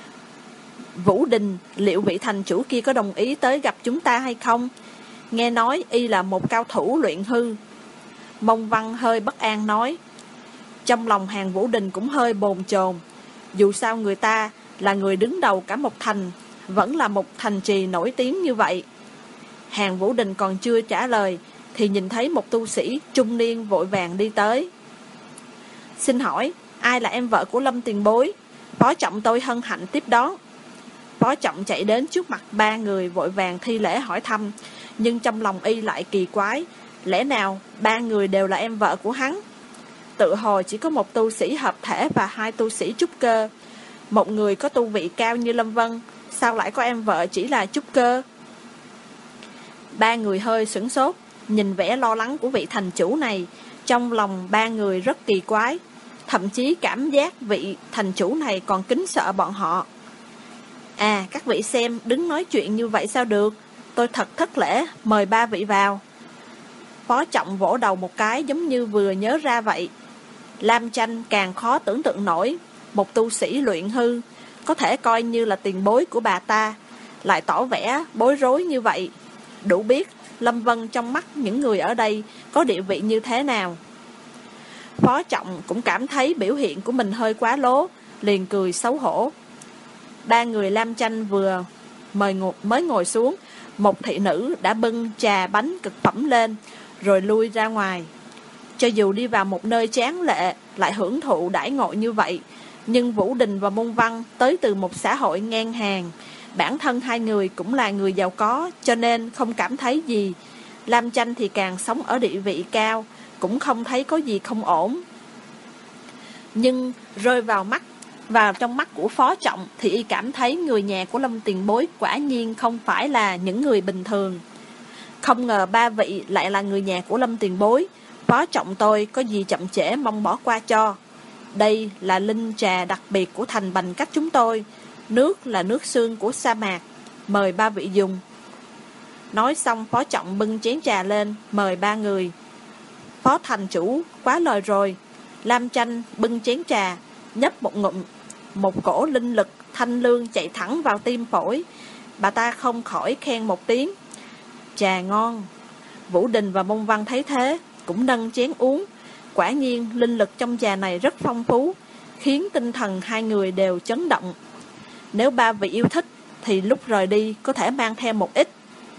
A: Vũ Đình, liệu vị thành chủ kia có đồng ý tới gặp chúng ta hay không? Nghe nói Y là một cao thủ luyện hư. Mông Văn hơi bất an nói. Trong lòng Hàn Vũ Đình cũng hơi bồn chồn. Dù sao người ta là người đứng đầu cả một thành, vẫn là một thành trì nổi tiếng như vậy. Hàn Vũ Đình còn chưa trả lời thì nhìn thấy một tu sĩ trung niên vội vàng đi tới. Xin hỏi, ai là em vợ của Lâm tiền bối? Phó Trọng tôi hân hạnh tiếp đón. Phó Trọng chạy đến trước mặt 3 người vội vàng thi lễ hỏi thăm, nhưng trong lòng Y lại kỳ quái, lẽ nào 3 người đều là em vợ của hắn? Tự hồ chỉ có một tu sĩ hợp thể và 2 tu sĩ trúc cơ. Một người có tu vị cao như Lâm Vân, sao lại có em vợ chỉ là trúc cơ? Ba người hơi sửng sốt, nhìn vẻ lo lắng của vị thành chủ này. Trong lòng ba người rất kỳ quái, thậm chí cảm giác vị thành chủ này còn kính sợ bọn họ. À, các vị xem, đứng nói chuyện như vậy sao được? Tôi thật thất lễ, mời ba vị vào. Phó Trọng vỗ đầu một cái giống như vừa nhớ ra vậy. Lam Chanh càng khó tưởng tượng nổi, một tu sĩ luyện hư, có thể coi như là tiền bối của bà ta, lại tỏ vẻ bối rối như vậy. Đủ biết Lâm Vân trong mắt những người ở đây có địa vị như thế nào. Phó Trọng cũng cảm thấy biểu hiện của mình hơi quá lố, liền cười xấu hổ. Ba người Lam Chanh vừa mới ngồi xuống, một thị nữ đã bưng trà bánh cực phẩm lên, rồi lui ra ngoài. Cho dù đi vào một nơi tráng lệ, lại hưởng thụ đãi ngộ như vậy, nhưng Vũ Đình và Môn Văn tới từ một xã hội ngang hàng. Bản thân hai người cũng là người giàu có, cho nên không cảm thấy gì. Lam Chanh thì càng sống ở địa vị cao, cũng không thấy có gì không ổn. Nhưng rơi vào trong mắt của Phó Trọng thì y cảm thấy người nhà của Lâm tiền bối quả nhiên không phải là những người bình thường. Không ngờ ba vị lại là người nhà của Lâm tiền bối. Phó Trọng tôi có gì chậm trễ mong bỏ qua cho. Đây là linh trà đặc biệt của thành Bành Cách chúng tôi. Nước là nước xương của sa mạc, mời ba vị dùng. Nói xong Phó Trọng bưng chén trà lên, mời ba người. Phó thành chủ, quá lời rồi. Lam Chanh bưng chén trà, nhấp một ngụm, một cổ linh lực thanh lương chạy thẳng vào tim phổi. Bà ta không khỏi khen một tiếng. Trà ngon. Vũ Đình và Môn Văn thấy thế, cũng nâng chén uống. Quả nhiên linh lực trong trà này rất phong phú, khiến tinh thần hai người đều chấn động. Nếu ba vị yêu thích thì lúc rời đi có thể mang theo một ít.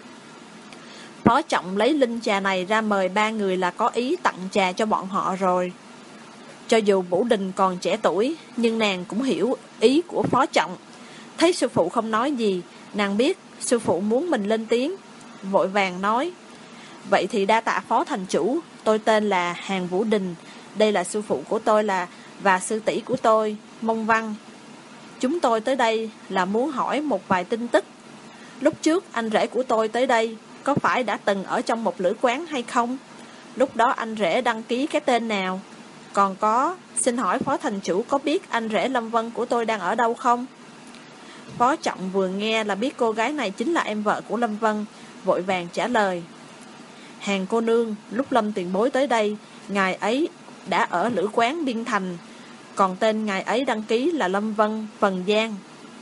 A: Phó Trọng lấy linh trà này ra mời ba người là có ý tặng trà cho bọn họ rồi. Cho dù Vũ Đình còn trẻ tuổi, nhưng nàng cũng hiểu ý của Phó Trọng. Thấy sư phụ không nói gì, nàng biết sư phụ muốn mình lên tiếng, vội vàng nói. Vậy thì đa tạ Phó thành chủ, tôi tên là Hàn Vũ Đình. Đây là sư phụ của tôi và sư tỷ của tôi, Mông Văn. Chúng tôi tới đây là muốn hỏi một vài tin tức. Lúc trước anh rể của tôi tới đây, có phải đã từng ở trong một lữ quán hay không? Lúc đó anh rể đăng ký cái tên nào? Còn có, xin hỏi Phó thành chủ có biết anh rể Lâm Vân của tôi đang ở đâu không? Phó Trọng vừa nghe là biết cô gái này chính là em vợ của Lâm Vân, vội vàng trả lời. Hàn cô nương, lúc Lâm tiền bối tới đây, ngài ấy đã ở lữ quán Biên Thành, còn tên ngài ấy đăng ký là Lâm Vân Phần Giang.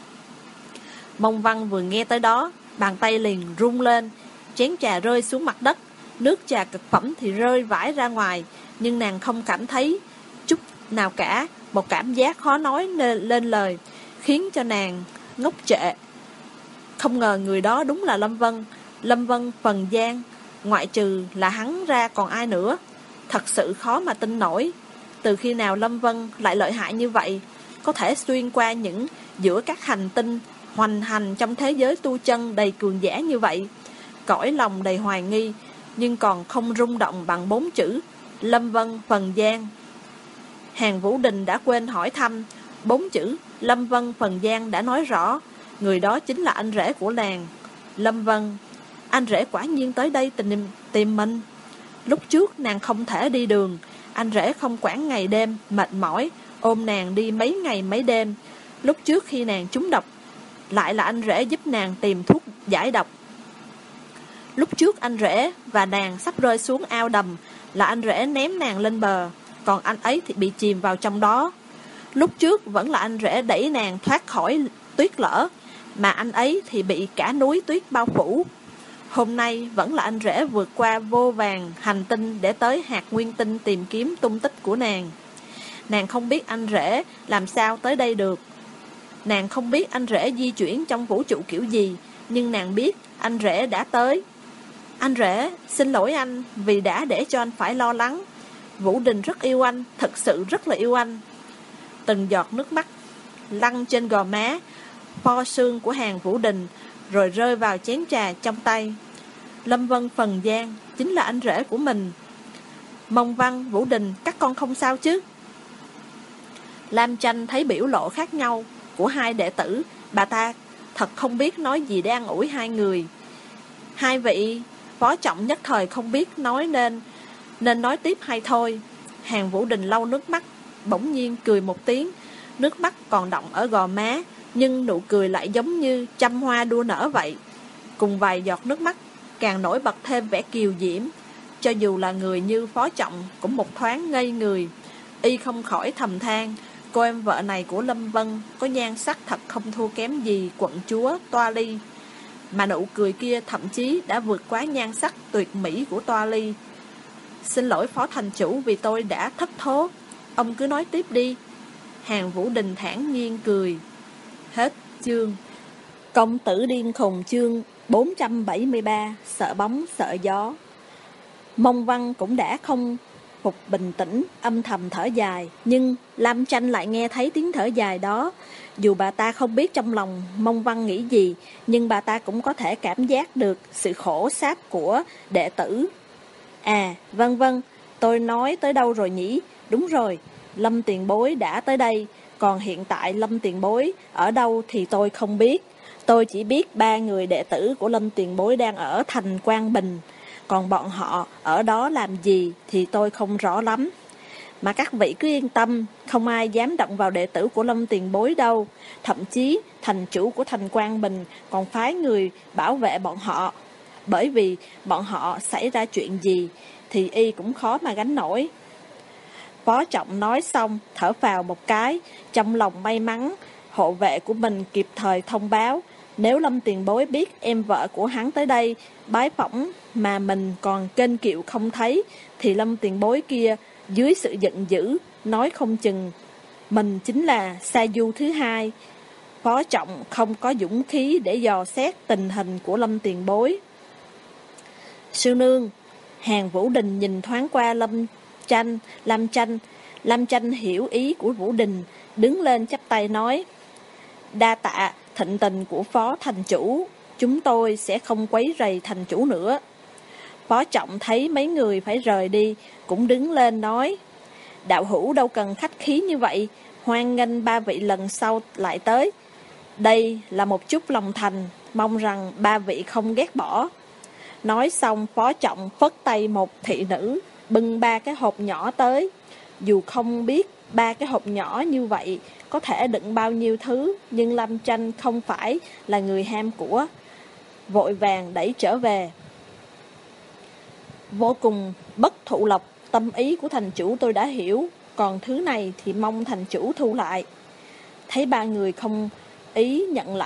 A: Mông Văn vừa nghe tới đó, bàn tay liền rung lên, chén trà rơi xuống mặt đất, nước trà cực phẩm thì rơi vãi ra ngoài, nhưng nàng không cảm thấy chút nào cả, một cảm giác khó nói lên lời, khiến cho nàng ngốc trệ. Không ngờ người đó đúng là Lâm Vân Phần Giang, ngoại trừ là hắn ra còn ai nữa. Thật sự khó mà tin nổi. Từ khi nào Lâm Vân lại lợi hại như vậy, có thể xuyên qua giữa các hành tinh, hoành hành trong thế giới tu chân đầy cường giả như vậy. Cõi lòng đầy hoài nghi, nhưng còn không rung động bằng 4 chữ Lâm Vân Phần Giang. Hàn Vũ Đình đã quên hỏi thăm, 4 chữ Lâm Vân Phần Giang đã nói rõ, người đó chính là anh rể của nàng, Lâm Vân. Anh rể quả nhiên tới đây tìm mình. Lúc trước nàng không thể đi đường, anh rể không quản ngày đêm, mệt mỏi, ôm nàng đi mấy ngày mấy đêm. Lúc trước khi nàng trúng độc, lại là anh rể giúp nàng tìm thuốc giải độc. Lúc trước anh rể và nàng sắp rơi xuống ao đầm, là anh rể ném nàng lên bờ, còn anh ấy thì bị chìm vào trong đó. Lúc trước vẫn là anh rể đẩy nàng thoát khỏi tuyết lở, mà anh ấy thì bị cả núi tuyết bao phủ. Hôm nay vẫn là anh rể vượt qua vô vàn hành tinh để tới hạt nguyên tinh tìm kiếm tung tích của nàng. Nàng không biết anh rể làm sao tới đây được. Nàng không biết anh rể di chuyển trong vũ trụ kiểu gì, nhưng nàng biết anh rể đã tới. Anh rể, xin lỗi anh vì đã để cho anh phải lo lắng. Vũ Đình rất yêu anh, thật sự rất là yêu anh. Từng giọt nước mắt lăn trên gò má pho sương của Hàn Vũ Đình, rồi rơi vào chén trà trong tay. Lâm Vân Phần Giang chính là anh rể của mình. Mông Văn, Vũ Đình, các con không sao chứ? Lam Chanh thấy biểu lộ khác nhau của hai đệ tử, bà ta thật không biết nói gì để an ủi hai người. Hai vị, Phó Trọng nhất thời không biết nên nói tiếp hay thôi. Hàn Vũ Đình lau nước mắt, bỗng nhiên cười một tiếng. Nước mắt còn đọng ở gò má, nhưng nụ cười lại giống như trăm hoa đua nở vậy. Cùng vài giọt nước mắt càng nổi bật thêm vẻ kiều diễm. Cho dù là người như Phó Trọng cũng một thoáng ngây người. Y không khỏi thầm than, cô em vợ này của Lâm Vân có nhan sắc thật không thua kém gì quận chúa Toa Ly. Mà nụ cười kia thậm chí đã vượt quá nhan sắc tuyệt mỹ của Toa Ly. Xin lỗi Phó thành chủ vì tôi đã thất thố. Ông cứ nói tiếp đi. Hàn Vũ Đình thản nhiên cười. Hết chương. Công tử điên khùng chương 473. Sợ bóng sợ gió. Mông Văn cũng đã không phục bình tĩnh, âm thầm thở dài. Nhưng Lam Tranh lại nghe thấy tiếng thở dài đó. Dù bà ta không biết trong lòng Mông Văn nghĩ gì, nhưng bà ta cũng có thể cảm giác được sự khổ sáp của đệ tử. À, vân vân, tôi nói tới đâu rồi nhỉ? Đúng rồi, Lâm tiền bối đã tới đây. Còn hiện tại Lâm tiền bối ở đâu thì tôi không biết. Tôi chỉ biết 3 người đệ tử của Lâm tiền bối đang ở thành Quang Bình. Còn bọn họ ở đó làm gì thì tôi không rõ lắm. Mà các vị cứ yên tâm, không ai dám động vào đệ tử của Lâm tiền bối đâu. Thậm chí thành chủ của thành Quang Bình còn phái người bảo vệ bọn họ. Bởi vì bọn họ xảy ra chuyện gì thì y cũng khó mà gánh nổi. Phó Trọng nói xong thở phào một cái, trong lòng may mắn hộ vệ của mình kịp thời thông báo. Nếu Lâm tiền bối biết em vợ của hắn tới đây bái phỏng mà mình còn kênh kiệu không thấy, thì Lâm tiền bối kia dưới sự giận dữ nói không chừng mình chính là sa du thứ hai. Phó Trọng không có dũng khí để dò xét tình hình của Lâm tiền bối. Sư nương. Hàn Vũ Đình nhìn thoáng qua Lam Tranh hiểu ý của Vũ Đình, đứng lên chắp tay nói: đa tạ thịnh tình của Phó thành chủ, chúng tôi sẽ không quấy rầy thành chủ nữa. Phó Trọng thấy mấy người phải rời đi, cũng đứng lên nói: đạo hữu đâu cần khách khí như vậy, hoan nghênh 3 vị lần sau lại tới. Đây là một chút lòng thành, mong rằng 3 vị không ghét bỏ. Nói xong Phó Trọng phất tay một thị nữ bưng 3 cái hộp nhỏ tới. Dù không biết 3 cái hộp nhỏ như vậy có thể đựng bao nhiêu thứ, nhưng Lam Tranh không phải là người ham của, vội vàng đẩy trở về. Vô cùng bất thụ lộc, tâm ý của thành chủ tôi đã hiểu, còn thứ này thì mong thành chủ thu lại. Thấy ba người không ý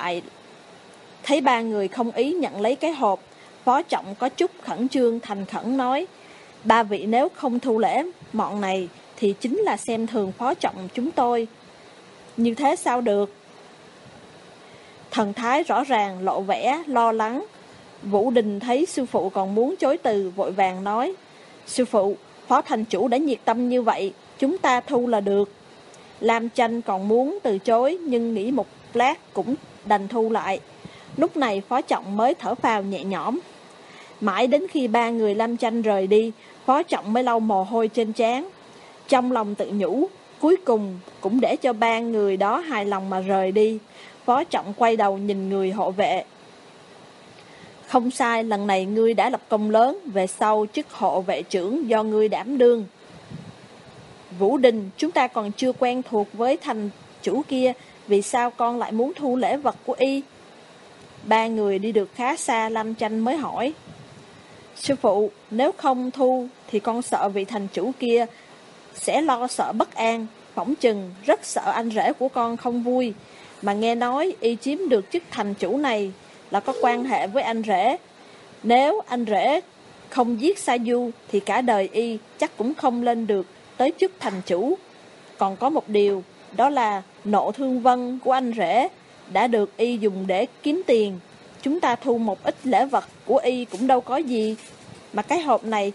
A: nhận lấy cái hộp, Phó Trọng có chút khẩn trương thành khẩn nói: 3 vị nếu không thu lễ mọn này thì chính là xem thường Phó Trọng chúng tôi. Như thế sao được? Thần thái rõ ràng lộ vẻ lo lắng. Vũ Đình thấy sư phụ còn muốn chối từ, vội vàng nói: sư phụ, Phó thành chủ đã nhiệt tâm như vậy, chúng ta thu là được. Lam Tranh còn muốn từ chối, nhưng nghĩ một lát cũng đành thu lại. Lúc này Phó Trọng mới thở phào nhẹ nhõm. Mãi đến khi 3 người Lam Tranh rời đi, Phó Trọng mới lau mồ hôi trên trán. Trong lòng tự nhủ, cuối cùng cũng để cho 3 người đó hài lòng mà rời đi. Phó Trọng quay đầu nhìn người hộ vệ. Không sai, lần này ngươi đã lập công lớn, về sau chức hộ vệ trưởng do ngươi đảm đương. Vũ Đình, chúng ta còn chưa quen thuộc với thành chủ kia, vì sao con lại muốn thu lễ vật của y? 3 người đi được khá xa, Lam Tranh mới hỏi: sư phụ, nếu không thu thì con sợ vị thành chủ kia sẽ lo sợ bất an, phỏng chừng rất sợ anh rể của con không vui. Mà nghe nói y chiếm được chức thành chủ này là có quan hệ với anh rể. Nếu anh rể không giết Sa Du thì cả đời y chắc cũng không lên được tới chức thành chủ. Còn có một điều, đó là Nộ Thương Vân của anh rể đã được y dùng để kiếm tiền. Chúng ta thu một ít lễ vật của y cũng đâu có gì. Mà cái hộp này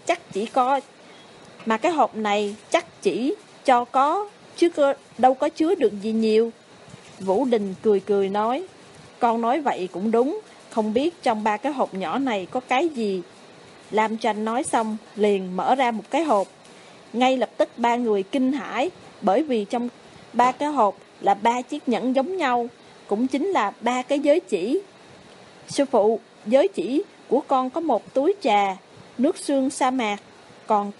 A: chắc chỉ cho có, chứ đâu có chứa được gì nhiều. Vũ Đình cười cười nói: con nói vậy cũng đúng, không biết trong 3 cái hộp nhỏ này có cái gì. Lam Tranh nói xong liền mở ra một cái hộp. Ngay lập tức 3 người kinh hãi, bởi vì trong 3 cái hộp là 3 chiếc nhẫn giống nhau, cũng chính là 3 cái giới chỉ. Sư phụ, giới chỉ của con có một túi trà, nước xương sa mạc, còn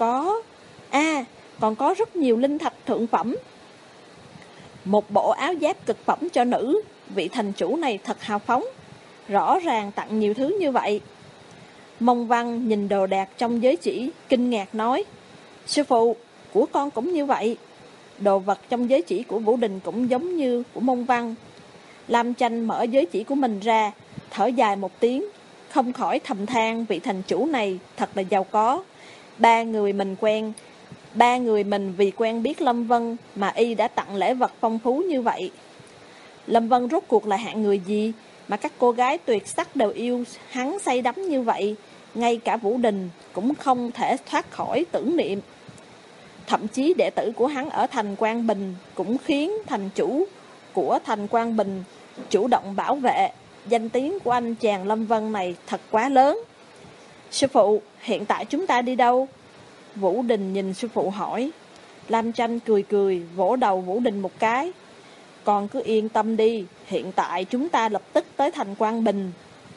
A: có rất nhiều linh thạch thượng phẩm. Một bộ áo giáp cực phẩm cho nữ, vị thành chủ này thật hào phóng, rõ ràng tặng nhiều thứ như vậy. Mông Văn nhìn đồ đạc trong giới chỉ, kinh ngạc nói, sư phụ, của con cũng như vậy. Đồ vật trong giới chỉ của Vũ Đình cũng giống như của Mông Văn. Lam Chanh mở giới chỉ của mình ra, thở dài một tiếng, không khỏi thầm than vị thành chủ này thật là giàu có. Ba người mình vì quen biết Lâm Vân mà y đã tặng lễ vật phong phú như vậy. Lâm Vân rốt cuộc là hạng người gì mà các cô gái tuyệt sắc đều yêu hắn say đắm như vậy, ngay cả Vũ Đình cũng không thể thoát khỏi tưởng niệm. Thậm chí đệ tử của hắn ở thành Quang Bình cũng khiến thành chủ của thành Quang Bình chủ động bảo vệ. Danh tiếng của anh chàng Lâm Vân này thật quá lớn. Sư phụ, hiện tại chúng ta đi đâu? Vũ Đình nhìn sư phụ hỏi. Lam Chanh cười cười, vỗ đầu Vũ Đình một cái. Con cứ yên tâm đi, hiện tại chúng ta lập tức tới thành Quang Bình.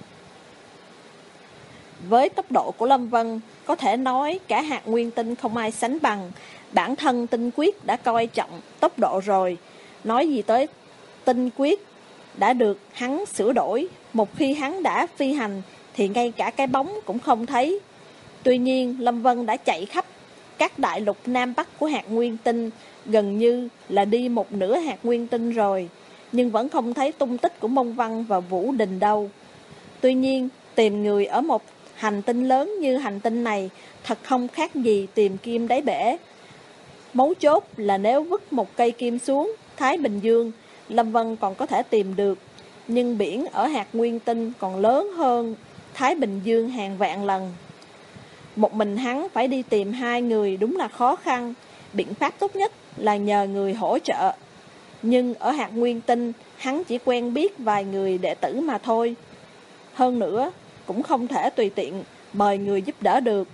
A: Với tốc độ của Lâm Vân, có thể nói cả hạt nguyên tinh không ai sánh bằng. Bản thân tinh quyết đã coi trọng tốc độ rồi. Nói gì tới tinh quyết đã được hắn sửa đổi. Một khi hắn đã phi hành thì ngay cả cái bóng cũng không thấy. Tuy nhiên Lâm Vân đã chạy khắp các đại lục Nam Bắc của hạt nguyên tinh, gần như là đi một nửa hạt nguyên tinh rồi, nhưng vẫn không thấy tung tích của Mông Văn và Vũ Đình đâu. Tuy nhiên tìm người ở một hành tinh lớn như hành tinh này thật không khác gì tìm kim đáy bể. Mấu chốt là nếu vứt một cây kim xuống Thái Bình Dương, Lâm Vân còn có thể tìm được, nhưng biển ở hạt nguyên tinh còn lớn hơn Thái Bình Dương hàng vạn lần. Một mình hắn phải đi tìm hai người đúng là khó khăn. Biện pháp tốt nhất là nhờ người hỗ trợ. Nhưng ở hạt nguyên tinh, hắn chỉ quen biết vài người đệ tử mà thôi. Hơn nữa, cũng không thể tùy tiện mời người giúp đỡ được.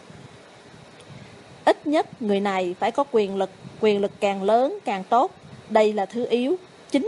A: Ít nhất người này phải có quyền lực càng lớn càng tốt. Đây là thứ yếu.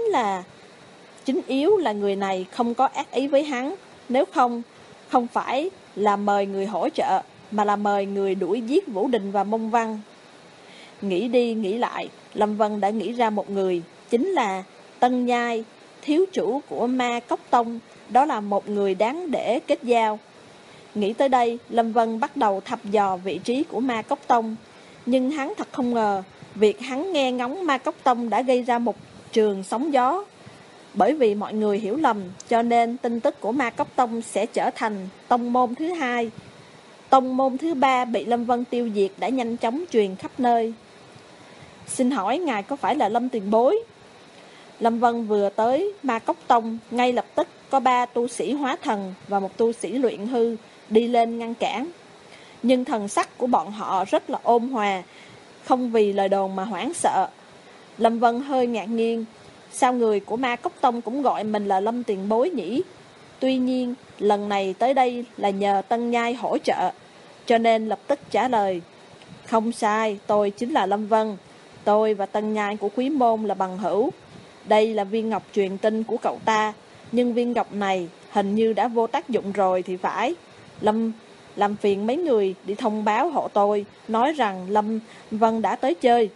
A: Chính yếu là người này không có ác ý với hắn. Nếu không phải là mời người hỗ trợ, mà là mời người đuổi giết Vũ Đình và Mông Văn. Nghĩ đi nghĩ lại, Lâm Vân đã nghĩ ra một người, chính là Tân Nhai, thiếu chủ của Ma Cốc Tông. Đó là một người đáng để kết giao. Nghĩ tới đây, Lâm Vân bắt đầu thăm dò vị trí của Ma Cốc Tông. Nhưng hắn thật không ngờ, việc hắn nghe ngóng Ma Cốc Tông đã gây ra một trường sóng gió. Bởi vì mọi người hiểu lầm, cho nên tin tức của Ma Cốc Tông sẽ trở thành tông môn thứ hai. Tông môn thứ ba bị Lâm Vân tiêu diệt đã nhanh chóng truyền khắp nơi. Xin hỏi ngài có phải là Lâm tiền bối? Lâm Vân vừa tới Ma Cốc Tông, ngay lập tức có 3 tu sĩ hóa thần và một tu sĩ luyện hư đi lên ngăn cản. Nhưng thần sắc của bọn họ rất là ôn hòa, không vì lời đồn mà hoảng sợ. Lâm Vân hơi ngạc nhiên, sao người của Ma Cốc Tông cũng gọi mình là Lâm tiền bối nhỉ? Tuy nhiên, lần này tới đây là nhờ Tân Nhai hỗ trợ, cho nên lập tức trả lời. Không sai, tôi chính là Lâm Vân. Tôi và Tân Nhai của Quý Môn là bằng hữu. Đây là viên ngọc truyền tinh của cậu ta, nhưng viên ngọc này hình như đã vô tác dụng rồi thì phải. Làm phiền mấy người đi thông báo hộ tôi, nói rằng Lâm Vân đã tới chơi.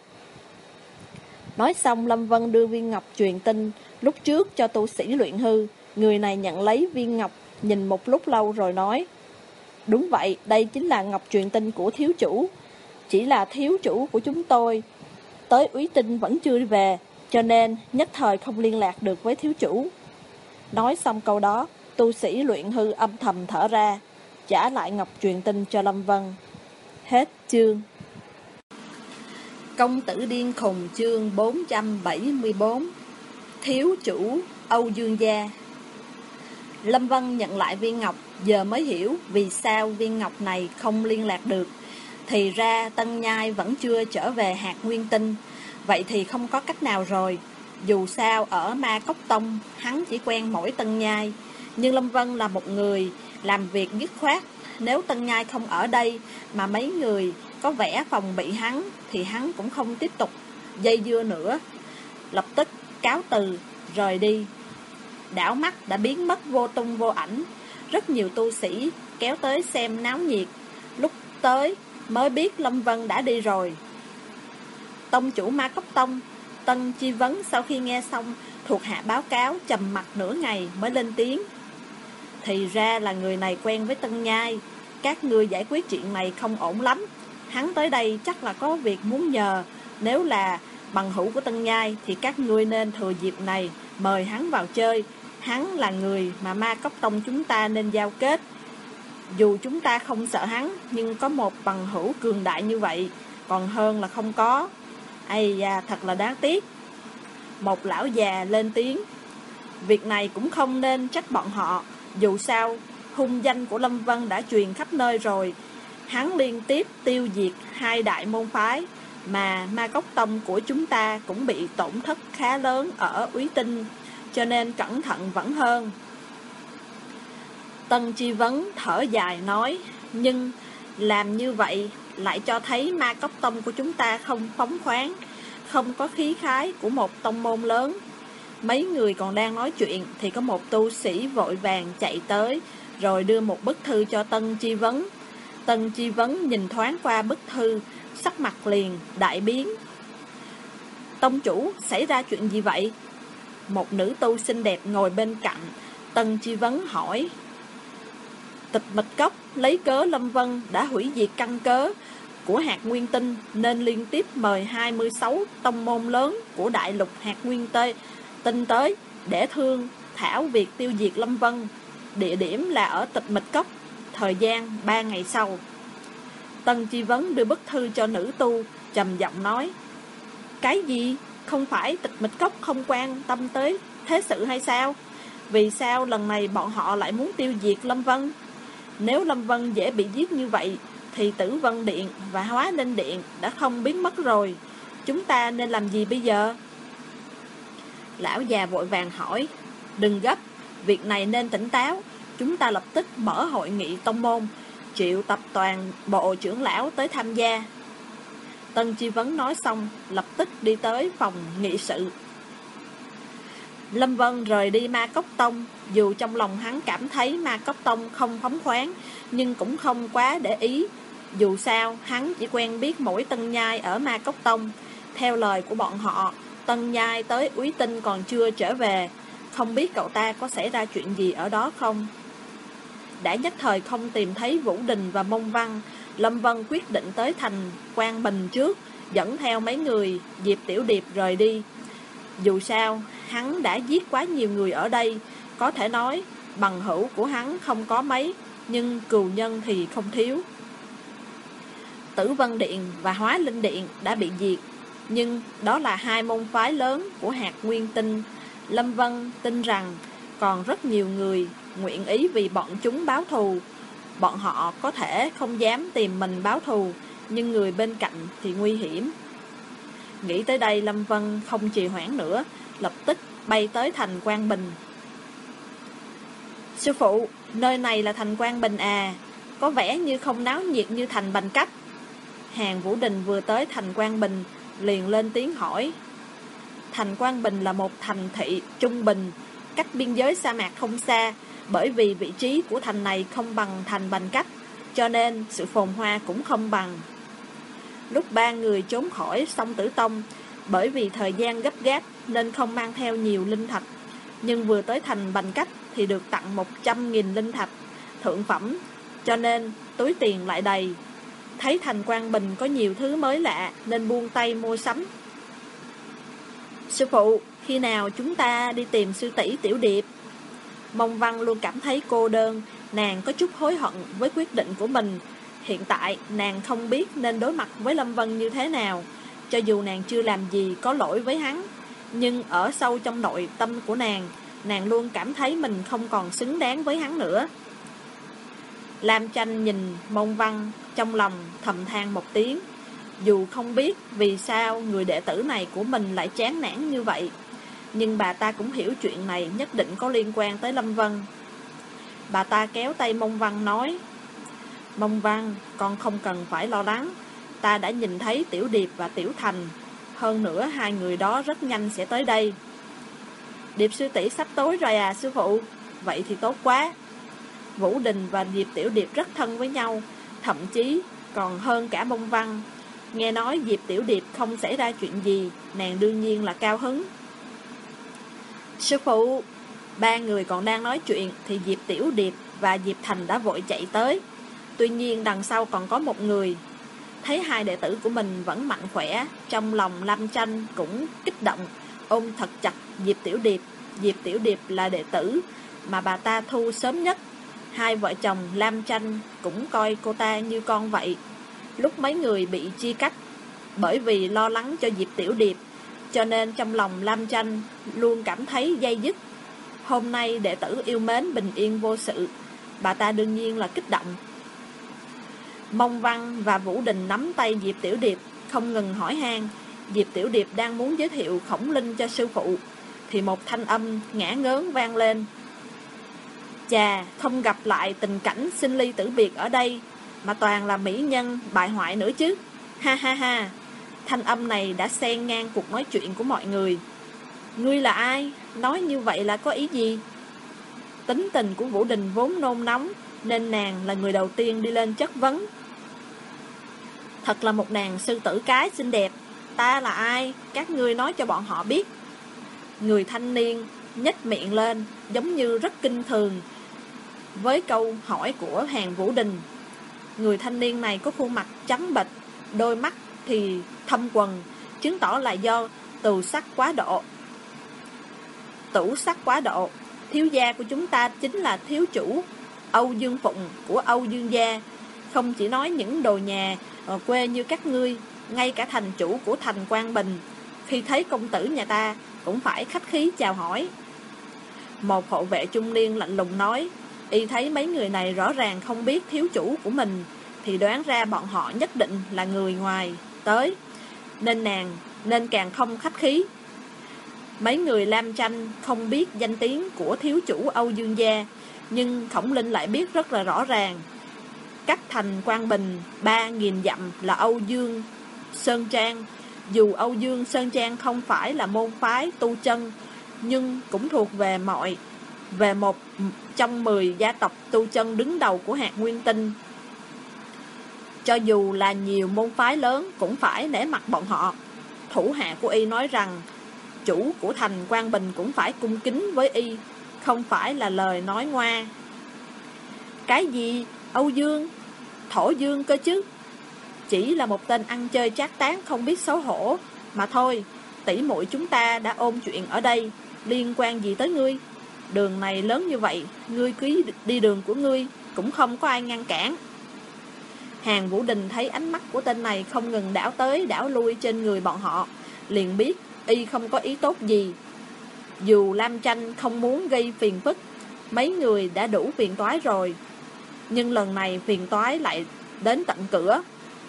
A: Nói xong, Lâm Vân đưa viên ngọc truyền tinh lúc trước cho tu sĩ luyện hư. Người này nhận lấy viên ngọc, nhìn một lúc lâu rồi nói. Đúng vậy, đây chính là ngọc truyền tinh của thiếu chủ. Chỉ là thiếu chủ của chúng tôi tới Úy Tinh vẫn chưa về, cho nên nhất thời không liên lạc được với thiếu chủ. Nói xong câu đó, tu sĩ luyện hư âm thầm thở ra, trả lại ngọc truyền tinh cho Lâm Vân. Hết chương. Công tử điên khùng chương 474. Thiếu chủ Âu Dương gia. Lâm Vân nhận lại viên ngọc, giờ mới hiểu vì sao viên ngọc này không liên lạc được. Thì ra Tân Nhai vẫn chưa trở về hạt nguyên tinh. Vậy thì không có cách nào rồi. Dù sao ở Ma Cốc Tông, hắn chỉ quen mỗi Tân Nhai. Nhưng Lâm Vân là một người làm việc dứt khoát. Nếu Tân Nhai không ở đây mà mấy người có vẻ phòng bị hắn, thì hắn cũng không tiếp tục dây dưa nữa. Lập tức cáo từ, rời đi. Đảo mắt đã biến mất vô tung vô ảnh. rất nhiều tu sĩ kéo tới xem náo nhiệt. Lúc tới mới biết Lâm Vân đã đi rồi. Tông chủ Ma Cốc Tông, Tân Chi Vấn sau khi nghe xong, thuộc hạ báo cáo trầm mặc nửa ngày mới lên tiếng. Thì ra là người này quen với Tân Nhai. Các ngươi giải quyết chuyện này không ổn lắm. Hắn tới đây chắc là có việc muốn nhờ. Nếu là bằng hữu của Tân Nhai thì các ngươi nên thừa dịp này mời hắn vào chơi. Hắn là người mà Ma Cốc Tông chúng ta nên giao kết. Dù chúng ta không sợ hắn, nhưng có một bằng hữu cường đại như vậy còn hơn là không có. Ây da, thật là đáng tiếc. Một lão già lên tiếng. Việc này cũng không nên trách bọn họ. Dù sao, hung danh của Lâm Vân đã truyền khắp nơi rồi. Hắn liên tiếp tiêu diệt 2 đại môn phái, mà Ma Cốc Tông của chúng ta cũng bị tổn thất khá lớn ở Úy Tinh, cho nên cẩn thận vẫn hơn. Tân Chi Vấn thở dài nói, nhưng làm như vậy lại cho thấy Ma Cốc Tông của chúng ta không phóng khoáng, không có khí khái của một tông môn lớn. Mấy người còn đang nói chuyện thì có một tu sĩ vội vàng chạy tới, rồi đưa một bức thư cho Tân Chi Vấn. Tân Chi Vấn nhìn thoáng qua bức thư, sắc mặt liền đại biến. Tông chủ, xảy ra chuyện gì vậy? Một nữ tu xinh đẹp ngồi bên cạnh. Tân Chi Vấn hỏi. Tịch Mịch Cốc lấy cớ Lâm Vân đã hủy diệt căn cớ của hạt nguyên tinh, nên liên tiếp mời 26 tông môn lớn của đại lục hạt nguyên tinh tới để thương thảo việc tiêu diệt Lâm Vân. Địa điểm là ở Tịch Mịch Cốc, thời gian 3 ngày sau. Tân Chi Vấn đưa bức thư cho nữ tu, trầm giọng nói. Cái gì? Không phải Tịch Mịch Cốc không quan tâm tới thế sự hay sao? Vì sao lần này bọn họ lại muốn tiêu diệt Lâm Vân? Nếu Lâm Vân dễ bị giết như vậy thì Tử Vân Điện và Hóa Linh Điện đã không biến mất rồi. Chúng ta nên làm gì bây giờ? Lão già vội vàng hỏi. Đừng gấp, việc này nên tỉnh táo. Chúng ta lập tức mở hội nghị tông môn, triệu tập toàn bộ trưởng lão tới tham gia. Tân Chi Vấn nói xong, lập tức đi tới phòng nghị sự. Lâm Vân rời đi Ma Cốc Tông. Dù trong lòng hắn cảm thấy Ma Cốc Tông không phóng khoáng, nhưng cũng không quá để ý. Dù sao, hắn chỉ quen biết mỗi Tân Nhai ở Ma Cốc Tông. Theo lời của bọn họ, Tân Nhai tới Úy Tinh còn chưa trở về. Không biết cậu ta có xảy ra chuyện gì ở đó không? Đã nhất thời không tìm thấy Vũ Đình và Mông Văn, Lâm Vân quyết định tới thành Quang Bình trước, dẫn theo mấy người Diệp Tiểu Điệp rời đi. Dù sao, hắn đã giết quá nhiều người ở đây. Có thể nói, bằng hữu của hắn không có mấy, nhưng cừu nhân thì không thiếu. Tử Vân Điện và Hóa Linh Điện đã bị diệt, nhưng đó là 2 môn phái lớn của hạt nguyên tinh. Lâm Vân tin rằng còn rất nhiều người nguyện ý vì bọn chúng báo thù. Bọn họ có thể không dám tìm mình báo thù, nhưng người bên cạnh thì nguy hiểm. Nghĩ tới đây, Lâm Vân không trì hoãn nữa, lập tức bay tới thành Quang Bình. Sư phụ, nơi này là thành Quang Bình à? Có vẻ như không náo nhiệt như thành Bành Cách. Hàn Vũ Đình vừa tới thành Quang Bình liền lên tiếng hỏi. Thành Quang Bình là một thành thị trung bình, cách biên giới sa mạc không xa. Bởi vì vị trí của thành này không bằng thành Bành Cách, cho nên sự phồn hoa cũng không bằng. Lúc 3 người trốn khỏi Song Tử Tông, bởi vì thời gian gấp gáp nên không mang theo nhiều linh thạch, nhưng vừa tới thành Bành Cách thì được tặng 100.000 linh thạch thượng phẩm, cho nên túi tiền lại đầy. Thấy thành Quang Bình có nhiều thứ mới lạ nên buông tay mua sắm. Sư phụ, khi nào chúng ta đi tìm sư tỷ Tiểu Điệp? Mông Văn luôn cảm thấy cô đơn, nàng có chút hối hận với quyết định của mình. Hiện tại nàng không biết nên đối mặt với Lâm Vân như thế nào. Cho dù nàng chưa làm gì có lỗi với hắn, nhưng ở sâu trong nội tâm của nàng, nàng luôn cảm thấy mình không còn xứng đáng với hắn nữa. Lam Tranh nhìn Mông Văn, trong lòng thầm than một tiếng. Dù không biết vì sao người đệ tử này của mình lại chán nản như vậy, nhưng bà ta cũng hiểu chuyện này nhất định có liên quan tới Lâm Vân. Bà ta kéo tay Mông Văn nói. Mông Văn, con không cần phải lo lắng. Ta đã nhìn thấy Tiểu Điệp và Tiểu Thành. Hơn nữa 2 người đó rất nhanh sẽ tới đây. Điệp sư tỷ sắp tối rồi à sư phụ? Vậy thì tốt quá. Vũ Đình và Diệp Tiểu Điệp rất thân với nhau, thậm chí còn hơn cả Mông Văn. Nghe nói Diệp Tiểu Điệp không xảy ra chuyện gì, nàng đương nhiên là cao hứng. Sư phụ! Ba người còn đang nói chuyện thì Diệp Tiểu Điệp và Diệp Thành đã vội chạy tới. Tuy nhiên đằng sau còn có một người. Thấy hai đệ tử của mình vẫn mạnh khỏe, trong lòng Lam Tranh cũng kích động, ôm thật chặt Diệp Tiểu Điệp. Diệp Tiểu Điệp là đệ tử mà bà ta thu sớm nhất. Hai vợ chồng Lam Tranh cũng coi cô ta như con vậy. Lúc mấy người bị chia cắt bởi vì lo lắng cho Diệp Tiểu Điệp, cho nên trong lòng Lam Tranh luôn cảm thấy day dứt. Hôm nay đệ tử yêu mến bình yên vô sự, bà ta đương nhiên là kích động. Mông Văn và Vũ Đình nắm tay Diệp Tiểu Điệp, không ngừng hỏi han. Diệp Tiểu Điệp đang muốn giới thiệu Khổng Linh cho sư phụ, thì một thanh âm ngã ngớn vang lên. Chà, không gặp lại tình cảnh sinh ly tử biệt ở đây, mà toàn là mỹ nhân bại hoại nữa chứ. Ha ha ha. Thanh âm này đã xen ngang cuộc nói chuyện của mọi người. Ngươi là ai? Nói như vậy là có ý gì? Tính tình của Vũ Đình vốn nôn nóng, nên nàng là người đầu tiên đi lên chất vấn. Thật là một nàng sư tử cái xinh đẹp. Ta là ai? Các ngươi nói cho bọn họ biết. Người thanh niên nhếch miệng lên, giống như rất kinh thường với câu hỏi của Hàn Vũ Đình. Người thanh niên này có khuôn mặt trắng bệch, đôi mắt thì thâm quầng, chứng tỏ là do tửu sắc quá độ. Thiếu gia của chúng ta chính là thiếu chủ Âu Dương Phụng của Âu Dương gia. Không chỉ nói những đồ nhà quê như các ngươi, ngay cả thành chủ của thành Quang Bình, khi thấy công tử nhà ta cũng phải khách khí chào hỏi. Một hộ vệ trung niên lạnh lùng nói. Y thấy mấy người này rõ ràng không biết thiếu chủ của mình, thì đoán ra bọn họ nhất định là người ngoài tới, nên càng không khách khí. Mấy người Lam Tranh không biết danh tiếng của thiếu chủ Âu Dương gia, nhưng Khổng Linh lại biết rất là rõ ràng. Cách thành Quang Bình 3.000 dặm là Âu Dương Sơn Trang. Dù Âu Dương Sơn Trang không phải là môn phái tu chân, nhưng cũng thuộc về một trong 10 gia tộc tu chân đứng đầu của hạt Nguyên Tinh. Cho dù là nhiều môn phái lớn cũng phải nể mặt bọn họ. Thủ hạ của Y nói rằng chủ của thành Quang Bình cũng phải cung kính với Y, không phải là lời nói ngoa. Cái gì? Âu Dương? Thổ Dương cơ chứ? Chỉ là một tên ăn chơi trác tán không biết xấu hổ mà thôi. Tỷ muội chúng ta đã ôn chuyện ở đây, liên quan gì tới ngươi? Đường này lớn như vậy, ngươi cứ đi đường của ngươi, cũng không có ai ngăn cản. Hàn Vũ Đình thấy ánh mắt của tên này không ngừng đảo tới đảo lui trên người bọn họ, liền biết Y không có ý tốt gì. Dù Lam Tranh không muốn gây phiền phức, mấy người đã đủ phiền toái rồi, nhưng lần này phiền toái lại đến tận cửa.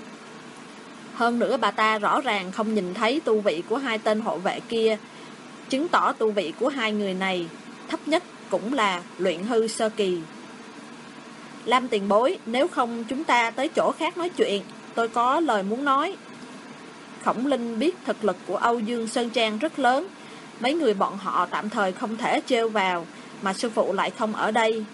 A: Hơn nữa bà ta rõ ràng không nhìn thấy tu vị của hai tên hộ vệ kia, chứng tỏ tu vị của hai người này thấp nhất cũng là luyện hư sơ kỳ. Lam tiền bối, nếu không chúng ta tới chỗ khác nói chuyện, tôi có lời muốn nói. Khổng Linh biết thực lực của Âu Dương Sơn Trang rất lớn, mấy người bọn họ tạm thời không thể trêu vào, mà sư phụ lại không ở đây.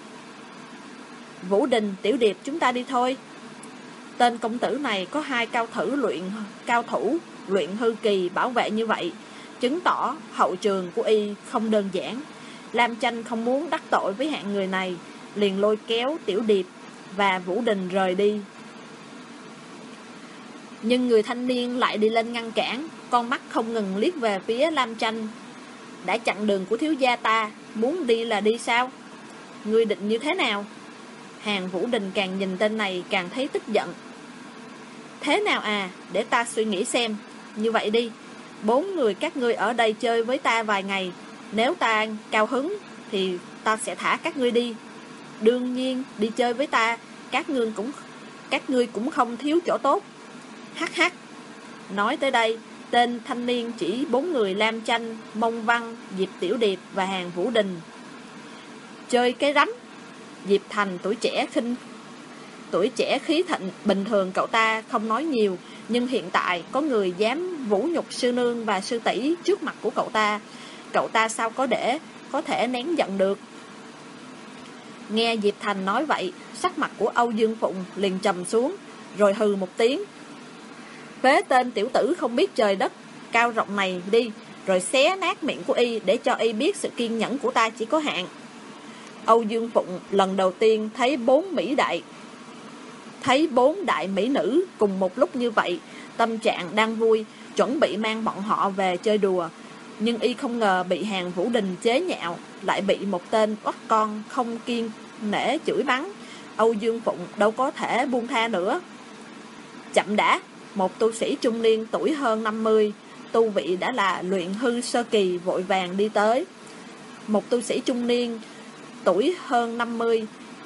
A: Vũ Đình, Tiểu Điệp, chúng ta đi thôi. Tên công tử này có hai cao thủ luyện hư kỳ bảo vệ như vậy, chứng tỏ hậu trường của Y không đơn giản. Lam Tranh không muốn đắc tội với hạng người này, liền lôi kéo Tiểu Điệp và Vũ Đình rời đi. Nhưng người thanh niên lại đi lên ngăn cản, con mắt không ngừng liếc về phía Lam Tranh. Đã chặn đường của thiếu gia ta, muốn đi là đi sao? Ngươi định như thế nào? Hàn Vũ Đình càng nhìn tên này càng thấy tức giận. Thế nào à, để ta suy nghĩ xem. Như vậy đi, 4 người các ngươi ở đây chơi với ta vài ngày, nếu ta cao hứng thì ta sẽ thả các ngươi đi. Đương nhiên đi chơi với ta, các ngươi cũng không thiếu chỗ tốt. Hắc hắc. Nói tới đây, tên thanh niên chỉ 4 người Lam Tranh, Mông Văn, Diệp Tiểu Điệp và Hàn Vũ Đình. Chơi cái rắm. Diệp Thành tuổi trẻ khí thịnh, bình thường cậu ta không nói nhiều, nhưng hiện tại có người dám vũ nhục sư nương và sư tỷ trước mặt của cậu ta sao có thể nén giận được. Nghe Diệp Thành nói vậy, sắc mặt của Âu Dương Phụng liền trầm xuống, rồi hừ một tiếng. Phế tên tiểu tử không biết trời đất cao rộng này đi, rồi xé nát miệng của y để cho y biết sự kiên nhẫn của ta chỉ có hạn. Âu Dương Phụng lần đầu tiên thấy bốn đại mỹ nữ cùng một lúc như vậy, tâm trạng đang vui, chuẩn bị mang bọn họ về chơi đùa. Nhưng y không ngờ bị Hàn Vũ Đình chế nhạo, lại bị một tên oắt con không kiêng nể chửi mắng. Âu Dương Phụng đâu có thể buông tha nữa. Chậm đã, một tu sĩ trung niên tuổi hơn 50, tu vị đã là luyện hư sơ kỳ vội vàng đi tới. Một tu sĩ trung niên tuổi hơn 50.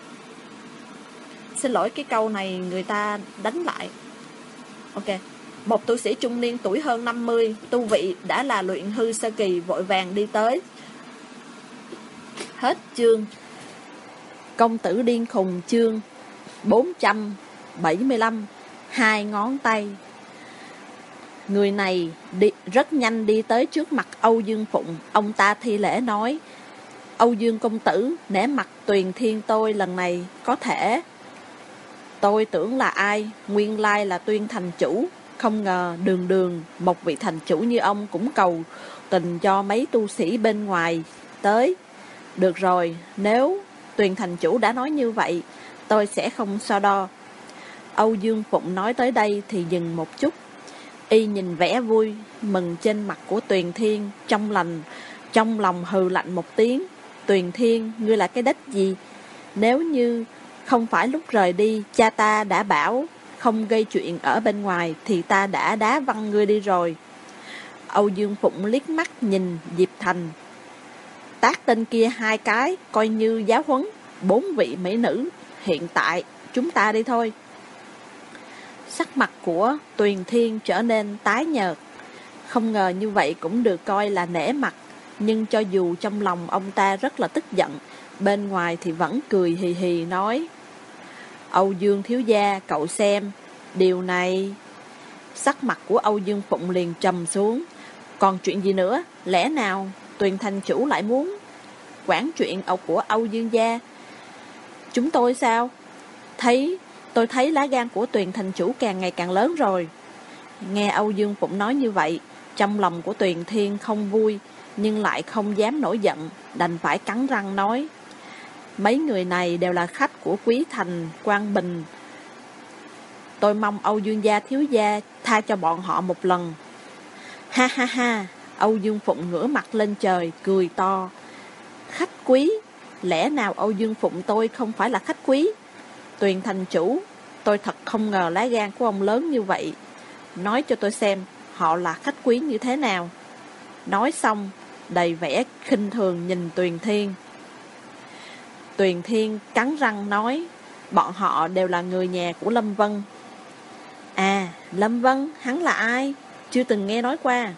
A: Xin lỗi, cái câu này người ta đánh lại. Ok. Một tu sĩ trung niên tuổi hơn 50, tu vị đã là luyện hư sơ kỳ vội vàng đi tới. Hết chương. Công tử điên khùng chương 475. Hai ngón tay. Người này rất nhanh đi tới trước mặt Âu Dương Phụng. Ông ta thi lễ nói: Âu Dương công tử, nể mặt Tuyền Thiên tôi lần này có thể. Tôi tưởng là ai, nguyên lai là Tuyên thành chủ. Không ngờ đường một vị thành chủ như ông cũng cầu tình cho mấy tu sĩ bên ngoài tới. Được rồi, nếu Tuyền thành chủ đã nói như vậy, tôi sẽ không so đo. Âu Dương Phụng nói tới đây thì dừng một chút. Y nhìn vẻ vui mừng trên mặt của Tuyền Thiên, trong lòng hừ lạnh một tiếng. Tuyền Thiên, ngươi là cái đếch gì? Nếu như không phải lúc rời đi cha ta đã bảo không gây chuyện ở bên ngoài thì ta đã đá văng ngươi đi rồi. Âu Dương Phụng liếc mắt nhìn Diệp Thành. Tát tên kia 2 cái coi như giáo huấn 4 vị mỹ nữ. Hiện tại chúng ta đi thôi. Sắc mặt của Tuyền Thiên trở nên tái nhợt. Không ngờ như vậy cũng được coi là nể mặt. Nhưng cho dù trong lòng ông ta rất là tức giận, bên ngoài thì vẫn cười hì hì nói: Âu Dương thiếu gia, cậu xem, điều này... Sắc mặt của Âu Dương Phụng liền trầm xuống. Còn chuyện gì nữa? Lẽ nào Tuyền thành chủ lại muốn quản chuyện của Âu Dương gia? Chúng tôi sao? Tôi thấy lá gan của Tuyền thành chủ càng ngày càng lớn rồi. Nghe Âu Dương Phụng nói như vậy, trong lòng của Tuyền Thiên không vui, nhưng lại không dám nổi giận, đành phải cắn răng nói: Mấy người này đều là khách của quý thành Quang Bình. Tôi mong Âu Dương gia thiếu gia tha cho bọn họ một lần. Ha ha ha, Âu Dương Phụng ngửa mặt lên trời, cười to. Khách quý? Lẽ nào Âu Dương Phụng tôi không phải là khách quý? Tuyền thành chủ, tôi thật không ngờ lá gan của ông lớn như vậy. Nói cho tôi xem, họ là khách quý như thế nào? Nói xong, đầy vẻ khinh thường nhìn Tuyền Thiên. Tuyền Thiên cắn răng nói: Bọn họ đều là người nhà của Lâm Vân. À, Lâm Vân, hắn là ai? Chưa từng nghe nói qua.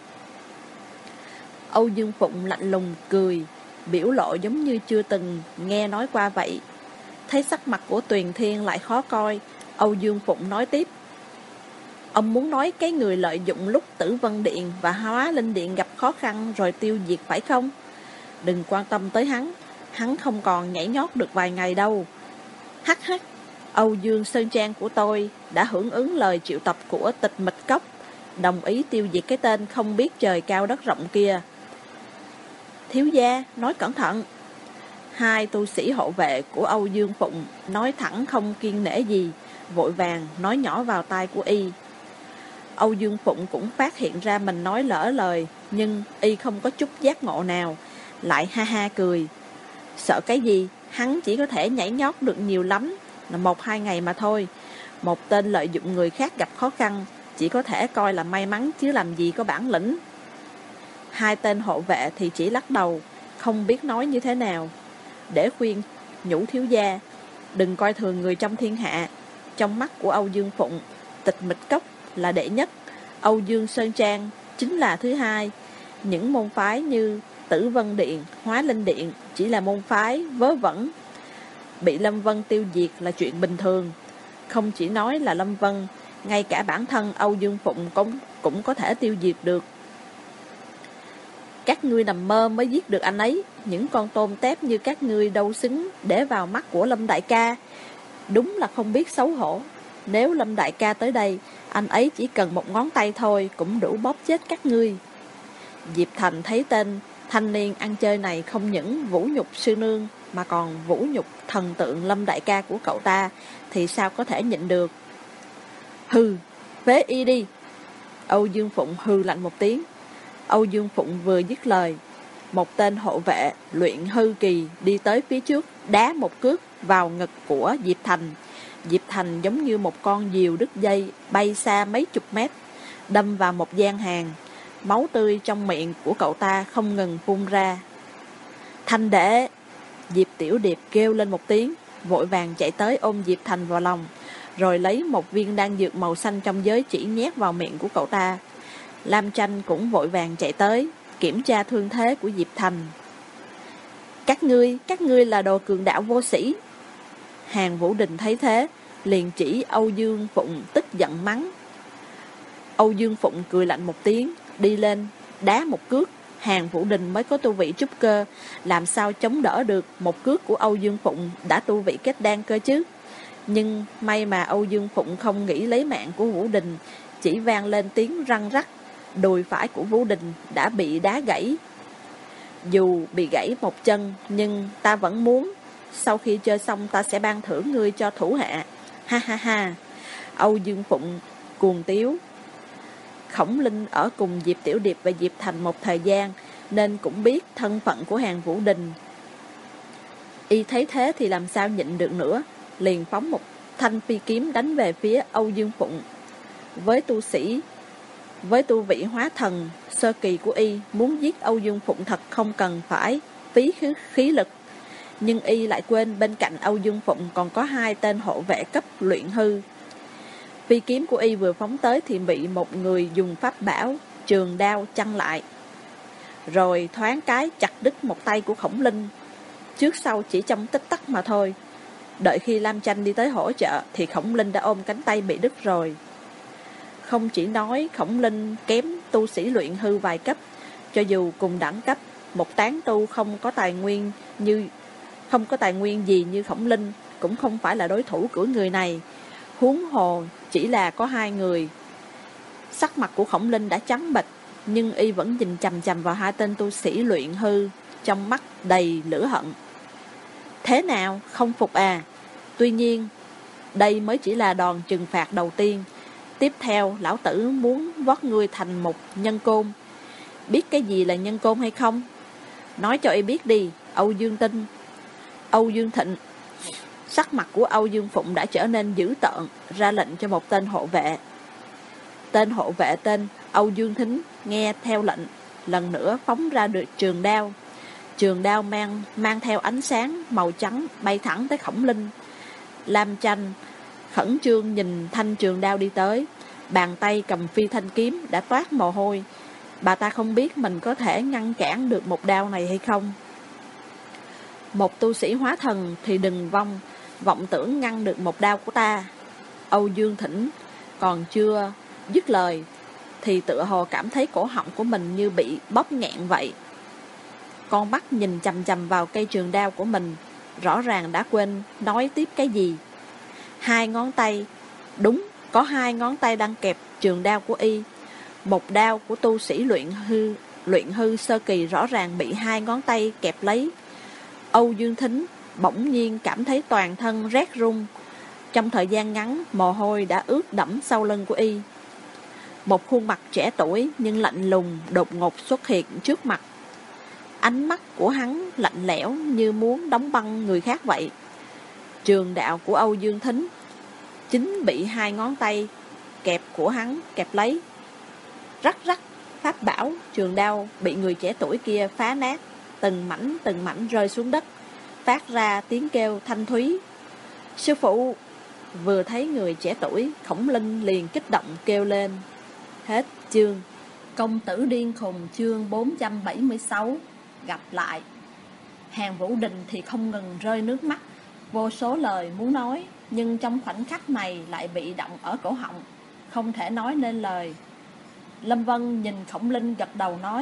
A: Âu Dương Phụng lạnh lùng cười, biểu lộ giống như chưa từng nghe nói qua vậy. Thấy sắc mặt của Tuyền Thiên lại khó coi, Âu Dương Phụng nói tiếp: Ông muốn nói cái người lợi dụng lúc Tử Vân Điện và Hóa Linh Điện gặp khó khăn rồi tiêu diệt phải không? Đừng quan tâm tới hắn không còn nhảy nhót được vài ngày đâu. Hắc hắc, Âu Dương Sơn Trang của tôi đã hưởng ứng lời triệu tập của Tịch Mịch Cốc, đồng ý tiêu diệt cái tên không biết trời cao đất rộng kia. Thiếu gia, nói cẩn thận. Hai tu sĩ hộ vệ của Âu Dương Phụng nói thẳng không kiêng nể gì, vội vàng nói nhỏ vào tai của y. Âu Dương Phụng cũng phát hiện ra mình nói lỡ lời, nhưng y không có chút giác ngộ nào, lại ha ha cười. Sợ cái gì, hắn chỉ có thể nhảy nhót được nhiều lắm là 1-2 ngày mà thôi. Một tên lợi dụng người khác gặp khó khăn chỉ có thể coi là may mắn chứ làm gì có bản lĩnh. Hai tên hộ vệ thì chỉ lắc đầu, không biết nói như thế nào. Để khuyên nhủ thiếu gia, đừng coi thường người trong thiên hạ. Trong mắt của Âu Dương Phụng, Tịch Mịch Cốc là đệ nhất, Âu Dương Sơn Trang chính là thứ hai. Những môn phái như Tử Vân Điện, Hóa Linh Điện chỉ là môn phái vớ vẩn. Bị Lâm Vân tiêu diệt là chuyện bình thường. Không chỉ nói là Lâm Vân, ngay cả bản thân Âu Dương Phụng cũng có thể tiêu diệt được. Các ngươi nằm mơ mới giết được anh ấy. Những con tôm tép như các ngươi đâu xứng để vào mắt của Lâm đại ca. Đúng là không biết xấu hổ. Nếu Lâm đại ca tới đây, anh ấy chỉ cần một ngón tay thôi cũng đủ bóp chết các ngươi. Diệp Thành thấy tên thanh niên ăn chơi này không những vũ nhục sư nương mà còn vũ nhục thần tượng Lâm đại ca của cậu ta, thì sao có thể nhịn được. Hừ, phế y đi. Âu Dương Phụng hừ lạnh một tiếng. Âu Dương Phụng vừa dứt lời, một tên hộ vệ luyện hư kỳ đi tới phía trước, đá một cước vào ngực của Diệp Thành. Diệp Thành giống như một con diều đứt dây, bay xa mấy chục mét, đâm vào một gian hàng. Máu tươi trong miệng của cậu ta không ngừng phun ra. Thành đệ! Diệp Tiểu Điệp kêu lên một tiếng, vội vàng chạy tới ôm Diệp Thành vào lòng, rồi lấy một viên đan dược màu xanh trong giới chỉ nhét vào miệng của cậu ta. Lam Tranh cũng vội vàng chạy tới, kiểm tra thương thế của Diệp Thành. Các ngươi là đồ cường đạo vô sĩ. Hàn Vũ Đình thấy thế, liền chỉ Âu Dương Phụng tức giận mắng. Âu Dương Phụng cười lạnh một tiếng, đi lên, đá một cước. Hàn Vũ Đình mới có tu vị trúc cơ, làm sao chống đỡ được một cước của Âu Dương Phụng đã tu vị kết đan cơ chứ. Nhưng may mà Âu Dương Phụng không nghĩ lấy mạng của Vũ Đình, chỉ vang lên tiếng răng rắc. Đùi phải của Vũ Đình đã bị đá gãy. Dù bị gãy một chân, nhưng ta vẫn muốn. Sau khi chơi xong ta sẽ ban thưởng ngươi cho thủ hạ. Ha ha ha. Âu Dương Phụng cuồng tiếu. Khổng Linh ở cùng Diệp Tiểu Điệp và Diệp Thành một thời gian, nên cũng biết thân phận của Hàn Vũ Đình. Y thấy thế thì làm sao nhịn được nữa, liền phóng một thanh phi kiếm đánh về phía Âu Dương Phụng. Với tu vị hóa thần sơ kỳ của Y, muốn giết Âu Dương Phụng thật không cần phải phí khí lực. Nhưng Y lại quên bên cạnh Âu Dương Phụng còn có 2 tên hộ vệ cấp luyện hư. Phi kiếm của Y vừa phóng tới thì bị một người dùng pháp bảo trường đao chặn lại, rồi thoáng cái chặt đứt một tay của Khổng Linh, trước sau chỉ trong tích tắc mà thôi. Đợi khi Lam Tranh đi tới hỗ trợ thì Khổng Linh đã ôm cánh tay bị đứt rồi. Không chỉ nói Khổng Linh kém tu sĩ luyện hư vài cấp, cho dù cùng đẳng cấp, một tán tu không có tài nguyên gì như Khổng Linh cũng không phải là đối thủ của người này. Huống hồ chỉ là có 2 người. Sắc mặt của Khổng Linh đã trắng bệch, nhưng Y vẫn nhìn chằm chằm vào 2 tên tu sĩ luyện hư, trong mắt đầy lửa hận. Thế nào, không phục à? Tuy nhiên, đây mới chỉ là đòn trừng phạt đầu tiên. Tiếp theo, lão tử muốn vót ngươi thành một nhân côn. Biết cái gì là nhân côn hay không? Nói cho Y biết đi, Âu Dương Thịnh. Sắc mặt của Âu Dương Phụng đã trở nên dữ tợn, ra lệnh cho một tên hộ vệ. Tên hộ vệ tên Âu Dương Thính nghe theo lệnh, lần nữa phóng ra được trường đao. Trường đao mang theo ánh sáng màu trắng bay thẳng tới Khổng Linh. Lam Tranh khẩn trương nhìn thanh trường đao đi tới, bàn tay cầm phi thanh kiếm đã toát mồ hôi. Bà ta không biết mình có thể ngăn cản được một đao này hay không. Một tu sĩ hóa thần thì đừng vọng tưởng ngăn được một đao của ta. Âu Dương Thỉnh còn chưa dứt lời thì tựa hồ cảm thấy cổ họng của mình như bị bóp nghẹn vậy. Con mắt nhìn chằm chằm vào cây trường đao của mình, rõ ràng đã quên nói tiếp cái gì. 2 ngón tay, đúng, có 2 ngón tay đang kẹp trường đao của Y. Một đao của tu sĩ luyện hư sơ kỳ rõ ràng bị 2 ngón tay kẹp lấy. Âu Dương Thính bỗng nhiên cảm thấy toàn thân rét run. Trong thời gian ngắn, mồ hôi đã ướt đẫm sau lưng của Y. Một khuôn mặt trẻ tuổi nhưng lạnh lùng đột ngột xuất hiện trước mặt. Ánh mắt của hắn lạnh lẽo như muốn đóng băng người khác vậy. Trường đạo của Âu Dương Thính chính bị 2 ngón tay kẹp của hắn kẹp lấy. Rắc rắc, pháp bảo trường đao bị người trẻ tuổi kia phá nát, từng mảnh rơi xuống đất, phát ra tiếng kêu thanh thúy. Sư phụ! Vừa thấy người trẻ tuổi, Khổng Linh liền kích động kêu lên. Hết chương. Công tử điên khùng chương 476. Gặp lại. Hàn Vũ Đình thì không ngừng rơi nước mắt, vô số lời muốn nói, nhưng trong khoảnh khắc này lại bị động ở cổ họng, không thể nói nên lời. Lâm Vân nhìn Khổng Linh gật đầu nói,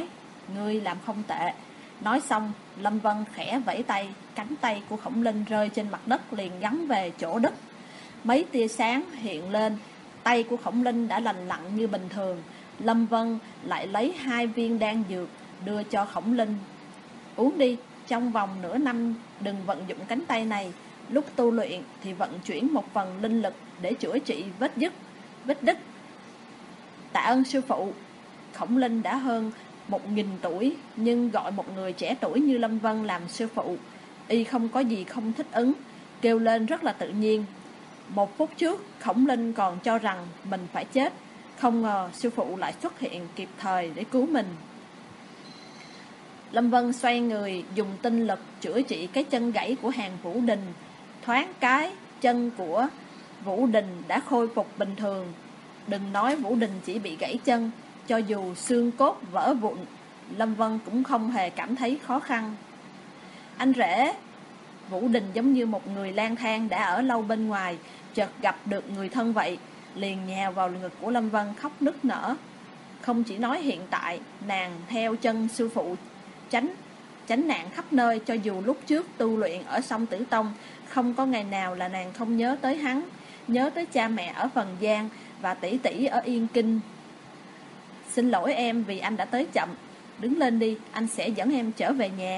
A: ngươi làm không tệ. Nói xong, Lâm Vân khẽ vẫy tay, cánh tay của Khổng Linh rơi trên mặt đất liền gắn về chỗ đất. Mấy tia sáng hiện lên, tay của Khổng Linh đã lành lặn như bình thường. Lâm Vân lại lấy 2 viên đan dược đưa cho Khổng Linh. Uống đi, trong vòng nửa năm đừng vận dụng cánh tay này. Lúc tu luyện thì vận chuyển một phần linh lực để chữa trị vết đứt. Tạ ơn sư phụ. Khổng Linh đã hơn 1000 tuổi, nhưng gọi một người trẻ tuổi như Lâm Vân làm sư phụ, y không có gì không thích ứng, kêu lên rất là tự nhiên. 1 phút trước, Khổng Linh còn cho rằng mình phải chết, không ngờ sư phụ lại xuất hiện kịp thời để cứu mình. Lâm Vân xoay người, dùng tinh lực chữa trị cái chân gãy của Hàn Vũ Đình. Thoáng cái, chân của Vũ Đình đã khôi phục bình thường. Đừng nói Vũ Đình chỉ bị gãy chân, cho dù xương cốt vỡ vụn, Lâm Vân cũng không hề cảm thấy khó khăn. Anh rể. Vũ Đình giống như một người lang thang đã ở lâu bên ngoài, chợt gặp được người thân vậy, liền nhào vào ngực của Lâm Vân khóc nức nở. Không chỉ nói hiện tại, nàng theo chân sư phụ tránh nạn khắp nơi, cho dù lúc trước tu luyện ở Song Tử Tông, không có ngày nào là nàng không nhớ tới hắn, nhớ tới cha mẹ ở Phần Giang và tỷ tỷ ở Yên Kinh. Xin lỗi em vì anh đã tới chậm, đứng lên đi, anh sẽ dẫn em trở về nhà.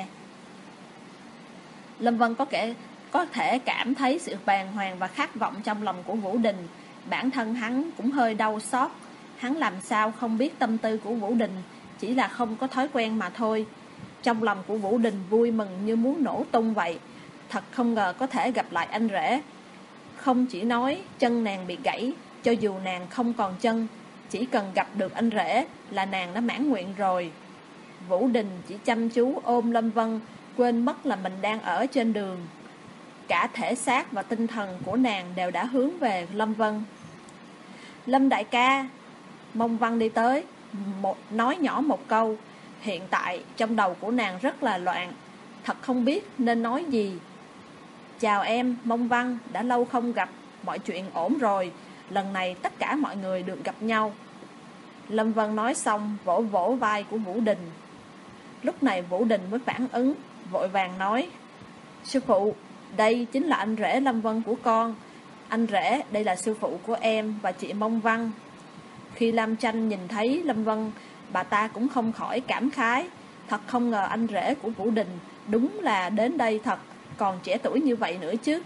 A: Lâm Vân có thể cảm thấy sự bàng hoàng và khát vọng trong lòng của Vũ Đình. Bản thân hắn cũng hơi đau xót. Hắn làm sao không biết tâm tư của Vũ Đình, chỉ là không có thói quen mà thôi. Trong lòng của Vũ Đình vui mừng như muốn nổ tung vậy. Thật không ngờ có thể gặp lại anh rể. Không chỉ nói chân nàng bị gãy, cho dù nàng không còn chân, chỉ cần gặp được anh rể là nàng đã mãn nguyện rồi. Vũ Đình chỉ chăm chú ôm Lâm Vân, quên mất là mình đang ở trên đường. Cả thể xác và tinh thần của nàng đều đã hướng về Lâm Vân. Lâm đại ca. Mông Văn đi tới, nói nhỏ một câu. Hiện tại trong đầu của nàng rất là loạn, thật không biết nên nói gì. Chào em, Mông Văn, đã lâu không gặp, mọi chuyện ổn rồi, lần này tất cả mọi người được gặp nhau. Lâm Vân nói xong vỗ vỗ vai của Vũ Đình. Lúc này Vũ Đình mới phản ứng, vội vàng nói: Sư phụ, đây chính là anh rể Lâm Vân của con. Anh rể, đây là sư phụ của em và chị Mông Văn. Khi Lam Tranh nhìn thấy Lâm Vân, bà ta cũng không khỏi cảm khái. Thật không ngờ anh rể của Vũ Đình đúng là đến đây thật, còn trẻ tuổi như vậy nữa chứ.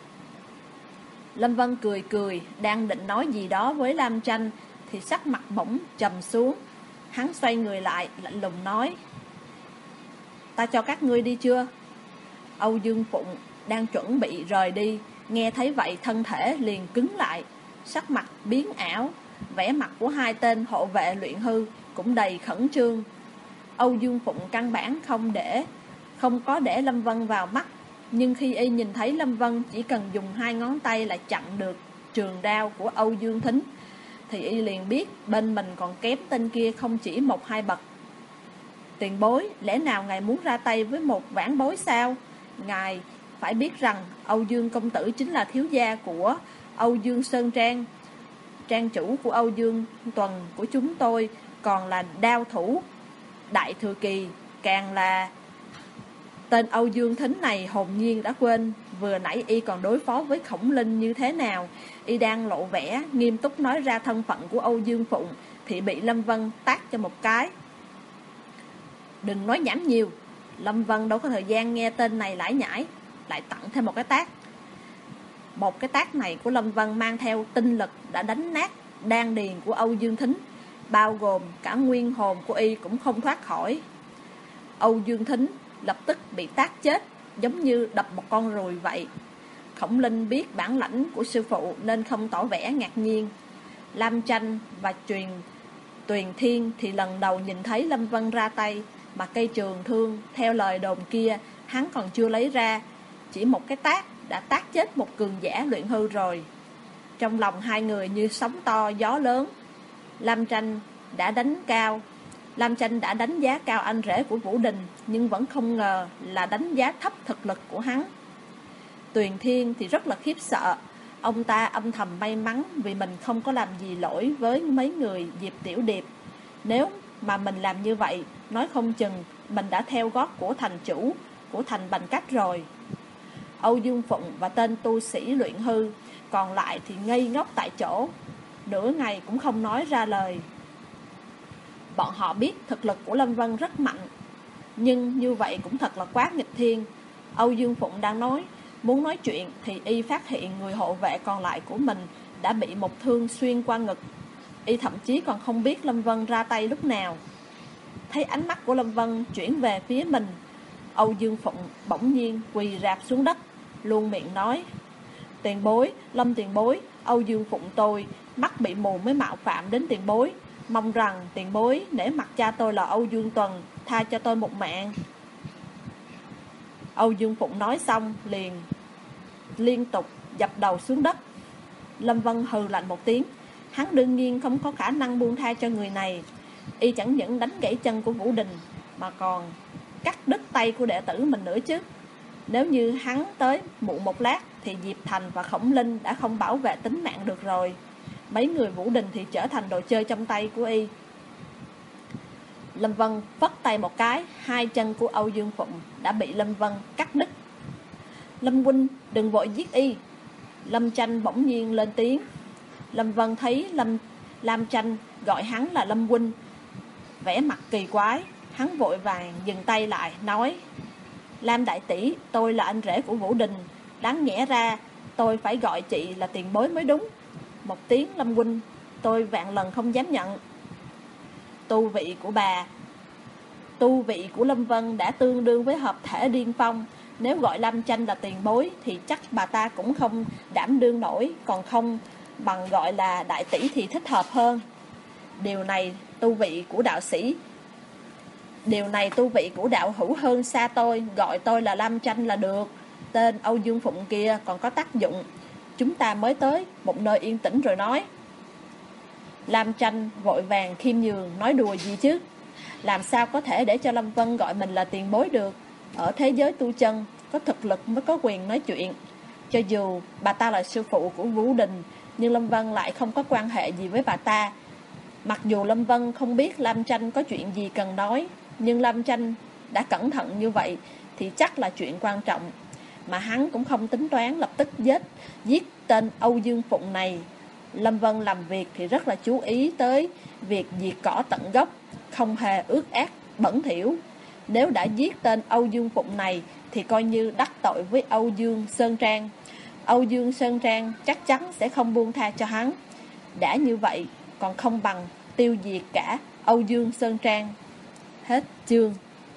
A: Lâm Vân cười cười, đang định nói gì đó với Lam Tranh thì sắc mặt bỗng trầm xuống. Hắn xoay người lại, lạnh lùng nói: Ta cho các ngươi đi chưa? Âu Dương Phụng đang chuẩn bị rời đi, nghe thấy vậy thân thể liền cứng lại, sắc mặt biến ảo. Vẻ mặt của 2 tên hộ vệ luyện hư cũng đầy khẩn trương. Âu Dương Phụng căn bản không có để Lâm Vân vào mắt, nhưng khi y nhìn thấy Lâm Vân chỉ cần dùng 2 ngón tay là chặn được trường đao của Âu Dương Thính, thì y liền biết bên mình còn kém tên kia không chỉ 1-2 bậc. Tiền bối, lẽ nào ngài muốn ra tay với một vãn bối sao? Ngài phải biết rằng Âu Dương công tử chính là thiếu gia của Âu Dương Sơn Trang, trang chủ của Âu Dương Tuần của chúng tôi, còn là đao thủ đại thừa kỳ, càng là... Tên Âu Dương Thính này hồn nhiên đã quên vừa nãy y còn đối phó với Khổng Linh như thế nào. Y đang lộ vẻ nghiêm túc nói ra thân phận của Âu Dương Phụng thì bị Lâm Vân tát cho một cái. Đừng nói nhảm nhiều. Lâm Vân đâu có thời gian nghe tên này lải nhải, lại tặng thêm một cái tát. Một cái tát này của Lâm Vân mang theo tinh lực đã đánh nát đan điền của Âu Dương Thính, bao gồm cả nguyên hồn của y cũng không thoát khỏi. Âu Dương Thính lập tức bị tát chết, giống như đập một con ruồi vậy. Khổng Linh biết bản lãnh của sư phụ nên không tỏ vẻ ngạc nhiên. Lam Tranh và Tuyền Thiên thì lần đầu nhìn thấy Lâm Vân ra tay, mà cây trường thương theo lời đồn kia hắn còn chưa lấy ra, chỉ một cái tát đã tát chết một cường giả luyện hư rồi. Trong lòng 2 người như sóng to gió lớn. Lam Tranh đã đánh giá cao anh rể của Vũ Đình, nhưng vẫn không ngờ là đánh giá thấp thực lực của hắn. Tuyền Thiên thì rất là khiếp sợ. Ông ta âm thầm may mắn vì mình không có làm gì lỗi với mấy người Diệp Tiểu Điệp. Nếu mà mình làm như vậy, nói không chừng mình đã theo gót của thành chủ, của thành Bành Cách rồi. Âu Dương Phụng và tên tu sĩ luyện hư còn lại thì ngây ngốc tại chỗ, nửa ngày cũng không nói ra lời. Bọn họ biết thực lực của Lâm Vân rất mạnh, nhưng như vậy cũng thật là quá nghịch thiên. Âu Dương Phụng đang muốn nói chuyện thì y phát hiện người hộ vệ còn lại của mình đã bị một thương xuyên qua ngực. Y thậm chí còn không biết Lâm Vân ra tay lúc nào. Thấy ánh mắt của Lâm Vân chuyển về phía mình, Âu Dương Phụng bỗng nhiên quỳ rạp xuống đất, luôn miệng nói: "Tiền bối, Lâm tiền bối, Âu Dương Phụng tôi mắt bị mù mới mạo phạm đến tiền bối, mong rằng tiền bối nể mặt cha tôi là Âu Dương Tuần, tha cho tôi một mạng." Âu Dương Phụng nói xong liền liên tục dập đầu xuống đất. Lâm Vân hừ lạnh một tiếng, hắn đương nhiên không có khả năng buông tha cho người này. Y chẳng những đánh gãy chân của Vũ Đình mà còn cắt đứt tay của đệ tử mình nữa chứ. Nếu như hắn tới muộn một lát thì Diệp Thành và Khổng Linh đã không bảo vệ tính mạng được rồi. Mấy người Vũ Đình thì trở thành đồ chơi trong tay của y. Lâm Vân phất tay một cái, hai chân của Âu Dương Phụng đã bị Lâm Vân cắt đứt. "Lâm huynh, đừng vội giết y." Lâm Tranh bỗng nhiên lên tiếng. Lâm Vân thấy Lam Tranh gọi hắn là Lâm huynh, vẻ mặt kỳ quái, hắn vội vàng dừng tay lại, nói: "Lam đại tỷ, tôi là anh rể của Vũ Đình, đáng nhẽ ra tôi phải gọi chị là tiền bối mới đúng. Một tiếng Lâm huynh, tôi vạn lần không dám nhận." Tu vị của Lâm Vân đã tương đương với hợp thể điên phong. Nếu gọi Lam Tranh là tiền bối thì chắc bà ta cũng không đảm đương nổi, còn không bằng gọi là đại tỷ thì thích hợp hơn. Điều này tu vị của đạo hữu hơn xa tôi, gọi tôi là Lam Tranh là được. Tên Âu Dương Phụng kia còn có tác dụng. Chúng ta mới tới một nơi yên tĩnh rồi nói. Lam Tranh vội vàng khiêm nhường, nói đùa gì chứ, làm sao có thể để cho Lâm Vân gọi mình là tiền bối được. Ở thế giới tu chân, có thực lực mới có quyền nói chuyện. Cho dù bà ta là sư phụ của Vũ Đình, nhưng Lâm Vân lại không có quan hệ gì với bà ta. Mặc dù Lâm Vân không biết Lam Tranh có chuyện gì cần nói, nhưng Lam Tranh đã cẩn thận như vậy thì chắc là chuyện quan trọng. Mà hắn cũng không tính toán lập tức giết tên Âu Dương Phụng này. Lâm Vân làm việc thì rất là chú ý tới việc diệt cỏ tận gốc, không hề ước ác bẩn thỉu. Nếu đã giết tên Âu Dương Phụng này thì coi như đắc tội với Âu Dương Sơn Trang. Âu Dương Sơn Trang chắc chắn sẽ không buông tha cho hắn. Đã như vậy còn không bằng tiêu diệt cả Âu Dương Sơn Trang. Hết chương.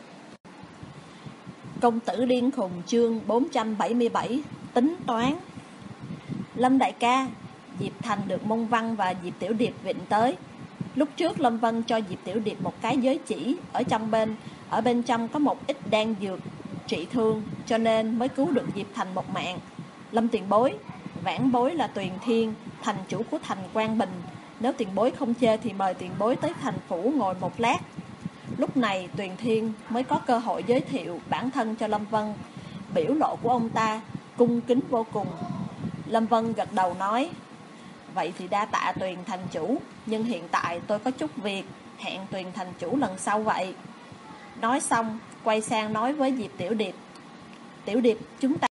A: Công tử điên khùng chương 477. Tính toán. Lâm đại ca, Diệp Thành được Mông Văn và Diệp Tiểu Điệp vịnh tới. Lúc trước Lâm Vân cho Diệp Tiểu Điệp một cái giới chỉ, ở bên trong có một ít đan dược trị thương, cho nên mới cứu được Diệp Thành một mạng. Lâm tiền bối, vãn bối là Tuyền Thiên, thành chủ của thành Quang Bình. Nếu tiền bối không chê thì mời tiền bối tới thành phủ ngồi một lát. Lúc này Tuyền Thiên mới có cơ hội giới thiệu bản thân cho Lâm Vân. Biểu lộ của ông ta cung kính vô cùng. Lâm Vân gật đầu nói: "Vậy thì đa tạ Tuyền thành chủ, nhưng hiện tại tôi có chút việc, hẹn Tuyền thành chủ lần sau vậy." Nói xong quay sang nói với Diệp Tiểu Điệp: "Tiểu Điệp, chúng ta